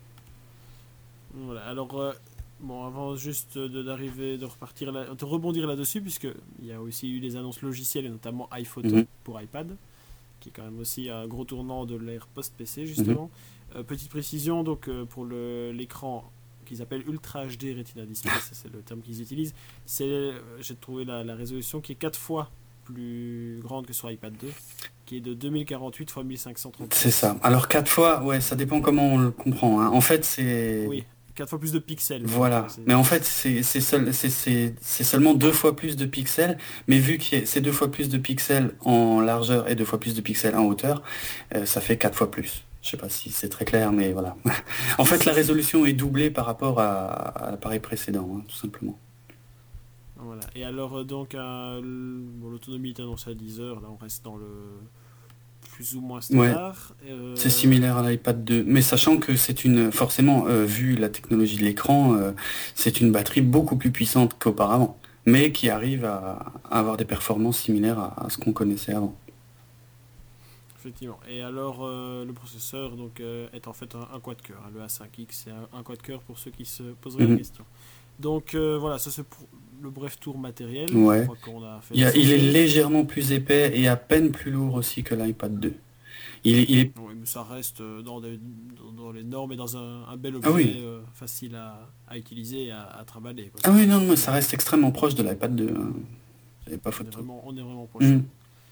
Voilà, alors, euh, bon, avant juste de, d'arriver, de repartir, là, de rebondir là-dessus, puisqu'il y a aussi eu des annonces logicielles, et notamment iPhoto Mm-hmm. pour iPad, qui est quand même aussi un gros tournant de l'ère post-P C, justement. Mm-hmm. Euh, petite précision, donc, euh, pour le, l'écran qu'ils appellent Ultra H D Retina Display, ça, c'est le terme qu'ils utilisent, c'est, euh, j'ai trouvé la, la résolution qui est quatre fois plus grande que sur iPad deux, qui est de deux mille quarante-huit par mille cinq cent trente. C'est ça. Alors quatre fois, ouais, ça dépend comment on le comprend. Hein. En fait, c'est... Oui, quatre fois plus de pixels. Voilà. C'est... Mais en fait, c'est, c'est, seul, c'est, c'est, c'est seulement deux fois plus de pixels. Mais vu que c'est deux fois plus de pixels en largeur et deux fois plus de pixels en hauteur, euh, ça fait quatre fois plus. Je sais pas si c'est très clair, mais voilà. En fait, la résolution est doublée par rapport à, à l'appareil précédent, hein, tout simplement. Voilà. Et alors, donc, euh, bon, l'autonomie est annoncée à dix heures. Là, on reste dans le plus ou moins standard. Ouais. Euh... C'est similaire à l'iPad deux, mais sachant que c'est une, forcément, euh, vu la technologie de l'écran, euh, c'est une batterie beaucoup plus puissante qu'auparavant, mais qui arrive à, à avoir des performances similaires à, à ce qu'on connaissait avant. Effectivement. Et alors, euh, le processeur donc, euh, est en fait un, un quad-cœur. Hein, le A cinq X, c'est un, un quad-cœur pour ceux qui se poseraient mm-hmm. la question. Donc, euh, voilà, ça c'est pour le bref tour matériel. Ouais. Je crois qu'on a fait il, y a, il est légèrement plus épais et à peine plus lourd aussi que l'iPad deux. Il est, il est... Oui, mais ça reste dans, des, dans, dans les normes et dans un, un bel objet ah oui. euh, facile à, à utiliser et à, à trimballer. Quoi. Ah oui, non, mais ça reste extrêmement proche de l'iPad deux. Hein. J'avais pas photo. On est vraiment, on est vraiment proche. Mm.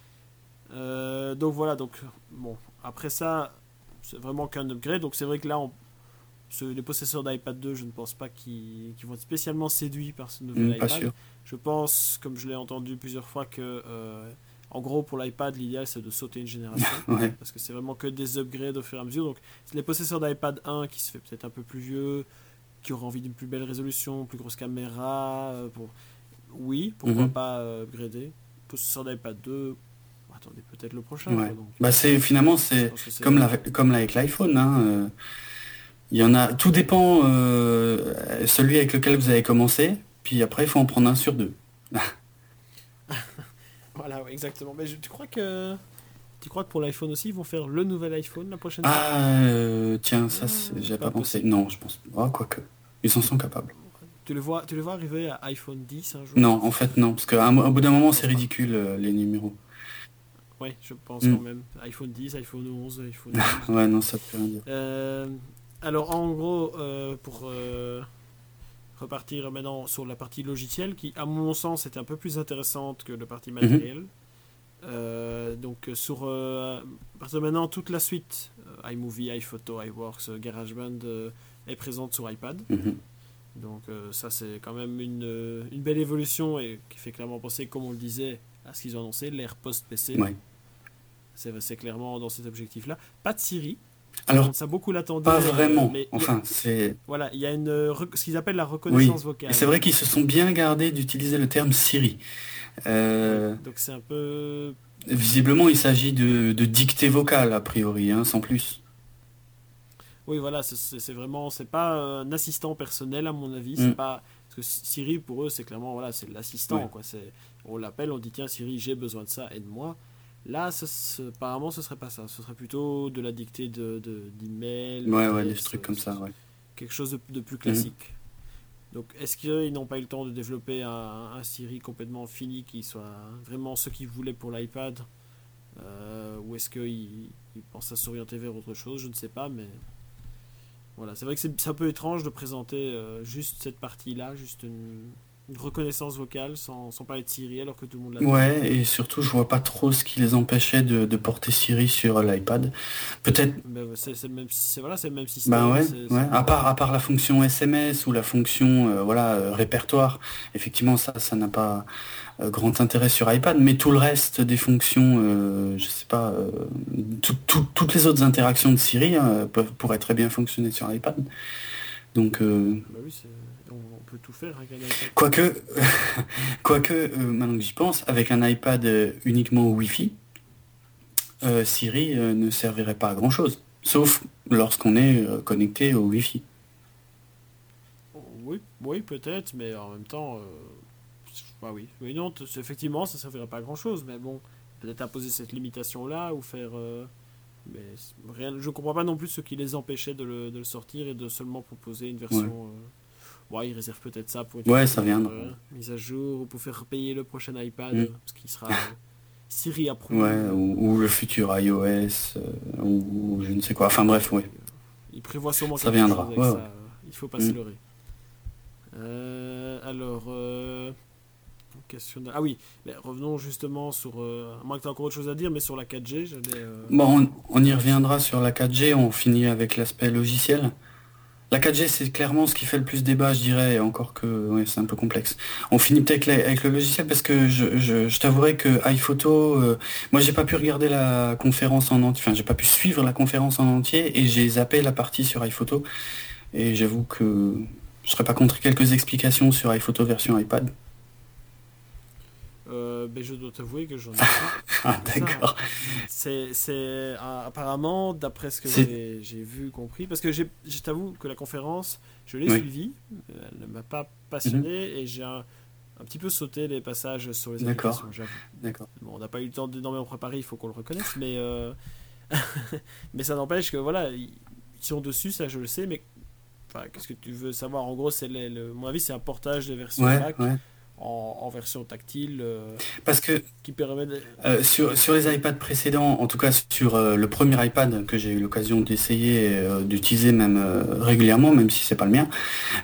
Euh, donc voilà, donc bon, après ça, c'est vraiment qu'un upgrade. Donc c'est vrai que là, on, ce, les possesseurs d'iPad deux, je ne pense pas qu'ils, qu'ils vont être spécialement séduits par ce nouvel mm, iPad. Pas sûr. Je pense, comme je l'ai entendu plusieurs fois, que euh, en gros pour l'iPad, l'idéal c'est de sauter une génération, ouais. parce que c'est vraiment que des upgrades au fur et à mesure. Donc les possesseurs d'iPad un qui se fait peut-être un peu plus vieux, qui aura envie d'une plus belle résolution, plus grosse caméra, euh, pour... oui, pourquoi mm-hmm. pas euh, upgrader. Possesseur d'iPad deux. Attendez, peut-être le prochain. Ouais. Quoi, donc. Bah c'est finalement c'est, c'est comme, la, comme avec l'iPhone. Hein, euh, il y en a. Tout dépend euh, celui avec lequel vous avez commencé. Puis après, il faut en prendre un sur deux. Voilà, ouais, exactement. Mais je, tu crois que tu crois que pour l'iPhone aussi, ils vont faire le nouvel iPhone la prochaine fois? Ah euh, tiens, ça, c'est, ah, j'ai pas pas pensé. possible. Non, je pense. Ah, quoique, ils en sont capables. Tu le vois, tu le vois arriver à iPhone dix un jour? Non, en fait non, parce qu'à au bout d'un moment, c'est ridicule euh, les numéros. Oui, je pense mm. quand même. iPhone dix, iPhone onze, iPhone douze. Ouais, non, ça peut rien dire. Euh, alors, en gros, euh, pour euh, repartir maintenant sur la partie logicielle, qui, à mon sens, est un peu plus intéressante que la partie matérielle. Mm-hmm. Euh, donc, sur euh, à partir de maintenant, toute la suite, euh, iMovie, iPhoto, iWorks, euh, GarageBand, euh, est présente sur iPad. Mm-hmm. Donc, euh, ça, c'est quand même une, euh, une belle évolution et qui fait clairement penser, comme on le disait, à ce qu'ils ont annoncé, l'ère post-P C. Ouais. C'est, c'est clairement dans cet objectif-là. Pas de Siri. Alors, ça beaucoup l'attendaient. pas vraiment. Mais enfin, a, c'est. Voilà, il y a une, ce qu'ils appellent la reconnaissance oui. vocale. Et c'est vrai qu'ils se sont bien gardés d'utiliser le terme Siri. Euh... Ouais, donc c'est un peu. Visiblement, il s'agit de, de dictée vocale, a priori, hein, sans plus. Oui, voilà, c'est, c'est, c'est vraiment. C'est pas un assistant personnel, à mon avis. Mm. C'est pas. Parce que Siri, pour eux, c'est clairement. Voilà, c'est l'assistant, ouais. quoi. C'est, on l'appelle, on dit tiens, Siri, j'ai besoin de ça, aide-moi. Là, ce, ce, apparemment, ce serait pas ça. Ce serait plutôt de la dictée de, de, d'email. Ouais, ouais, des trucs comme ça, ouais. Quelque chose de, de plus classique. Mmh. Donc, est-ce qu'ils n'ont pas eu le temps de développer un, un Siri complètement fini qui soit vraiment ce qu'ils voulaient pour l'iPad euh, ou est-ce qu'ils ils pensent à s'orienter vers autre chose? Je ne sais pas, mais voilà. C'est vrai que c'est, c'est un peu étrange de présenter euh, juste cette partie-là, juste une... une reconnaissance vocale sans, sans parler de Siri alors que tout le monde l'a. Ouais, et surtout je vois pas trop ce qui les empêchait de, de porter Siri sur l'iPad. Peut-être. Ben, c'est, c'est, le même, c'est, voilà, c'est le même système. Bah ouais, c'est, ouais. C'est... À part à part la fonction S M S ou la fonction euh, voilà euh, répertoire, effectivement ça ça n'a pas euh, grand intérêt sur iPad, mais tout le reste des fonctions, euh, je sais pas, euh, tout, tout, toutes les autres interactions de Siri euh, peuvent pourraient très bien fonctionner sur l'iPad. Donc. Euh... Bah oui, c'est... on peut tout faire avec un iPad. Quoique, quoique euh, maintenant que j'y pense, avec un iPad euh, uniquement Wi-Fi, euh, Siri euh, ne servirait pas à grand chose, sauf lorsqu'on est euh, connecté au Wi-Fi. Oui, oui, peut-être, mais en même temps, euh, Bah oui, oui non, t- effectivement, ça ne servirait pas à grand chose, mais bon, peut-être imposer cette limitation-là ou faire. euh, mais c'est- rien, je ne comprends pas non plus ce qui les empêchait de le, de le sortir et de seulement proposer une Ouais, version. euh, Bon, ils réservent peut-être ça pour une ouais, ça future viendra. euh, mise à jour ou pour faire payer le prochain iPad, euh, Mm. parce qu'il sera euh, Siri Ouais, approuvé. ou, ou le futur iOS, euh, ou, ou je ne sais quoi. Enfin bref, ouais, Oui, euh, il prévoit sûrement ça quelque chose viendra. avec Ouais, ça. ouais. euh, il faut pas se Mm. leurrer. Euh, alors, euh, question de... Ah oui, mais revenons justement sur... Euh, à moins que tu as encore autre chose à dire, mais sur la quatre G, j'allais euh, Bon, on, on y revenir là-dessus. reviendra sur la quatre G, on finit avec l'aspect logiciel. La quatre G, c'est clairement ce qui fait le plus débat, je dirais, et encore que ouais, c'est un peu complexe. On finit peut-être avec, la- avec le logiciel parce que je, je, je t'avouerai que iPhoto, euh, moi j'ai pas pu regarder la conférence en entier, enfin j'ai pas pu suivre la conférence en entier et j'ai zappé la partie sur iPhoto et j'avoue que je serais pas contre quelques explications sur iPhoto version iPad. Euh, ben, je dois t'avouer que j'en ai pas Ah plus que ça, hein. d'accord. C'est, c'est euh, apparemment, d'après ce que C'est j'ai, j'ai vu, compris, parce que j'ai, je t'avoue que la conférence, je l'ai oui. suivie, euh, elle ne m'a pas Mhm. passionné et j'ai un, un petit peu sauté les passages sur les D'accord. applications, j'avoue. D'accord. Bon, on n'a pas eu le temps d'énormément préparer, il faut qu'on le reconnaisse, mais, euh, mais ça n'empêche que voilà, ils ils sont dessus, ça je le sais, mais enfin, qu'est-ce que tu veux savoir? En gros, c'est les- le, à mon avis, c'est un portage des versions Ouais, Mac ouais. en, en version tactile euh, Parce que qui permet de... Euh, sur, sur les iPads précédents, en tout cas sur euh, le premier iPad que j'ai eu l'occasion d'essayer, et euh, d'utiliser même euh, régulièrement, même si c'est pas le mien,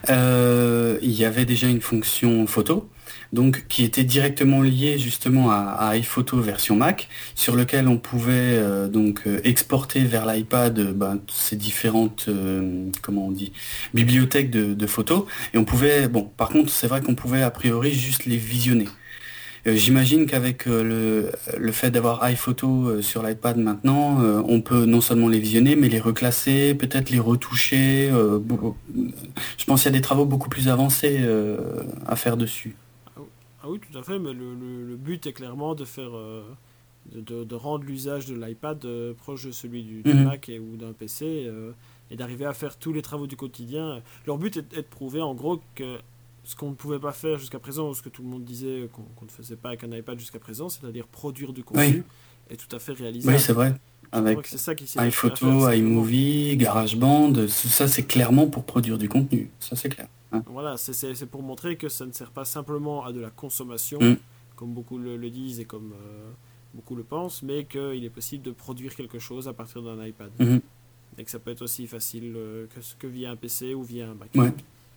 euh, il y avait déjà une fonction photo, donc qui était directement liée justement à, à iPhoto version Mac, sur lequel on pouvait euh, donc euh, exporter vers l'iPad euh, ben, ces différentes, euh, comment on dit, bibliothèques de, de photos, et on pouvait, bon, par contre, c'est vrai qu'on pouvait a priori juste les visionner. Euh, J'imagine qu'avec euh, le, le fait d'avoir iPhoto euh, sur l'iPad maintenant, euh, on peut non seulement les visionner, mais les reclasser, peut-être les retoucher. euh, beaucoup- Je pense qu'il y a des travaux beaucoup plus avancés euh, à faire dessus. Ah oui, ah oui, tout à fait, mais le, le- le but est clairement de faire... euh, de, de- de rendre l'usage de l'iPad euh, proche de celui du, du Mhm. Mac et, ou d'un P C euh, et d'arriver à faire tous les travaux du quotidien. Leur but est, est de prouver en gros que ce qu'on ne pouvait pas faire jusqu'à présent, ou ce que tout le monde disait qu'on qu'on ne faisait pas avec un iPad jusqu'à présent, c'est-à-dire produire du Oui, contenu, est tout à fait oui, c'est réalisable. vrai. Je crois que Avec c'est ça qu'ils essaient d'aspirer à faire, iPhoto, simplement. iMovie, GarageBand, tout ça c'est clairement pour produire du contenu. Ça c'est clair. Hein. Voilà, c'est c'est- c'est pour montrer que ça ne sert pas simplement à de la consommation, Mhm. comme beaucoup le, le disent et comme euh, beaucoup le pensent, mais qu'il est possible de produire quelque chose à partir d'un iPad. Mhm. Et que ça peut être aussi facile euh, que, que via un P C ou via un Mac. Ouais,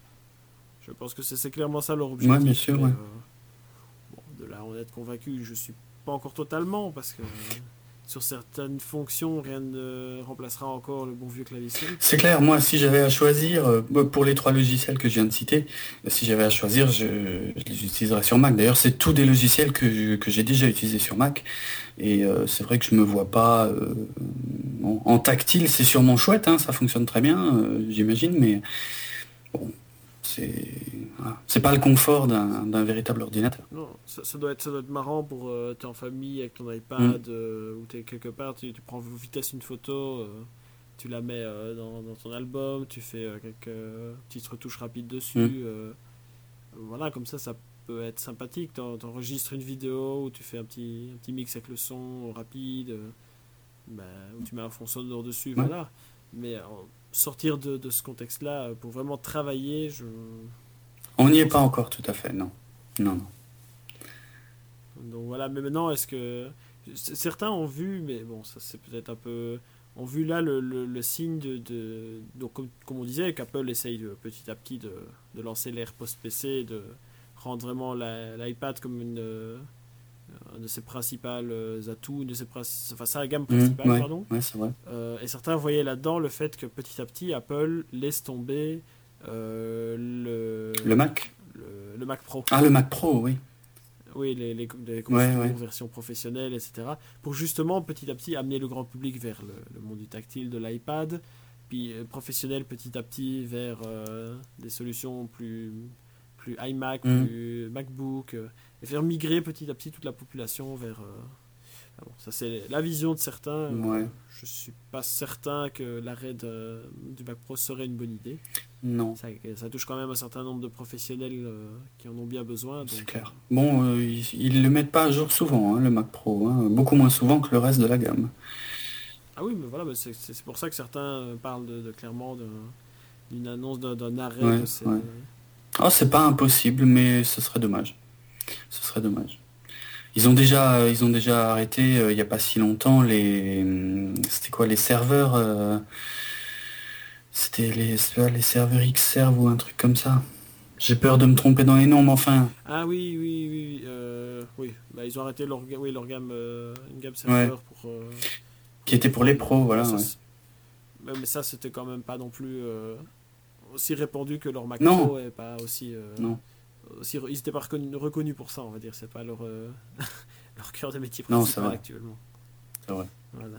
Je pense que c'est c'est clairement ça leur ouais, bien objectif, sûr, mais ouais. euh, bon, de là à en être convaincu, je suis pas encore totalement, parce que euh, sur certaines fonctions, rien ne remplacera encore le bon vieux clavicule. C'est clair, moi, si j'avais à choisir, euh, bah, pour les trois logiciels que je viens de citer, euh, si j'avais à choisir, je, je les utiliserais sur Mac. D'ailleurs, c'est tous des logiciels que, je- que j'ai déjà utilisés sur Mac. Et euh, c'est vrai que je me vois pas... euh, en, en tactile, c'est sûrement chouette, hein, ça fonctionne très bien, euh, j'imagine, mais bon, c'est voilà. C'est pas le confort d'un d'un véritable ordinateur. Non, ça, ça doit être, ça doit être marrant pour euh, t'es en famille avec ton Mm, iPad euh, ou t'es quelque part, tu, tu prends vitesse une photo, euh, tu la mets euh, dans, dans ton album, tu fais euh, quelques euh, petites retouches rapides mm, dessus. euh, voilà, comme ça, ça peut être sympathique. T'en- T'enregistres une vidéo où tu fais un petit, un petit mix avec le son rapide, euh, ben, où tu mets un fond sonore dessus, ouais. voilà. Mais euh, sortir de, de ce contexte-là euh, pour vraiment travailler, je, On je n'y est pense pas pas. encore tout à fait, non. Non, non. Donc voilà, mais maintenant, est-ce que... c- Certains ont vu, mais bon, ça c'est peut-être un peu... Ont vu là le, le, le signe de... de- donc comme, comme on disait, qu'Apple essaye de, petit à petit de, de lancer l'ère post-P C, de rendre vraiment la- l'iPad comme une, euh, un de ses principaux euh, atouts, une de ses princi- enfin sa gamme Mm, principale, ouais, pardon. ouais, c'est vrai. Euh, et certains voyaient là-dedans le fait que petit à petit, Apple laisse tomber euh, Le le, Mac? le, le Mac Pro. Ah, le Mac Pro, oui. Oui, les, les, les grosses Ouais, tours, ouais. version professionnelle, et cetera. Pour justement, petit à petit, amener le grand public vers le, le monde du tactile, de l'iPad, puis euh, professionnel petit à petit vers euh, des solutions plus, plus iMac, Mm, plus MacBook, euh, et faire migrer petit à petit toute la population vers, euh, Ah bon, ça c'est la vision de certains. Ouais. Euh, je suis pas certain que l'arrêt de, du Mac Pro serait une bonne idée. Non. Ça, ça touche quand même un certain nombre de professionnels euh, qui en ont bien besoin. C'est Donc, clair. Bon, euh, ils, ils le mettent pas à jour souvent, hein, le Mac Pro, hein, beaucoup moins souvent que le reste de la gamme. ah oui, mais voilà, mais c'est, c'est pour ça que certains euh, parlent de, de clairement de, d'une annonce d'un, d'un arrêt. Ouais, de ces... ouais. Oh, c'est pas impossible, mais ce serait dommage. Ce serait dommage. Ils ont déjà, ils ont déjà arrêté euh, il n'y a pas si longtemps les, hum, c'était quoi les serveurs, euh, c'était les, c'est pas les serveurs Xserve ou un truc comme ça. J'ai peur de me tromper dans les noms, mais enfin. Ah oui, oui, oui, euh, oui. Bah, ils ont arrêté leur, ga- oui, leur gamme, euh, une gamme serveur Ouais. pour. euh, Qui était pour les pros, voilà. ça, Ouais. c'est- mais mais ça, c'était quand même pas non plus euh, aussi répandu que leur Mac Non. Pro et pas aussi. euh, Non. aussi re- ils n'étaient pas reconnus, reconnus pour ça, on va dire. C'est pas leur, euh, leur cœur de métier Non, c'est principal vrai. actuellement. C'est vrai. Voilà.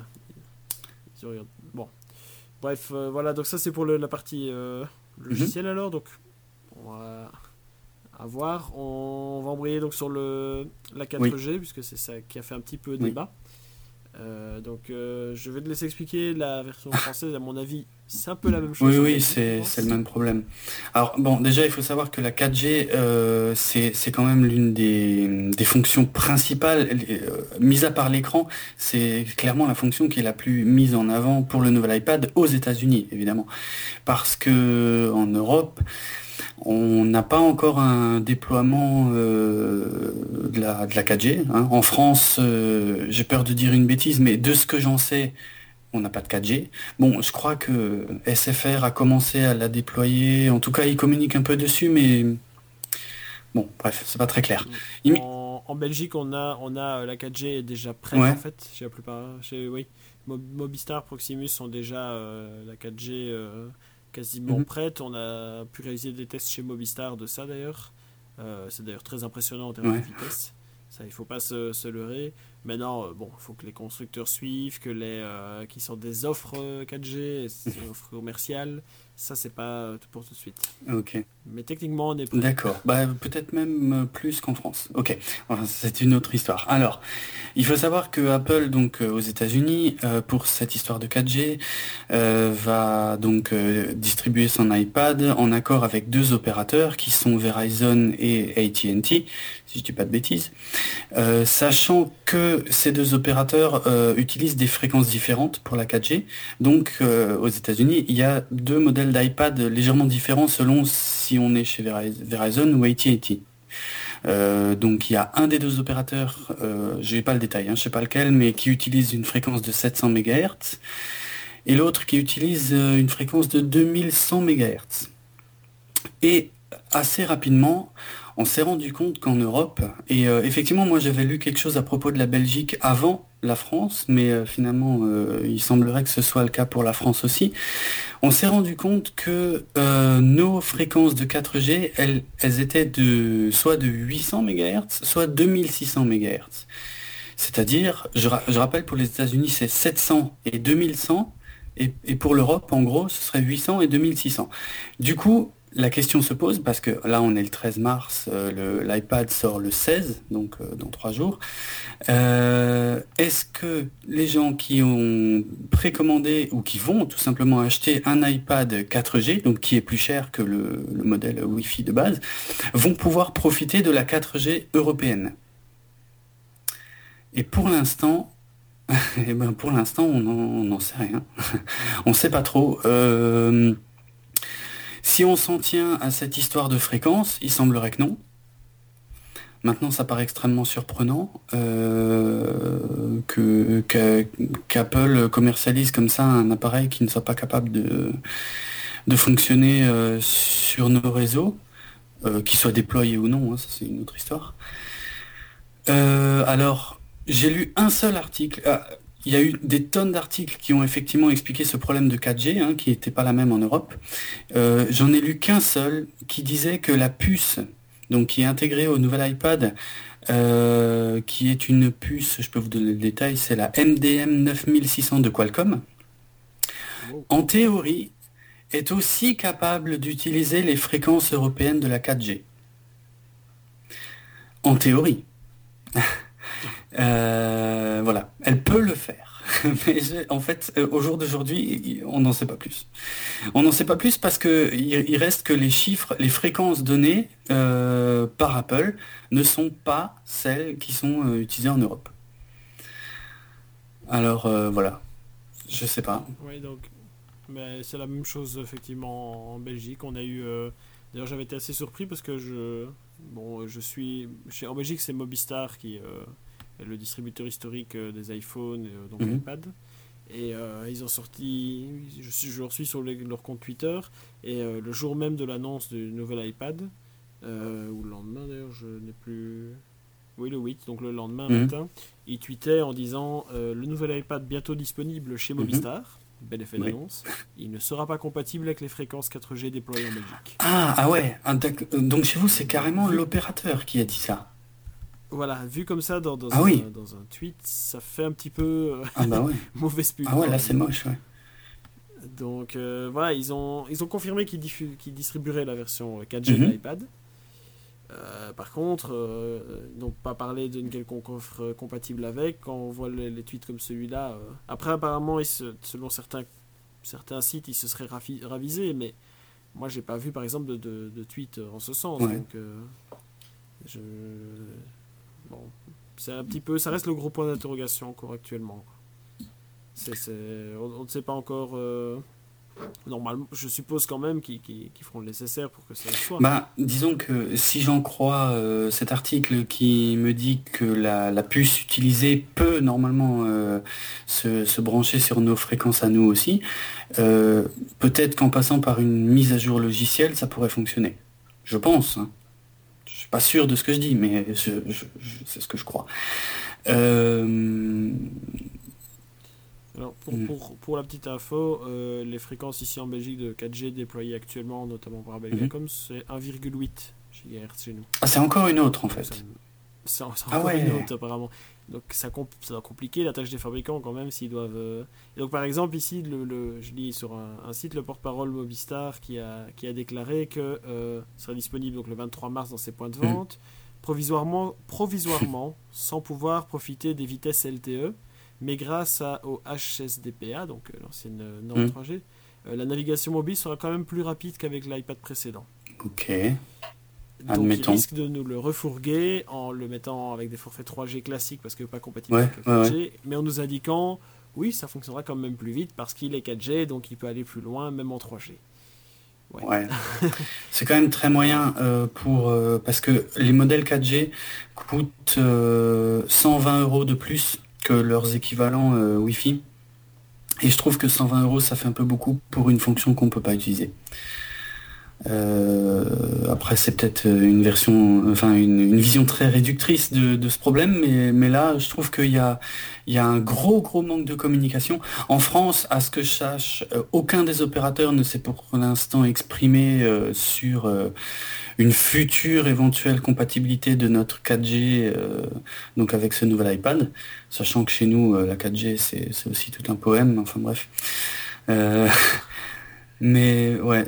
Ils ont- Bon. Bref, euh, voilà, donc ça c'est pour le- la partie euh, logicielle alors. Donc, on va à voir. On va embrayer donc sur le, la quatre G, puisque c'est ça qui a fait un petit peu Oui. débat. Euh, donc, euh, je vais te laisser expliquer la version française. À mon avis, c'est un peu la même chose. Oui, en oui, Belgique, c'est je pense. c'est le même problème. Alors, bon, déjà, il faut savoir que la quatre G, euh, c'est c'est quand même l'une des, des fonctions principales, euh, mis à part l'écran, c'est clairement la fonction qui est la plus mise en avant pour le nouvel iPad aux États-Unis, évidemment. Parce que en Europe, on n'a pas encore un déploiement euh, de la, de la quatre G, hein. En France, euh, j'ai peur de dire une bêtise, mais de ce que j'en sais, on n'a pas de quatre G. Bon, je crois que S F R a commencé à la déployer. En tout cas, ils communiquent un peu dessus, mais bon, bref, c'est pas très clair. Il- En, en Belgique, on a, on a euh, la quatre G est déjà prête Ouais. en fait. Chez la plupart, chez, oui, Mo- Mobistar, Proximus sont déjà euh, la quatre G euh, quasiment Mhm. prête. On a pu réaliser des tests chez Mobistar de ça d'ailleurs. Euh, c'est d'ailleurs très impressionnant en termes Ouais. de vitesse. Ça, il faut pas se, se leurrer. Maintenant, euh, bon, il faut que les constructeurs suivent, que les euh, qui sont des offres euh, quatre G, des offres commerciales. Ça, c'est pas euh, pour tout de suite. Ok, Mais techniquement, on est prêt. d'accord. Bah, peut-être même euh, plus qu'en France. Ok, enfin, c'est une autre histoire. Alors, il faut savoir que Apple, donc euh, aux États-Unis, euh, pour cette histoire de quatre G, euh, va donc euh, distribuer son iPad en accord avec deux opérateurs qui sont Verizon et A T and T, si je dis pas de bêtises. Euh, sachant que ces deux opérateurs euh, utilisent des fréquences différentes pour la quatre G, donc euh, aux États-Unis, il y a deux modèles d'iPad légèrement différents selon si on est chez Verizon Verizon ou A T and T. Euh, donc il y a un des deux opérateurs, euh, j'ai pas le détail, hein, je sais pas lequel, mais qui utilise une fréquence de sept cents mégahertz et l'autre qui utilise euh, une fréquence de deux mille cent mégahertz. Et assez rapidement, on s'est rendu compte qu'en Europe, et euh, effectivement moi j'avais lu quelque chose à propos de la Belgique avant la France, mais euh, finalement euh, il semblerait que ce soit le cas pour la France aussi, on s'est rendu compte que euh, nos fréquences de quatre G, elles, elles étaient de soit de huit cents mégahertz, soit deux mille six cents mégahertz. C'est-à-dire, je, ra- je rappelle pour les États-Unis c'est sept cents et deux mille cent, et, et pour l'Europe en gros ce serait huit cents et deux mille six cents. Du coup, la question se pose, parce que là on est le treize mars, euh, le- l'iPad sort le seize, donc euh, dans trois jours. Euh, est-ce que les gens qui ont précommandé ou qui vont tout simplement acheter un iPad quatre G, donc qui est plus cher que le, le modèle Wi-Fi de base, vont pouvoir profiter de la quatre G européenne? Et pour l'instant, eh ben pour l'instant on n'en sait rien. On sait pas trop. Euh, Si on s'en tient à cette histoire de fréquence, il semblerait que non. Maintenant, ça paraît extrêmement surprenant euh, que, que- qu'Apple commercialise comme ça un appareil qui ne soit pas capable de, de fonctionner euh, sur nos réseaux, euh, qu'il soit déployé ou non, hein, ça c'est une autre histoire. Euh, alors, j'ai lu un seul article. Ah, il y a eu des tonnes d'articles qui ont effectivement expliqué ce problème de quatre G, hein, qui n'était pas la même en Europe. Euh, j'en ai lu qu'un seul qui disait que la puce, donc qui est intégrée au nouvel iPad, euh, qui est une puce, je peux vous donner le détail, c'est la M D M neuf mille six cents de Qualcomm, Wow. en théorie, est aussi capable d'utiliser les fréquences européennes de la quatre G. En théorie. Euh, voilà, elle peut le faire. Mais je- en fait, euh, au jour d'aujourd'hui, on n'en sait pas plus. On n'en sait pas plus parce que il, il reste que les chiffres, les fréquences données euh, par Apple ne sont pas celles qui sont euh, utilisées en Europe. Alors euh, voilà, je sais pas. Oui, donc, mais c'est la même chose effectivement en Belgique. On a eu. euh, D'ailleurs, j'avais été assez surpris parce que je. Bon, je suis. Chez... En Belgique, c'est Mobistar qui euh, est le distributeur historique euh, des iPhones, euh, donc Mhm. iPad. Et euh, ils ont sorti. Je, suis, je leur suis sur les- leur compte Twitter. Et euh, le jour même de l'annonce du nouvel iPad, euh, ou le lendemain d'ailleurs, je n'ai plus. Oui, le huit, donc le lendemain Mhm. matin, ils tweetaient en disant euh, le nouvel iPad bientôt disponible chez Mhm. Mobistar. Bel effet Oui. d'annonce. Il ne sera pas compatible avec les fréquences quatre G déployées en Belgique. Ah, ah ouais, ah, d'ac- euh, donc chez vous, c'est Donc, carrément vu, l'opérateur qui a dit ça. voilà, vu comme ça dans, Ah dans un, oui, dans un tweet, ça fait un petit peu ah bah euh, ouais. mauvaise pub Ah ouais, quand là même. c'est moche, ouais. Donc euh, voilà, ils ont, ils ont confirmé qu'ils, diffu- qu'ils distribueraient la version quatre G de Mhm. l'iPad. Euh, par contre, euh, ils n'ont pas parlé d'une quelconque offre euh, compatible avec. Quand on voit les, les tweets comme celui-là, euh, après apparemment, ils se- selon certains, certains sites, ils se seraient rafi- ravisés, mais moi j'ai pas vu par exemple de, de, de tweet en ce sens. Ouais. Donc, euh, je, bon, c'est un petit peu, ça reste le gros point d'interrogation encore actuellement. C'est, c'est, on, on ne sait pas encore. euh, Normalement, je suppose quand même qu'ils, qu'ils- qu'ils feront le nécessaire pour que ça le soit. Bah, disons que si j'en crois euh, cet article qui me dit que la, la puce utilisée peut normalement euh, se, se brancher sur nos fréquences à nous aussi, euh, peut-être qu'en passant par une mise à jour logicielle, ça pourrait fonctionner. Je pense, hein. Je suis pas sûr de ce que je dis, mais je, je- je- c'est ce que je crois. Euh, Alors, pour, hmm, pour, pour la petite info, euh, les fréquences ici en Belgique de quatre G déployées actuellement, notamment par mhm. Belgacom, c'est un virgule huit gigahertz chez nous. Ah, c'est encore une autre en Donc, ça, fait. c'est c'est Ah encore une ouais. autre apparemment. Donc, ça, compl- ça va compliquer la tâche des fabricants quand même s'ils doivent. euh, Et donc, par exemple, ici, le, le- je lis sur un, un site le porte-parole Mobistar qui a, qui a déclaré que euh, sera disponible donc, le vingt-trois mars dans ses points de Hmm. vente, provisoirement, provisoirement sans pouvoir profiter des vitesses L T E, mais grâce à, au H S D P A, donc euh, l'ancienne euh, norme Hmm. trois G, euh, la navigation mobile sera quand même plus rapide qu'avec l'iPad précédent. Ok, Donc il admettons. risque de nous le refourguer en le mettant avec des forfaits trois G classiques parce que pas compatible Ouais, avec le ouais, ouais. quatre G, mais en nous indiquant oui ça fonctionnera quand même plus vite parce qu'il est quatre G donc il peut aller plus loin même en trois G. Ouais. Ouais. C'est quand même très moyen euh, pour euh, parce que les modèles quatre G coûtent euh, cent vingt euros de plus que leurs équivalents euh, Wi-Fi. Et je trouve que cent vingt euros, ça fait un peu beaucoup pour une fonction qu'on peut pas utiliser. Euh, après, c'est peut-être une version, enfin une, une vision très réductrice de, de ce problème, mais, mais là, je trouve qu'il y a, il y a un gros, gros manque de communication. En France, à ce que je sache, euh, aucun des opérateurs ne s'est pour l'instant exprimé euh, sur euh, une future éventuelle compatibilité de notre quatre G, euh, donc avec ce nouvel iPad, sachant que chez nous, euh, la quatre G, c'est, c'est aussi tout un poème. Enfin bref. Euh, mais ouais.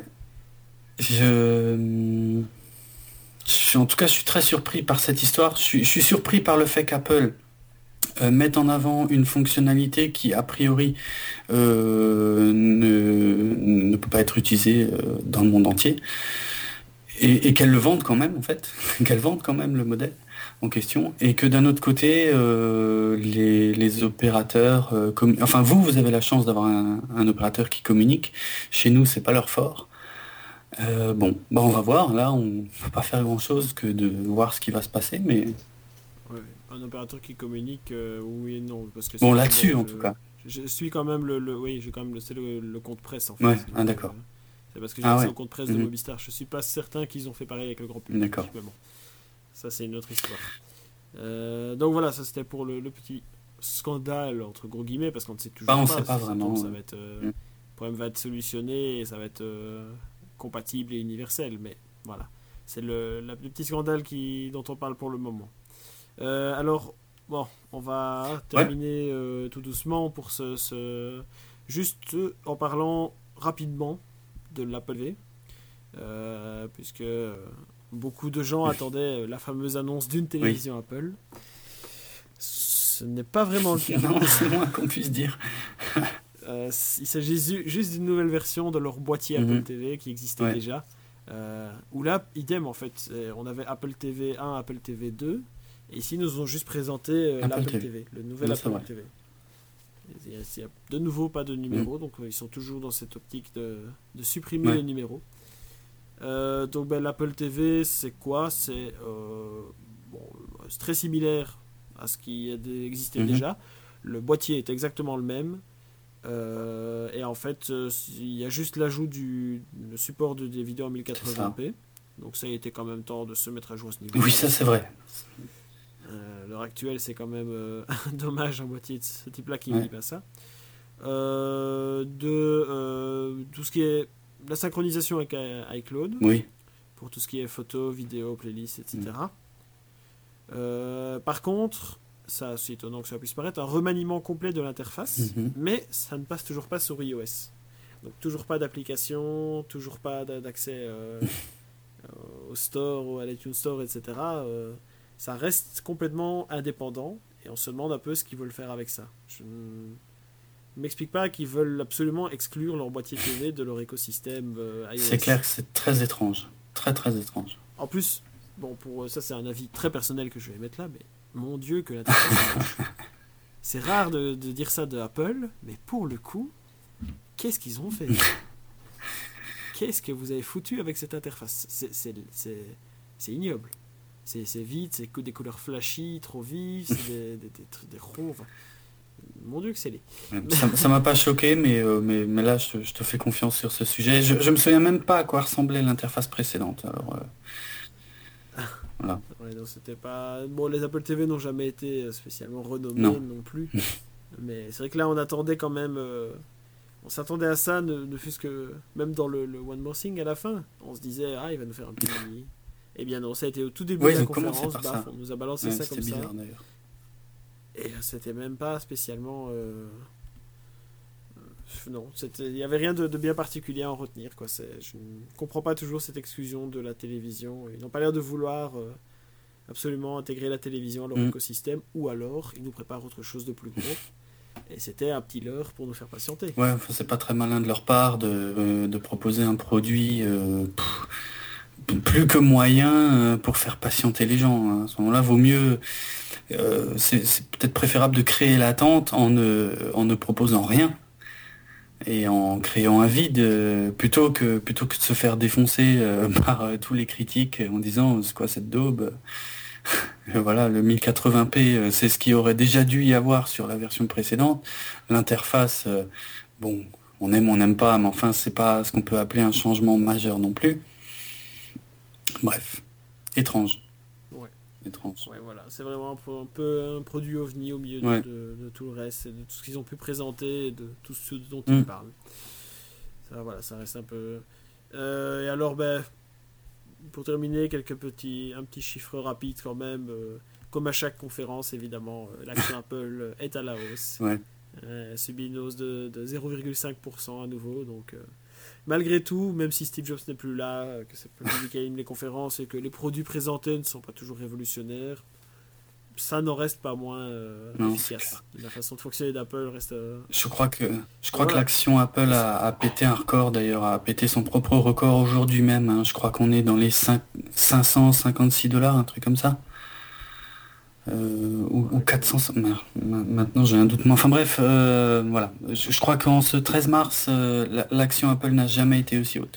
Je, je- en tout cas, je suis très surpris par cette histoire. Je suis, je suis surpris par le fait qu'Apple euh, mette en avant une fonctionnalité qui, a priori, euh, ne, ne peut pas être utilisée euh, dans le monde entier. Et, et qu'elle le vende quand même, en fait. Qu'elle vende quand même le modèle en question. Et que d'un autre côté, euh, les, les opérateurs... euh, commu- enfin, vous, vous avez la chance d'avoir un, un opérateur qui communique. Chez nous, c'est pas leur fort. Euh, bon, bah on va voir. Là, on ne peut pas faire grand-chose que de voir ce qui va se passer, mais Ouais. Un opérateur qui communique euh, oui et non parce que c'est bon, vrai que là-dessus, bon, en tout cas. je, je suis quand même le, le- oui j'ai quand même le, c'est le, le compte presse en fait. Ouais, Donc, ah d'accord. euh, c'est parce que j'ai Ah accès ouais. au compte presse de Mhm. Mobistar. Je suis pas certain qu'ils ont fait pareil avec le grand public. D'accord. Mais bon, ça c'est une autre histoire. Euh, donc voilà, ça c'était pour le, le petit scandale entre gros guillemets parce qu'on ne sait toujours Bah, on pas sait pas si ça vraiment, tombe, ça ouais. va être euh, Mm. le problème va être solutionné et ça va être euh, compatible et universel. Mais voilà, c'est le, la- le petit scandale qui, dont on parle pour le moment. Euh, alors, bon, on va terminer euh, tout doucement pour ce, ce- juste euh, en parlant rapidement de l'Apple V, euh, puisque euh, beaucoup de gens attendaient euh, la fameuse annonce d'une télévision Apple. ce n'est pas vraiment le cas. Non, c'est moins qu'on puisse dire. Euh, il s'agit juste d'une nouvelle version de leur boîtier Apple Mhm. T V qui existait Ouais. déjà. Euh, où là, idem en fait. Euh, On avait Apple T V un, Apple T V deux. Et ici, ils nous ont juste présenté euh, Apple l'Apple T V. T V, le nouvel Ouais, c'est Apple vrai. T V. Il y a- il y a de nouveau pas de numéro, donc euh, ils sont toujours dans cette optique de, de supprimer Ouais. les numéros. Euh, donc ben, l'Apple T V, c'est quoi? C'est euh, bon, c'est très similaire à ce qui a dé- existait Mhm. déjà. Le boîtier est exactement le même. Euh, et en fait, euh, il y a juste l'ajout du le support de, des vidéos en mille quatre-vingts p. Donc ça, il était quand même temps de se mettre à jour à ce niveau. Oui, ça c'est vrai. Euh, l'heure actuelle, c'est quand même euh, dommage un boîtier de ce type-là qui ne Ouais. dit pas ça. Euh, de euh, tout ce qui est la synchronisation avec euh, iCloud, Oui. pour tout ce qui est photos, vidéos, playlists, et cetera. Euh, par contre, ça c'est étonnant que ça puisse paraître, un remaniement complet de l'interface, Mhm. mais ça ne passe toujours pas sur iOS. Donc toujours pas d'application, toujours pas d'a- d'accès euh, euh, au store ou à l'iTunes Store, et cetera. Euh, ça reste complètement indépendant et on se demande un peu ce qu'ils veulent faire avec ça. Je ne m'explique pas qu'ils veulent absolument exclure leur boîtier T V de leur écosystème euh, iOS. C'est clair que c'est très étrange. Très très étrange. En plus, bon, pour ça c'est un avis très personnel que je vais mettre là, mais mon Dieu que l'interface est moche. C'est rare de, de dire ça de Apple, mais pour le coup, qu'est-ce qu'ils ont fait? Qu'est-ce que vous avez foutu avec cette interface? C'est, c'est, c'est, c'est ignoble. C'est, c'est vide, c'est que des couleurs flashy, trop vives, c'est des, des, des, trucs- des ronds. Enfin, mon Dieu que c'est laid. Ça ça m'a pas choqué, mais, euh, mais, mais là, je, je te fais confiance sur ce sujet. Je, je me souviens même pas à quoi ressemblait l'interface précédente. Alors, euh, voilà. Ouais, non, c'était pas... Bon, les Apple T V n'ont jamais été spécialement renommés Non. non, plus. Mais c'est vrai que là, on attendait quand même... euh, On s'attendait à ça, ne, ne fût-ce que... Même dans le, le One More Thing à la fin, on se disait, ah, il va nous faire un petit... Eh bien non, ça a été au tout début Oui, de ils la ont commencé conférence, par baf, ça. on nous a balancé Ouais, ça c'était comme ça. bizarre d'ailleurs. Et euh, c'était même pas spécialement... euh, Non, c'était- il n'y avait rien de, de bien particulier à en retenir. Quoi. C'est... Je ne comprends pas toujours cette exclusion de la télévision. Ils n'ont pas l'air de vouloir euh, absolument intégrer la télévision à leur Mm. écosystème, ou alors ils nous préparent autre chose de plus gros. Et c'était un petit leurre pour nous faire patienter. Ouais, enfin, c'est pas très malin de leur part de, euh, de proposer un produit euh, pff, plus que moyen euh, pour faire patienter les gens. hein. À ce moment-là, vaut mieux. euh, c'est, c'est peut-être préférable de créer l'attente en ne, en ne proposant rien et en créant un vide euh, plutôt que plutôt que de se faire défoncer euh, par euh, tous les critiques en disant c'est quoi cette daube. Euh, Voilà, le mille quatre-vingts p, euh, c'est ce qui aurait déjà dû y avoir sur la version précédente. L'interface, euh, bon, on aime, on n'aime pas, mais enfin, c'est pas ce qu'on peut appeler un changement majeur non plus. Bref, étrange. Ouais. Étrange. Ouais, voilà, c'est vraiment un, pro- un peu un produit ovni au milieu de, Ouais. de, de tout le reste, et de tout ce qu'ils ont pu présenter, et de tout ce dont Mm. ils parlent. Ça, voilà, ça reste un peu... Euh, et alors, ben, pour terminer, quelques petits, un petit chiffre rapide quand même. euh, comme à chaque conférence, évidemment, euh, l'action Apple est à la hausse. Ouais. Euh, elle subit une hausse de, de zéro virgule cinq pour cent à nouveau. Donc, euh, malgré tout, même si Steve Jobs n'est plus là, euh, que c'est plus lui qui anime les conférences et que les produits présentés ne sont pas toujours révolutionnaires, ça n'en reste pas moins euh, Non, efficace. La façon de fonctionner d'Apple reste... euh, Je crois que je crois que Voilà. l'action Apple a, a pété un record d'ailleurs, a pété son propre record aujourd'hui même. hein. Je crois qu'on est dans les cinq cinq cent cinquante-six dollars, un truc comme ça. Euh, ou, ou quatre cents. ma- ma- Maintenant j'ai un doute. Mais enfin bref, euh, voilà. Je, je crois qu'en ce treize mars, euh, la- l'action Apple n'a jamais été aussi haute.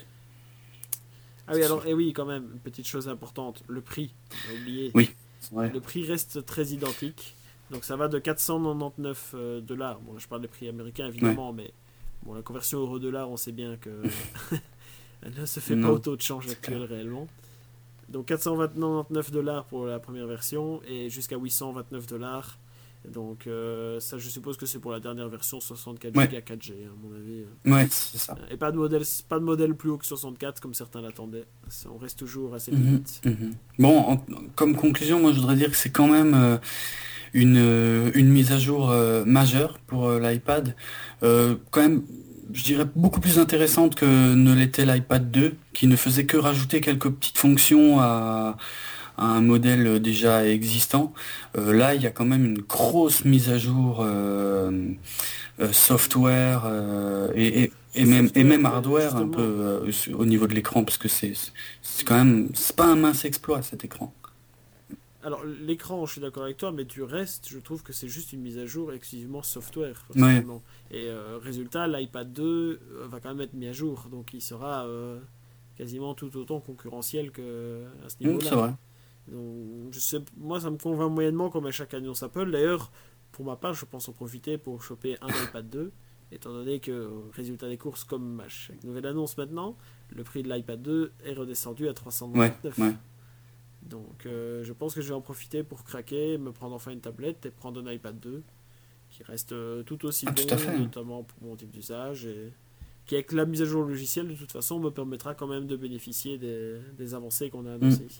Ah oui, alors, et oui, quand même, une petite chose importante, le prix, on a oublié. Oui. Ouais. Le prix reste très identique. Donc ça va de quatre cent quatre-vingt-dix-neuf euh, dollars. Bon, là, je parle des prix américains évidemment, mais bon, la conversion euro-dollar, on sait bien que elle ne se fait pas Non, au taux de change actuel réellement. Donc quatre cent vingt-neuf dollars pour la première version et jusqu'à huit cent vingt-neuf dollars. Donc euh, ça, je suppose que c'est pour la dernière version soixante-quatre Ouais. giga quatre G, à mon avis. Ouais, c'est ça. Et pas de modèle, pas de modèle plus haut que soixante-quatre comme certains l'attendaient. Ça, on reste toujours à cette Mhm, limite. mhm. Bon, en- comme conclusion, moi je voudrais dire que c'est quand même euh, une, euh, une mise à jour euh, majeure pour euh, l'iPad. Euh, quand même, je dirais beaucoup plus intéressante que ne l'était l'iPad deux, qui ne faisait que rajouter quelques petites fonctions à, à un modèle déjà existant. Euh, là, il y a quand même une grosse mise à jour euh, euh, software euh, et, et, et même et même hardware un peu euh, au niveau de l'écran, parce que c'est c'est quand même c'est pas un mince exploit cet écran. Alors, l'écran, je suis d'accord avec toi, mais du reste, je trouve que c'est juste une mise à jour exclusivement software, Ouais. personnellement. Et euh, résultat, l'iPad deux euh, va quand même être mis à jour, donc il sera euh, quasiment tout autant concurrentiel que à ce Mmh, niveau-là. c'est vrai. Donc, je sais, moi, ça me convainc moyennement comme à chaque annonce Apple. D'ailleurs, pour ma part, je pense en profiter pour choper un iPad deux, étant donné que, résultat des courses, comme à chaque nouvelle annonce maintenant, le prix de l'iPad deux est redescendu à trois cent Ouais, quatre-vingt-dix-neuf. ouais. Donc euh, je pense que je vais en profiter pour craquer, me prendre enfin une tablette et prendre un iPad deux qui reste euh, tout aussi Ah, bon, tout à fait. notamment pour mon type d'usage, et qui avec la mise à jour logicielle de toute façon me permettra quand même de bénéficier des, des avancées qu'on a annoncées Mm. ici.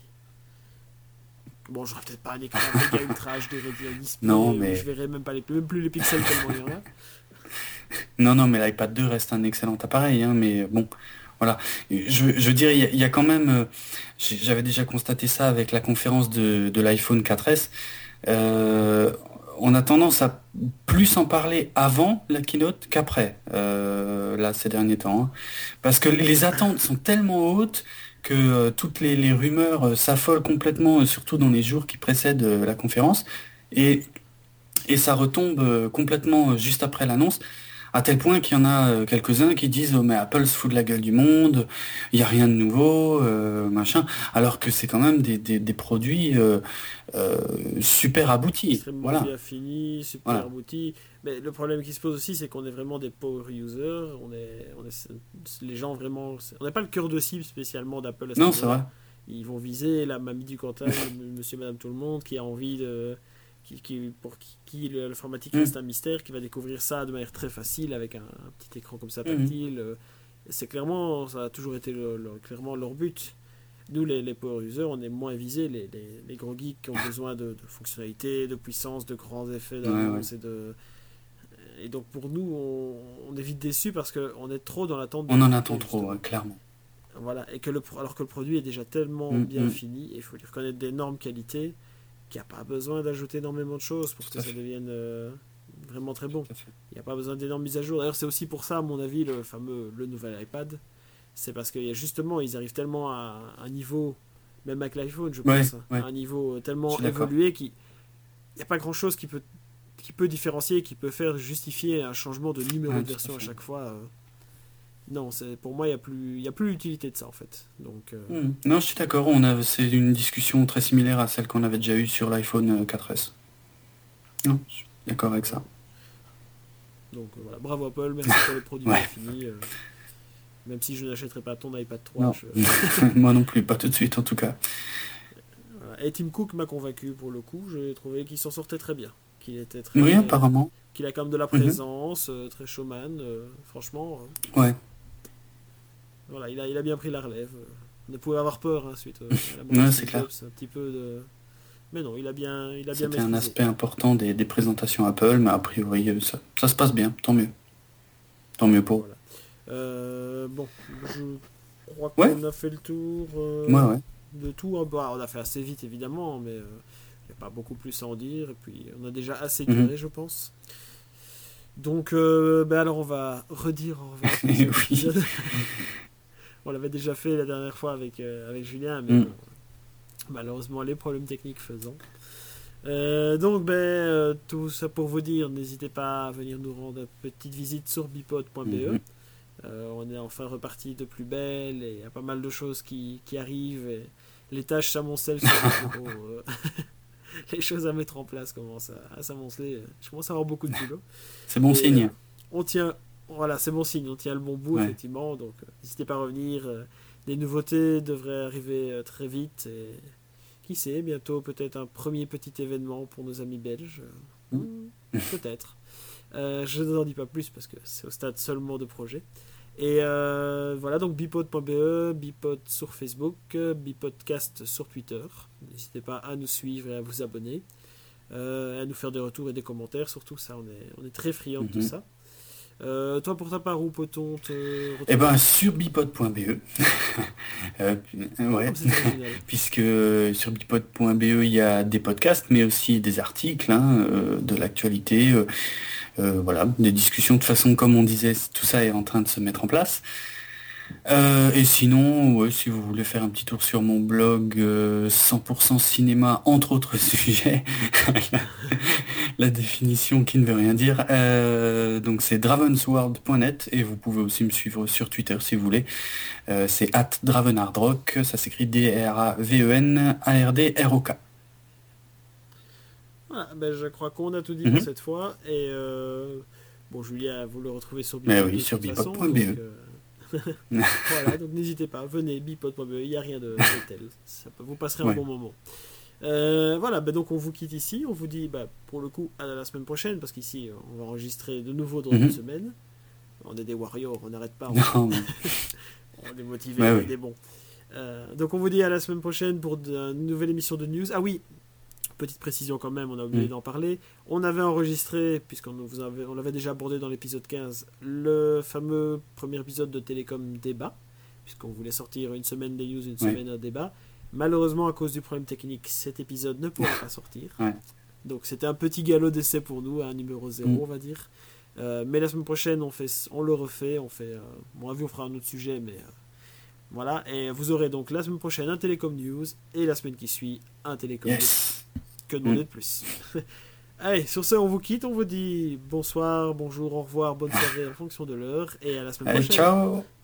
Bon, j'aurai peut-être pas un écran méga ultra H D Retina Display, Non, où mais je verrai même, pas les, même plus les pixels tellement il y en a. non, non, mais l'iPad deux reste un excellent appareil, hein, mais bon, voilà. Je, je veux dire, il y, a- il y a quand même, euh, j'ai- j'avais déjà constaté ça avec la conférence de, de l'iPhone quatre S. Euh, on a tendance à plus en parler avant la keynote qu'après, euh, là, ces derniers temps, hein. Parce que les attentes sont tellement hautes que euh, toutes les, les rumeurs euh, s'affolent complètement, euh, surtout dans les jours qui précèdent euh, la conférence. Et et ça retombe euh, complètement euh, juste après l'annonce, à tel point qu'il y en a euh, quelques-uns qui disent oh, mais Apple se fout de la gueule du monde, il n'y a rien de nouveau, euh, machin, alors que c'est quand même des, des, des produits euh, euh, super aboutis. Extrêmement Voilà, bien fini, super voilà. abouti. Mais le problème qui se pose aussi, c'est qu'on est vraiment des power users. On est, on est les gens vraiment. On n'est pas le cœur de cible spécialement d'Apple à ce Non, c'est vrai. niveau-là. Ils vont viser la mamie du Cantal, monsieur, madame, tout le monde qui a envie de. Qui, qui, pour qui, qui l'informatique Mm. reste un mystère, qui va découvrir ça de manière très facile avec un, un petit écran comme ça Mhm. tactile. C'est clairement, ça a toujours été le- le- clairement leur but. Nous, les, les power users, on est moins visés. Les, les, les gros geeks qui ont besoin de, de fonctionnalités, de puissance, de grands effets Ouais, ouais. d'annonce. Et, de... et donc, pour nous, on, on est vite déçus parce qu'on est trop dans l'attente de On en nouveautés, attend trop, justement. ouais, clairement. Voilà. Et que le, pro- alors que le produit est déjà tellement Mm, bien mm. fini, et il faut lui reconnaître d'énormes qualités, qu'il n'y a pas besoin d'ajouter énormément de choses pour Tout que à ça fait. devienne euh, vraiment très bon. Tout à fait. Il n'y a pas besoin d'énormes mises à jour. D'ailleurs, c'est aussi pour ça, à mon avis, le fameux le nouvel iPad. C'est parce qu'il y a justement, ils arrivent tellement à un niveau, même avec l'iPhone, je Ouais, pense, hein, ouais, à un niveau je tellement suis d'accord. évolué qu'il n'y a pas grand chose qui peut, qui peut différencier, qui peut faire justifier un changement de numéro Ouais, de tout à version à fait. chaque fois. euh. Non, c'est, pour moi, il n'y a plus, il y a plus l'utilité de ça en fait. Donc, euh, Mm. Non, je suis d'accord, on a, c'est une discussion très similaire à celle qu'on avait déjà eue sur l'iPhone euh, quatre S. Non, je suis d'accord avec ça. donc euh, voilà, bravo Apple, merci pour les produits Ouais. bien finis. euh. Même si je n'achèterai pas ton iPad trois. Non, je- moi non plus, pas tout de suite en tout cas. Voilà. Et Tim Cook m'a convaincu pour le coup. J'ai trouvé qu'il s'en sortait très bien. Qu'il était très, Oui, apparemment. qu'il a quand même de la Mhm. présence, euh, très showman. euh, franchement, euh, Ouais. voilà, il a, il a bien pris la relève. euh. On pouvait avoir peur hein, suite euh, à la mort Ouais, de c'est Steve clair. Jobs, un petit peu de. Mais non, il a bien, il a bien C'était un maîtrisé. aspect important des, des présentations Apple, mais a priori, euh, ça, ça se passe bien, tant mieux. Tant mieux pour. Voilà. Euh, bon, je crois Ouais. qu'on a fait le tour euh, Ouais, ouais. de tout. hein. Bah, on a fait assez vite évidemment, mais il n'y a pas beaucoup plus à en dire. Et puis on a déjà assez Mhm. duré, je pense. Donc, euh, ben alors on va redire au revoir pour cet Oui. épisode. On l'avait déjà fait la dernière fois avec, euh, avec Julien, mais Mm. bon, malheureusement les problèmes techniques faisant. Euh, donc, ben, euh, tout ça pour vous dire, n'hésitez pas à venir nous rendre une petite visite sur bipod point b e. Mhm. Euh, on est enfin reparti de plus belle et il y a pas mal de choses qui, qui arrivent. Et les tâches s'amoncellent sur le bureau. euh. Les choses à mettre en place commencent à, à s'amonceler. Je commence à avoir beaucoup de boulot. C'est bon Et, signe. euh, on tient, voilà, c'est bon signe, on tient le bon bout, Ouais. effectivement. Donc, euh, n'hésitez pas à revenir. euh, des nouveautés devraient arriver euh, très vite. Et qui sait, bientôt peut-être un premier petit événement pour nos amis belges. Euh, Mm. Peut-être. Euh, je n'en dis pas plus parce que c'est au stade seulement de projet. Et euh, voilà, donc bipod point b e, Bipod sur Facebook, euh, Bipodcast sur Twitter. N'hésitez pas à nous suivre et à vous abonner. Euh, à nous faire des retours et des commentaires, surtout ça, on est, on est très friands de tout Mhm. ça. Euh, toi, pour ta part, où peut-on te retrouver? Eh ben, sur bipod point b e. euh, ouais. Oh, c'est original. Puisque sur bipod point b e, il y a des podcasts, mais aussi des articles, hein, euh, de l'actualité, euh, euh, voilà, des discussions. De toute façon, comme on disait, tout ça est en train de se mettre en place. Euh, et sinon, ouais, si vous voulez faire un petit tour sur mon blog euh, cent pour cent cinéma, entre autres sujets, la, la définition qui ne veut rien dire, euh, donc c'est dravensworld point net et vous pouvez aussi me suivre sur Twitter si vous voulez. Euh, c'est at dravenhardrock, ça s'écrit D R A V E N A R D R O K. Voilà, ben, je crois qu'on a tout dit Mhm. pour cette fois. Et euh, bon, Julien, vous le retrouvez sur Mais Bipod oui, de sur toute façon, bipod point b e. donc, euh, voilà, donc n'hésitez pas, venez, bipod point b e, il n'y a rien de, de tel. Ça peut, vous passerez Ouais. un bon moment. Euh, voilà, ben donc on vous quitte ici. On vous dit, bah, pour le coup, à la semaine prochaine, parce qu'ici, on va enregistrer de nouveau dans Mhm. une semaine. On est des warriors, on n'arrête pas. On, Non, mais- on est motivés, Ouais, on oui. est bons. Euh, donc on vous dit à la semaine prochaine pour de- une nouvelle émission de news. Ah oui, petite précision quand même, on a oublié Mm. d'en parler. On avait enregistré, puisqu'on vous avait, on l'avait déjà abordé dans l'épisode quinze, le fameux premier épisode de Télécom Débat, puisqu'on voulait sortir une semaine des news, une Ouais. semaine un débat. Malheureusement, à cause du problème technique, cet épisode ne pourra pas sortir. Ouais. Donc c'était un petit galop d'essai pour nous, un numéro zéro, Mm. on va dire. Euh, mais la semaine prochaine, on, fait, on le refait. On fait, euh, bon, à vue, on fera un autre sujet, mais euh, voilà. Et vous aurez donc la semaine prochaine un Télécom News et la semaine qui suit un Télécom News. Yes. Que demander Mm. de plus? Allez, sur ce, on vous quitte. On vous dit bonsoir, bonjour, au revoir, bonne soirée en fonction de l'heure. Et à la semaine Allez, prochaine. ciao.